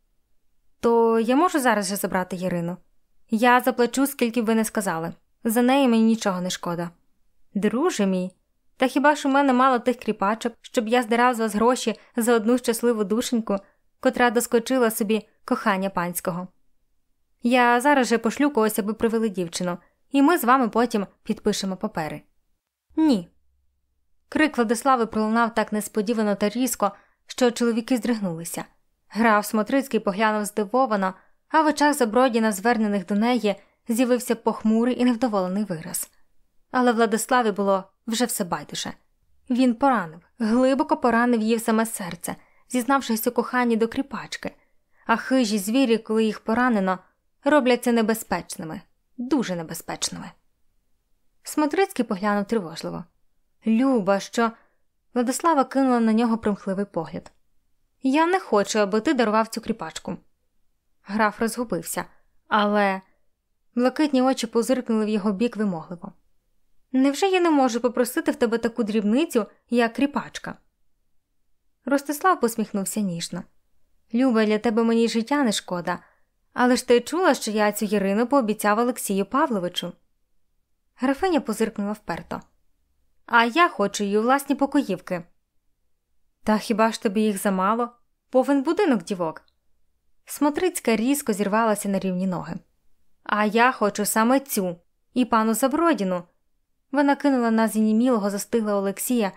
«То я можу зараз же забрати Ярину? Я заплачу, скільки б ви не сказали. За неї мені нічого не шкода». «Друже мій, та хіба ж у мене мало тих кріпачок, щоб я здирав з вас гроші за одну щасливу душеньку, котра доскочила собі кохання панського? Я зараз же пошлю когось, аби привели дівчину, і ми з вами потім підпишемо папери». «Ні». Крик Владислави пролунав так несподівано та різко, що чоловіки здригнулися. Граф Смотрицький поглянув здивовано, а в очах Забродіна, звернених до неї, з'явився похмурий і невдоволений вираз. Але Владиславі було вже все байдуже. Він поранив, глибоко поранив її в саме серце, зізнавшись у коханні до кріпачки. А хижі звірі, коли їх поранено, робляться небезпечними, дуже небезпечними. Смотрицький поглянув тривожливо. «Люба, що…» Владислава кинула на нього примхливий погляд. «Я не хочу, аби ти дарував цю кріпачку». Граф розгубився, але… Блакитні очі позиркнули в його бік вимогливо. «Невже я не можу попросити в тебе таку дрібницю, як кріпачка?» Ростислав посміхнувся ніжно. «Люба, для тебе мені життя не шкода, але ж ти чула, що я цю Ярину пообіцяв Олексію Павловичу?» Графиня позиркнула вперто. «А я хочу її у власні покоївки». «Та хіба ж тобі їх замало? Повен будинок дівок». Смотрицька різко зірвалася на рівні ноги. «А я хочу саме цю, і пану Забродіну». Вона кинула на знімілого застиглого Олексія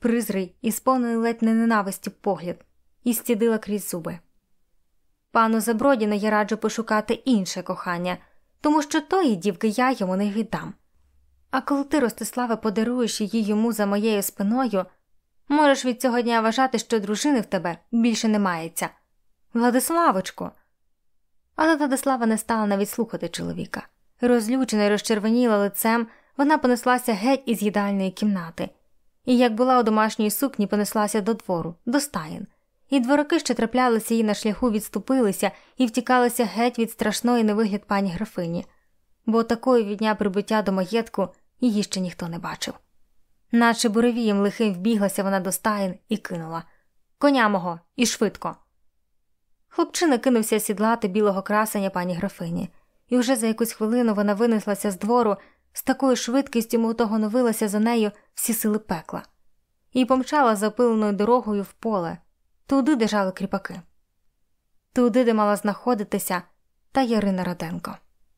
призрий і сповнений ледь не ненависті погляд, і стідила крізь зуби. Пану Забродіну я раджу пошукати інше кохання, тому що тої дівки я йому не віддам. А коли ти, Ростиславе, подаруєш її йому за моєю спиною, можеш від цього дня вважати, що дружини в тебе більше не мається. Владиславочко! Але Владислава не стала навіть слухати чоловіка. Розлючена й розчервоніла лицем, вона понеслася геть із їдальної кімнати. І як була у домашній сукні, понеслася до двору, до стаїн. І двораки, що траплялися їй на шляху, відступилися і втікалися геть від страшної на вигляд пані графині. Бо такої від дня прибуття до маєтку її ще ніхто не бачив. Наче буревієм лихим вбіглася вона до стаїн і кинула: «Коня мого! І швидко!» Хлопчина кинувся сідлати білого красення пані графині, і вже за якусь хвилину вона винеслася з двору, з такою швидкістю, мов того новилася за нею всі сили пекла, і помчала запиленою дорогою в поле, туди, де жали кріпаки. Туди, де мала знаходитися та Ярина Раденко.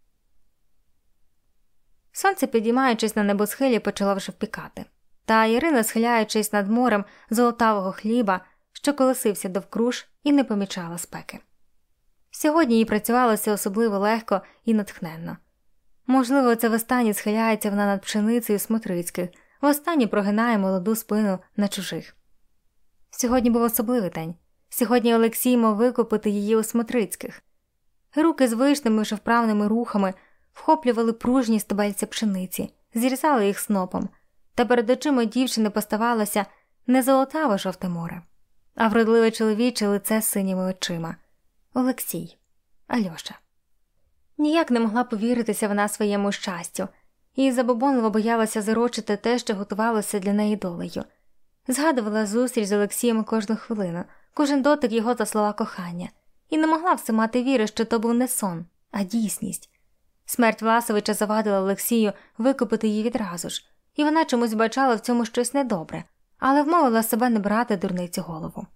Сонце, підіймаючись на небосхилі, почало вже впікати. Та Ірина, схиляючись над морем золотавого хліба, що колосився довкруж, і не помічала спеки. Сьогодні їй працювалося особливо легко і натхненно. Можливо, це востаннє схиляється вона над пшеницею Смотрицьких, востаннє прогинає молоду спину на чужих. Сьогодні був особливий день. Сьогодні Олексій мав викупити її у Смотрицьких. Руки з вишними вже вправними рухами вхоплювали пружні стебельця пшениці, зрізали їх снопом, та перед очима дівчини поставалося не золотаве жовте море, а вродливе чоловіче лице з синіми очима. Олексій. Альоша. Ніяк не могла повіритися вона своєму щастю, і забобонливо боялася зарочити те, що готувалося для неї долею. Згадувала зустріч з Олексієм кожну хвилину, кожен дотик його та слова кохання, і не могла все мати віри, що то був не сон, а дійсність. Смерть Власовича завадила Олексію викупити її відразу ж, і вона чомусь бачала в цьому щось недобре, але вмовила себе не брати дурницю голову.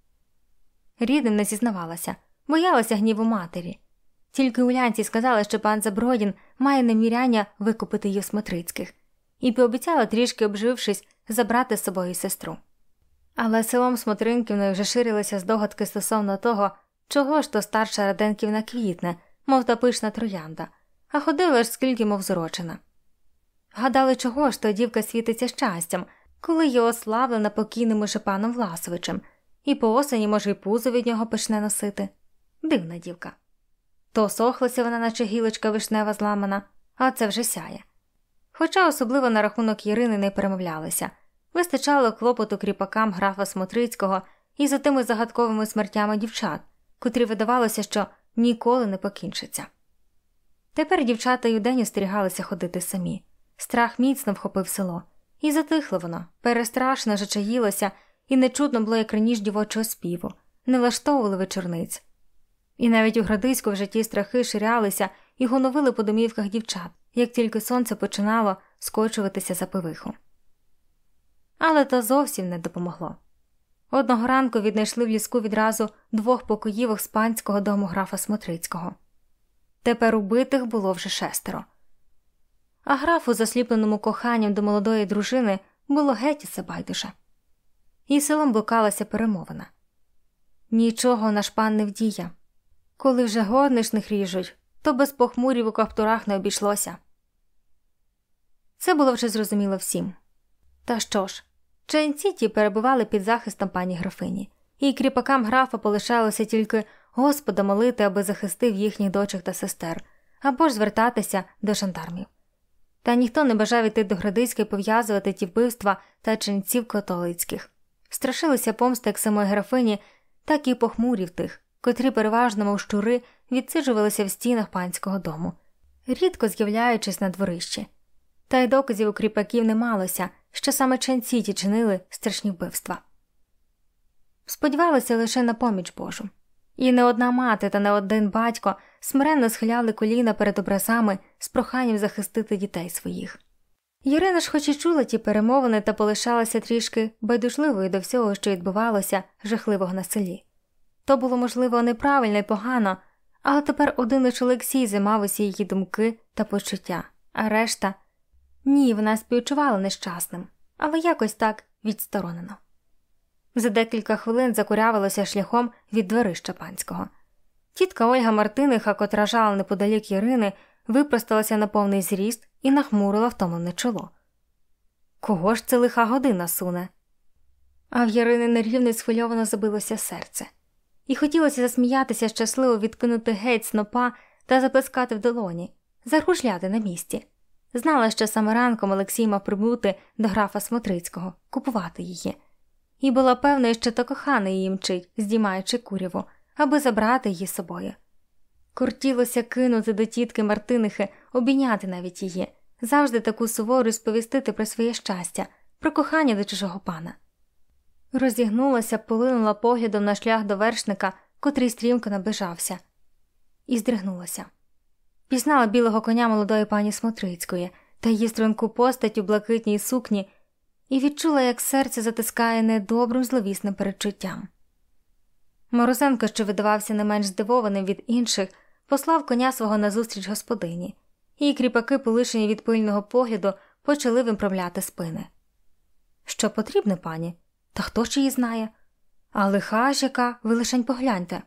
Рідним не зізнавалася, боялася гніву матері. Тільки Улянці сказала, що пан Забродін має наміряння викупити її в Смотрицьких, і пообіцяла, трішки обжившись, забрати з собою сестру. Але селом Смотринківною вже ширилися здогадки стосовно того, чого ж то старша Раденківна квітне, мов та пишна троянда, а ходила ж скільки мов зурочена. Гадали, чого ж то дівка світиться щастям, коли його славлена покійним уже паном Власовичем, і по осені, може, й пузо від нього почне носити. Дивна дівка. То сохлася вона, наче гілочка вишнева зламана, а це вже сяє. Хоча особливо на рахунок Ірини не перемовлялися. Вистачало клопоту кріпакам графа Смотрицького і за тими загадковими смертями дівчат, котрі видавалося, що ніколи не покінчаться. Тепер дівчата й удень остерігалися ходити самі. Страх міцно вхопив село. І затихло воно, перестрашно жачаїлося, і не чутно було, як раніше дівочого співу, не влаштовували вечорниць. І навіть у Градиську вже ті страхи ширялися і гоновили по домівках дівчат, як тільки сонце починало скочуватися за пивиху. Але то зовсім не допомогло. Одного ранку віднайшли в ліску відразу двох покоївок з панського дому графа Смотрицького. Тепер убитих було вже шестеро. А графу, засліпленому коханням до молодої дружини, було геть усе байдуже. І селом блукалася перемовина. Нічого наш пан не вдіє. Коли вже горничних ріжуть, то без похмурів у каптурах не обійшлося. Це було вже зрозуміло всім. Та що ж, ченці ті перебували під захистом пані графині, і кріпакам графа полишалося тільки Господа молити, аби захистив їхніх дочок та сестер, або ж звертатися до жандармів. Та ніхто не бажав іти до Градиська і пов'язувати ті вбивства та ченців католицьких. Страшилися помсти як самої графині, так і похмурів тих, котрі переважно, мов щури, відсиджувалися в стінах панського дому, рідко з'являючись на дворищі. Та й доказів у кріпаків не малося, що саме ченці ті чинили страшні вбивства. Сподівалися лише на поміч Божу. І не одна мати та не один батько смиренно схиляли коліна перед образами з проханням захистити дітей своїх. Ірина ж хоч і чула ті перемовини та полишалася трішки байдужливою до всього, що відбувалося жахливого на селі. То було, можливо, неправильно і погано, але тепер один лише Олексій займав усі її думки та почуття, а решта – ні, вона співчувала нещасним, але якось так відсторонено. За декілька хвилин закурявилося шляхом від дверища панського. Тітка Ольга Мартиниха, котра жала неподалік Ірини, випросталася на повний зріст і нахмурила втомлене чоло. Кого ж це лиха година суне? А в Ярини нерівно й схвильовано забилося серце. І хотілося засміятися, щасливо відкинути геть снопа та заплескати в долоні, закружляти на місці. Знала, що саме ранком Олексій мав прибути до графа Смотрицького, купувати її. І була певна, що то коханий її мчить, здіймаючи куряву, аби забрати її з собою. Кортілося кинути до тітки Мартинихи, обійняти навіть її, завжди таку сувору сповістити про своє щастя, про кохання до чужого пана. Розігнулася, полинула поглядом на шлях до вершника, котрий стрімко наближався. І здригнулася. Пізнала білого коня молодої пані Смотрицької та її струнку постать у блакитній сукні і відчула, як серце затискає недобрим зловісним передчуттям. Морозенко, що видавався не менш здивованим від інших, послав коня свого назустріч господині, і кріпаки, полишені від пильного погляду, почали вимправляти спини. Що потрібне, пані? Та хто ж її знає? А лиха ж яка, ви лишень погляньте.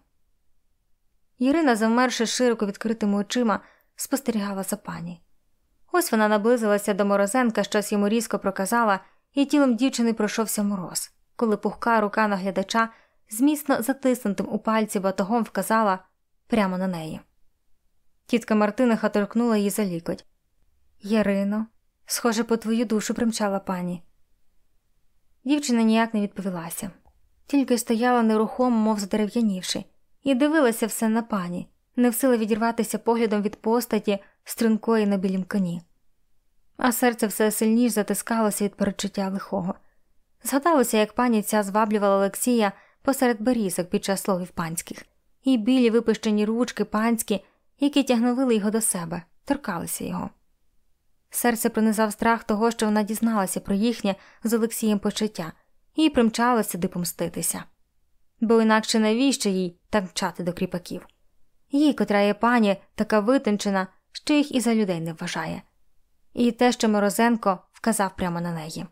Ірина, завмерши широко відкритими очима, спостерігала за пані. Ось вона наблизилася до Морозенка, щось йому різко проказала, і тілом дівчини пройшовся мороз, коли пухка рука наглядача з міцно затиснутим у пальці батогом вказала прямо на неї. Тітка Мартиниха торкнула її за лікоть. «Ярино, схоже, по твою душу примчала пані». Дівчина ніяк не відповілася, тільки стояла нерухомо, мов задерев'янівши, і дивилася все на пані, не в силі відірватися поглядом від постаті стрункої на білім коні. А серце все сильніш затискалося від перечуття лихого. Згадалося, як пані ця зваблювала Олексія посеред берізок під час словів панських, і білі випущені ручки панські, які тягнули його до себе, торкалися його. Серце пронизав страх того, що вона дізналася про їхнє з Олексієм почуття, і примчала сюди помститися. Бо інакше навіщо їй так мчати до кріпаків? Їй, котра є пані, така витончена, що їх і за людей не вважає. І те, що Морозенко вказав прямо на неї.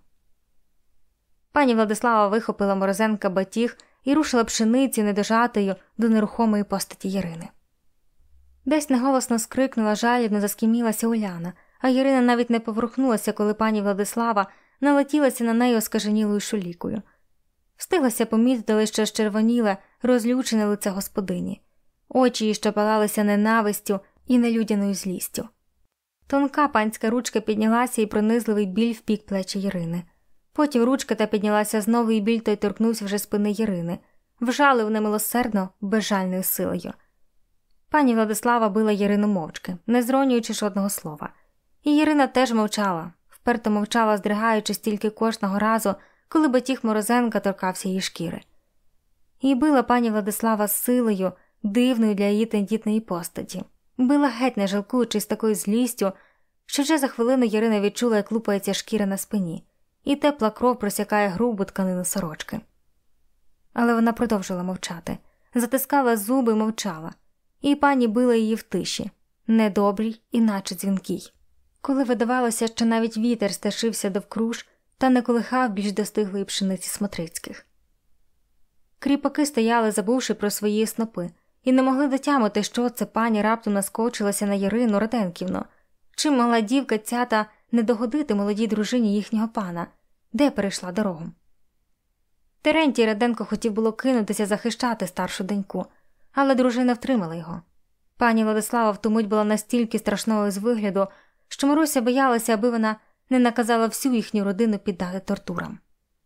Пані Владислава вихопила Морозенка батіг і рушила пшениці недожатою до нерухомої постаті Ярини. Десь неголосно скрикнула, жалібно заскімілася Уляна, а Ярина навіть не поворухнулася, коли пані Владислава налетілася на неї оскаженілою шулікою. Встиглася помітити лише щервоніле, розлючене лице господині. Очі її, що палалися ненавистю і нелюдяною злістю. Тонка панська ручка піднялася і пронизливий біль впік плечі Ярини. Потім ручка та піднялася знову, і біль той торкнувся вже спини Ярини, вжалив немилосердно, безжальною силою. Пані Владислава била Ярину мовчки, не зронюючи жодного слова. І Ярина теж мовчала, вперто мовчала, здригаючись тільки кожного разу, коли батіг Морозенка торкався її шкіри. І била пані Владислава з силою, дивною для її тендітної постаті. Била геть, не жалкуючись такою злістю, що вже за хвилину Ярина відчула, як лупається шкіра на спині, і тепла кров просякає грубу тканину сорочки. Але вона продовжила мовчати, затискала зуби і мовчала, і пані била її в тиші, недобрій і наче дзвінкій. Коли видавалося, що навіть вітер стешився довкруж та не колихав більш достиглої пшениці Смотрицьких. Кріпаки стояли, забувши про свої снопи, і не могли дотямити, що це пані раптом наскочилася на Ярину Роденківну. Чим могла дівка ця та не догодити молодій дружині їхнього пана, де перейшла дорогу. Терентій Раденко хотів було кинутися захищати старшу доньку, але дружина втримала його. Пані Владислава в ту мить була настільки страшною з вигляду, що Маруся боялася, аби вона не наказала всю їхню родину піддати тортурам.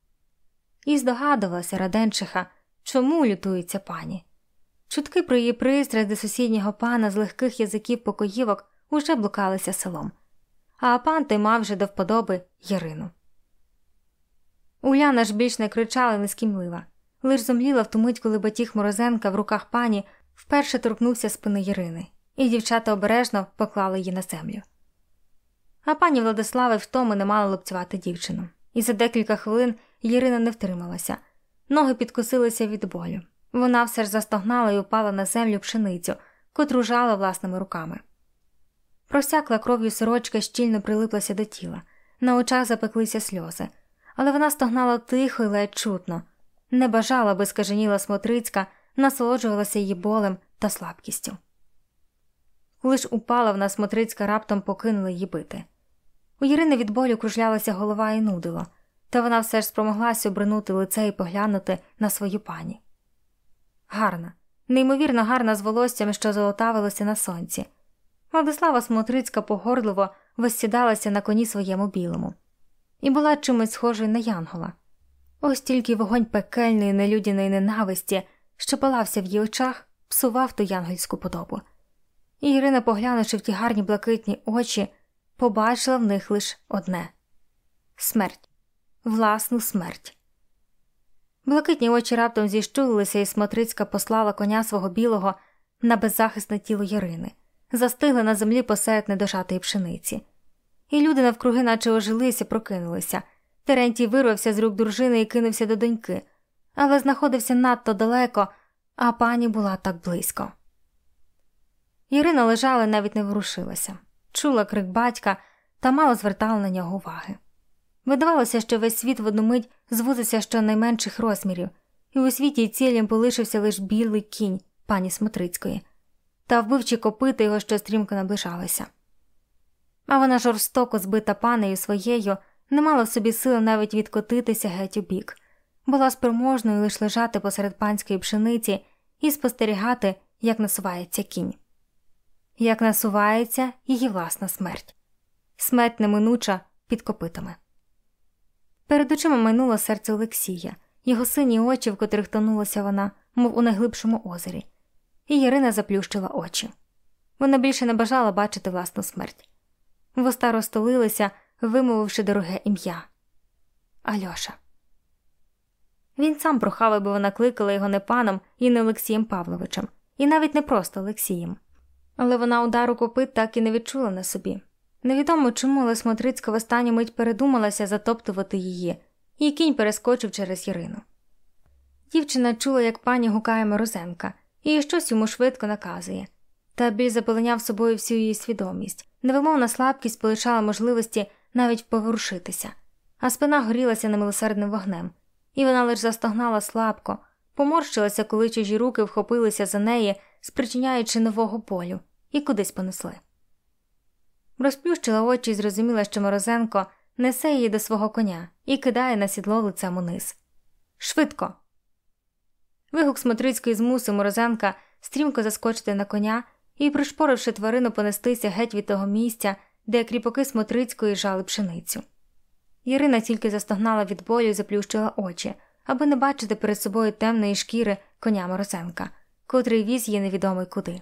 І здогадувалася Раденчиха, чому лютується пані. Чутки про її пристрасть до сусіднього пана з легких язиків покоївок уже блукалися селом, а пан той мав вже до вподоби Ярину. Уляна ж більш не кричала і не скімлива, лиш зомліла в ту мить, коли батіг Морозенка в руках пані вперше торкнувся спини Ярини, і дівчата обережно поклали її на землю. А пані Владислава й втоми не мала лупцювати дівчину, і за декілька хвилин Ярина не втрималася. Ноги підкосилися від болю. Вона все ж застогнала і упала на землю пшеницю, котру жала власними руками. Просякла кров'ю сорочка щільно прилиплася до тіла, на очах запеклися сльози, але вона стогнала тихо і ледь чутно. Не бажала, аби скаженіла Смотрицька насолоджувалася її болем та слабкістю. Коли ж упала вона, Смотрицька раптом покинула її бити. У Ірини від болю кружлялася голова і нудило, та вона все ж спромоглася обернути лице і поглянути на свою пані. Гарна, неймовірно гарна з волоссям, що золотавилося на сонці. Владислава Смотрицька погордливо воссідалася на коні своєму білому. І була чимось схожою на янгола. Ось тільки вогонь пекельної нелюдяної ненависті, що палався в її очах, псував ту янгольську подобу. І Ірина, поглянувши в ті гарні блакитні очі, побачила в них лише одне – смерть. Власну смерть. Блакитні очі раптом зіщулилися, і Смотрицька послала коня свого білого на беззахисне тіло Ірини, застигли на землі посеред недожатої пшениці. І люди навкруги наче ожилися, прокинулися. Терентій вирвався з рук дружини і кинувся до доньки, але знаходився надто далеко, а пані була так близько. Ірина лежала і навіть не ворушилася. Чула крик батька та мало звертала на нього уваги. Видавалося, що весь світ в одну мить звузився щонайменших розмірів, і у світі й цілім полишився лише білий кінь пані Смотрицької та вбивчі копита його, що стрімко наближалися. А вона, жорстоко збита панею своєю, не мала в собі сили навіть відкотитися геть у бік, була спроможною лише лежати посеред панської пшениці і спостерігати, як насувається кінь. Як насувається її власна смерть. Смерть неминуча під копитами. Перед очима майнуло серце Олексія, його сині очі, в котрих тонулася вона, мов у найглибшому озері. І Ірина заплющила очі. Вона більше не бажала бачити власну смерть. Вуста розтулилися, вимовивши дороге ім'я. Альоша. Він сам прохав, аби вона кликала його не паном і не Олексієм Павловичем, і навіть не просто Олексієм. Але вона удару копит так і не відчула на собі. Невідомо чому, але Смотрицька в останню мить передумалася затоптувати її, і кінь перескочив через Ірину. Дівчина чула, як пані гукає Морозенка, і щось йому швидко наказує. Та біль заполоняв собою всю її свідомість. Невимовна слабкість полишала можливості навіть поворушитися, а спина горілася немилосердним вогнем, і вона лише застогнала слабко, поморщилася, коли чужі руки вхопилися за неї, спричиняючи нового болю, і кудись понесли. Розплющила очі і зрозуміла, що Морозенко несе її до свого коня і кидає на сідло лицем униз. «Швидко!» Вигук Смотрицької змусив Морозенка стрімко заскочити на коня і, пришпоривши тварину, понестися геть від того місця, де кріпаки Смотрицької жали пшеницю. Ірина тільки застогнала від болю і заплющила очі, аби не бачити перед собою темної шкіри коня Морозенка, котрий віз її невідомий куди.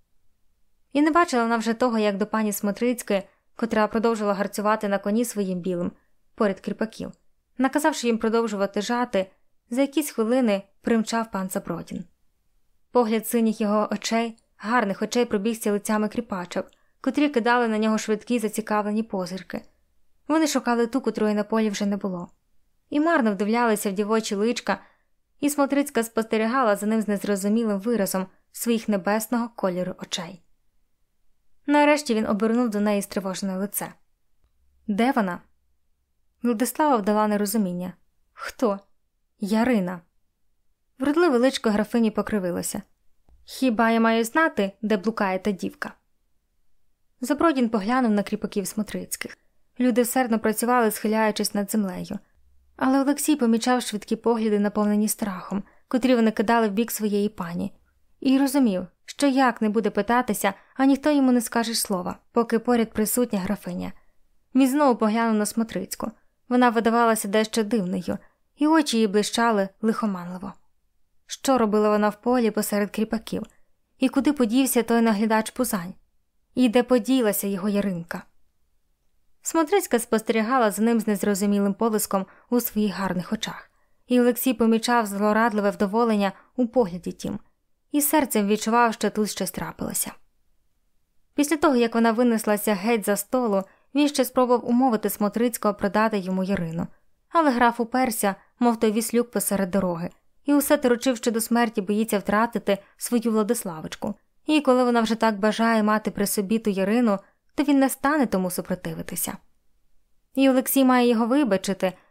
І не бачила вона вже того, як до пані Смотрицької, котра продовжила гарцювати на коні своїм білим, поряд кріпаків, наказавши їм продовжувати жати, за якісь хвилини примчав пан Забродін. Погляд синіх його очей, гарних очей, пробігся лицями кріпачок, котрі кидали на нього швидкі зацікавлені позирки. Вони шукали ту, котрої на полі вже не було. І марно вдивлялися в дівочі личка, і Смотрицька спостерігала за ним з незрозумілим виразом своїх небесного кольору очей. Нарешті він обернув до неї стривожене лице. «Де вона?» Владислава вдала нерозуміння. «Хто?» «Ярина». Вродливе личко графині покривилося. «Хіба я маю знати, де блукає та дівка?» Забродін поглянув на кріпаків Смотрицьких. Люди всердно працювали, схиляючись над землею. Але Олексій помічав швидкі погляди, наповнені страхом, котрі вони кидали в бік своєї пані. І розумів, що як не буде питатися, а ніхто йому не скаже слова, поки поряд присутня графиня. Він знову поглянув на Смотрицьку. Вона видавалася дещо дивною, і очі її блищали лихоманливо. Що робила вона в полі посеред кріпаків? І куди подівся той наглядач Пузань? І де поділася його Яринка? Смотрицька спостерігала за ним з незрозумілим полиском у своїх гарних очах. І Олексій помічав злорадливе вдоволення у погляді тім. І серцем відчував, що тут щось трапилося. Після того, як вона винеслася геть за столу, він ще спробував умовити Смотрицького продати йому Ярину. Але граф уперся, мов той віслюк посеред дороги, і усе торочив, що до смерті боїться втратити свою Владиславочку. І коли вона вже так бажає мати при собі ту Ярину, то він не стане тому супротивитися. І Олексій має його вибачити,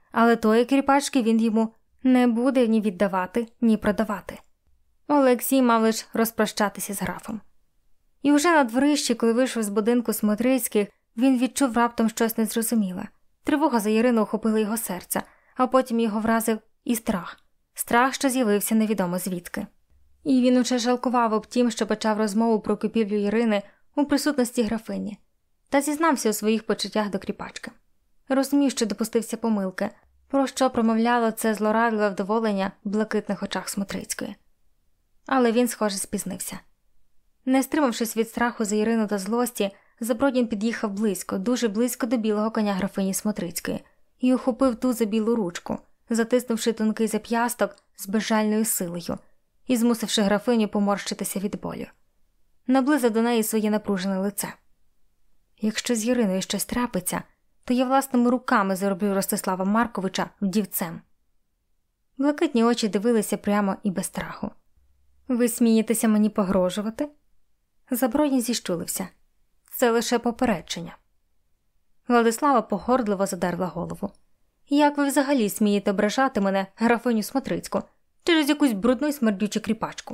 але тої кріпачки він йому не буде ні віддавати, ні продавати. Олексій мав лише розпрощатися з графом. І вже на дворищі, коли вийшов з будинку Смотрицьких, він відчув раптом щось незрозуміле. Тривога за Ірину охопила його серце, а потім його вразив і страх. Страх, що з'явився невідомо звідки. І він уже жалкував об тім, що почав розмову про купівлю Ірини у присутності графині, та зізнався у своїх почуттях до кріпачки. Розумів, що допустився помилки, про що промовляло це злорадливе вдоволення в блакитних очах Смотрицької. Але він, схоже, спізнився. Не стримавшись від страху за Ірину та злості, Забродін під'їхав близько, дуже близько до білого коня графині Смотрицької і ухопив ту за білу ручку, затиснувши тонкий зап'ясток з безжальною силою і змусивши графиню поморщитися від болю. Наблизив до неї своє напружене лице. Якщо з Іриною щось трапиться, то я власними руками зароблю Ростислава Марковича вдівцем. Блакитні очі дивилися прямо і без страху. Ви смієтеся мені погрожувати? Забродін зіщулився. Це лише попередження. Владислава погордливо задерла голову. Як ви взагалі смієте ображати мене, графиню Смотрицьку, через якусь брудну й смердючу кріпачку?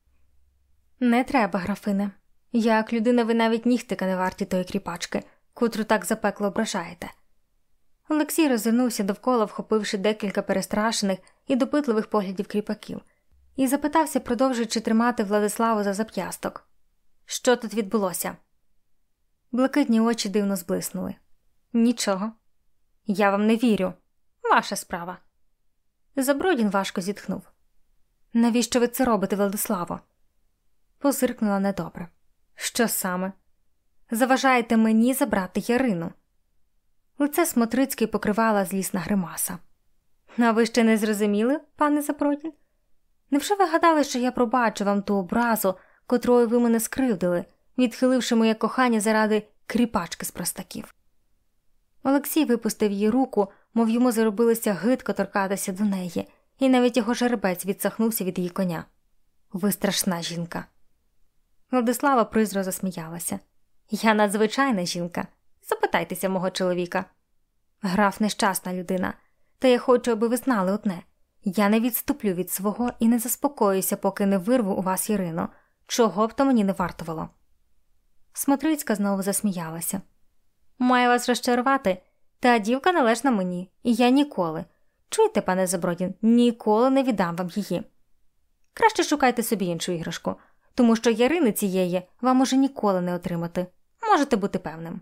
Не треба, графине. Як людина ви навіть нігтика не варті тої кріпачки, котру так запекло ображаєте. Олексій розвернувся довкола, вхопивши декілька перестрашених і допитливих поглядів кріпаків, і запитався, продовжуючи тримати Владиславу за зап'ясток. Що тут відбулося? Блакитні очі дивно зблиснули. Нічого. Я вам не вірю. Ваша справа. Забродін важко зітхнув. Навіщо ви це робите, Владиславо? Позиркнула недобре. Що саме? Заважаєте мені забрати Ярину. Лице Смотрицький покривала злісна гримаса. А ви ще не зрозуміли, пане Забродін? Невже ви гадали, що я пробачу вам ту образу, котрою ви мене скривдили, відхиливши моє кохання заради кріпачки з простаків? Олексій випустив її руку, мов йому заробилося гидко торкатися до неї, і навіть його жеребець відсахнувся від її коня. Ви страшна жінка. Владислава призро засміялася. Я надзвичайна жінка. Запитайтеся мого чоловіка. Граф нещасна людина, та я хочу, аби ви знали одне. Я не відступлю від свого і не заспокоюся, поки не вирву у вас Ірину, чого б то мені не вартувало. Смотрицька знову засміялася. Маю вас розчарувати, та дівка належна мені, і я ніколи, чуєте, пане Забродін, ніколи не віддам вам її. Краще шукайте собі іншу іграшку, тому що Ярини цієї вам уже ніколи не отримати, можете бути певним.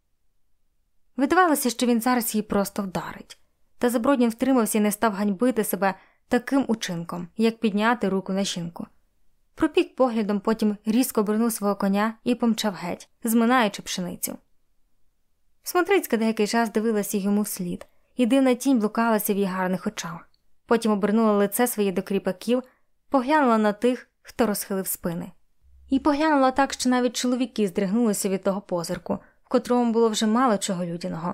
Видавалося, що він зараз її просто вдарить, та Забродін втримався і не став ганьбити себе таким учинком, як підняти руку на жінку. Пропік поглядом, потім різко обернув свого коня і помчав геть, зминаючи пшеницю. Смотрицька деякий час дивилася йому вслід, і дивна тінь блукалася в її гарних очах. Потім обернула лице своє до кріпаків, поглянула на тих, хто розхилив спини. І поглянула так, що навіть чоловіки здригнулися від того позирку, в котрому було вже мало чого людяного.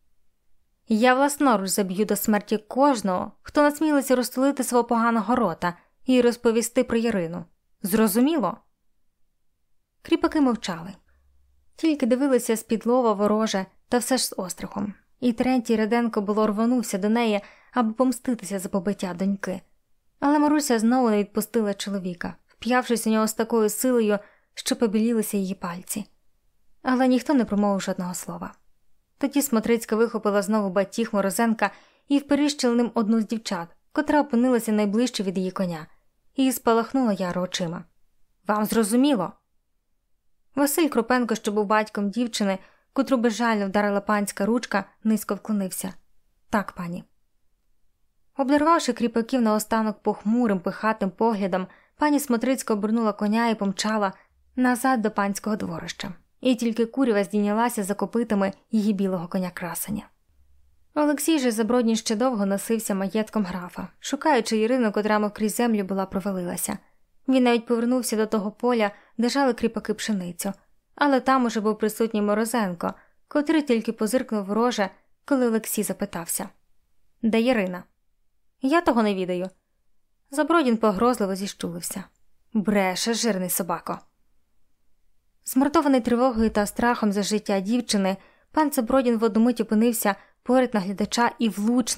Я власноруч заб'ю до смерті кожного, хто насмілиться розтулити свого поганого рота і розповісти про Ярину. Зрозуміло? Кріпаки мовчали. Тільки дивилися з-під лова вороже, та все ж з острахом. І Терентій Раденко було рвонувся до неї, аби помститися за побиття доньки. Але Маруся знову не відпустила чоловіка, вп'явшись у нього з такою силою, що побілілися її пальці. Але ніхто не промовив жодного слова. Тоді Смотрицька вихопила знову батіг Морозенка і вперіщила ним одну з дівчат, котра опинилася найближче від її коня, і спалахнула яро очима. «Вам зрозуміло?» Василь Крупенко, що був батьком дівчини, котру безжально вдарила панська ручка, низько вклонився. «Так, пані». Обдарвавши кріпаків наостанок похмурим, пихатим поглядом, пані Смотрицька обернула коня і помчала назад до панського дворища. І тільки курява здійнялася за копитами її білого коня-красеня. Олексій же Забродін ще довго носився маєтком графа, шукаючи Ірину, котра мов крізь землю була провалилася. Він навіть повернувся до того поля, де жали кріпаки пшеницю, але там уже був присутній Морозенко, котрий тільки позиркнув вороже, коли Олексій запитався. «Де Ірина?» «Я того не відаю». Забродін погрозливо зіщулився. «Бреше, жирний собако». Змордований тривогою та страхом за життя дівчини, пан Забродін в одну мить опинився поряд наглядача і влучним,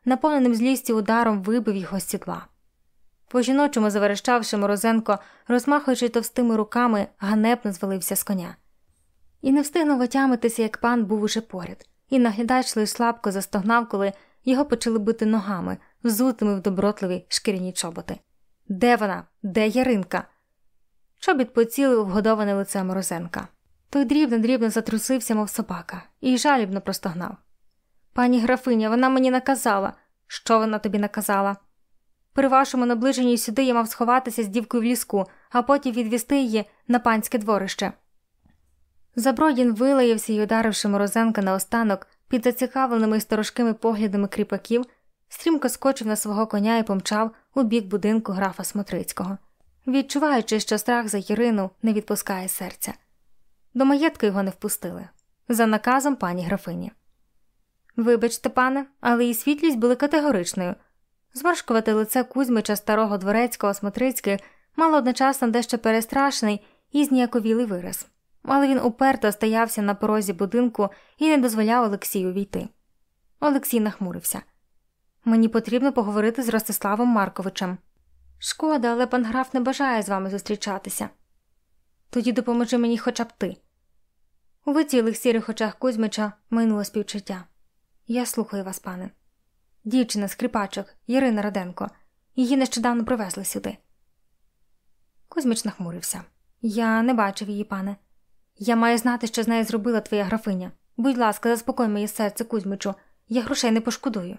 наповненим злістю ударом вибив його з сідла. По-жіночому заверещавши, Морозенко, розмахуючи товстими руками, ганебно звалився з коня. І не встигнув отямитися, як пан був уже поряд, і наглядач лиш слабко застогнав, коли його почали бити ногами, взутими в добротливі шкіряні чоботи. «Де вона? Де Яринка?» Чобіт поцілив вгодоване лице Морозенка. Той дрібно-дрібно затрусився, мов собака, і жалібно простогнав. «Пані графиня, вона мені наказала». «Що вона тобі наказала?» «При вашому наближенні сюди я мав сховатися з дівкою в ліску, а потім відвести її на панське дворище». Забродін вилаявся й, ударивши Морозенка наостанок, під зацікавленими й сторожкими поглядами кріпаків, стрімко скочив на свого коня і помчав у бік будинку графа Смотрицького, відчуваючи, що страх за Ірину не відпускає серця. До маєтку його не впустили. За наказом пані графині. «Вибачте, пане, але її світлість були категоричною». Зморшкувате лице Кузьмича старого дворецького Смотрицьких мало одночасно дещо перестрашений і зніяковілий вираз. Але він уперто стоявся на порозі будинку і не дозволяв Олексію війти. Олексій нахмурився. «Мені потрібно поговорити з Ростиславом Марковичем». «Шкода, але пан граф не бажає з вами зустрічатися». «Тоді допоможи мені хоча б ти». У вицілих сірих очах Кузьмича майнуло співчуття. «Я слухаю вас, пане». «Дівчина, скрипачок, Ярина Раденко. Її нещодавно привезли сюди». Кузьмич нахмурився. «Я не бачив її, пане. Я маю знати, що з нею зробила твоя графиня. Будь ласка, заспокой моє серце, Кузьмичу. Я грошей не пошкодую».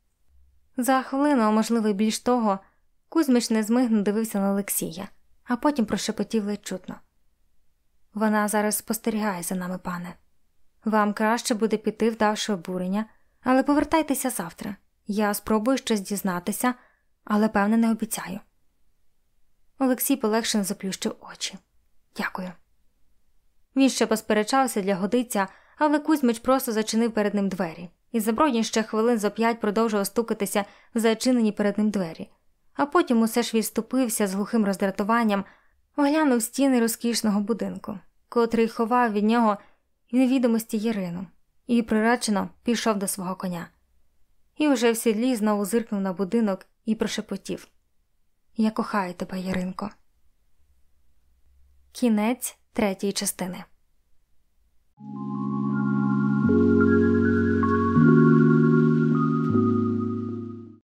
За хвилину, а можливо й більш того, Кузьмич незмигно дивився на Олексія, а потім прошепотів ледь чутно. «Вона зараз спостерігає за нами, пане. Вам краще буде піти, вдавши обурення, але повертайтеся завтра. Я спробую щось дізнатися, але, певне, не обіцяю». Олексій полегшено заплющив очі. «Дякую». Він ще посперечався для годиця, але Кузьмич просто зачинив перед ним двері, і Забродін ще хвилин зо п'ять продовжував стукатися в зачинені перед ним двері. А потім усе ж відступився з глухим роздратуванням, оглянув стіни розкішного будинку, котрий ховав від нього в невідомості Ярину, і приречено пішов до свого коня. І вже в сідлі знову зиркнув на будинок і прошепотів. «Я кохаю тебе, Яринко». Кінець третьої частини.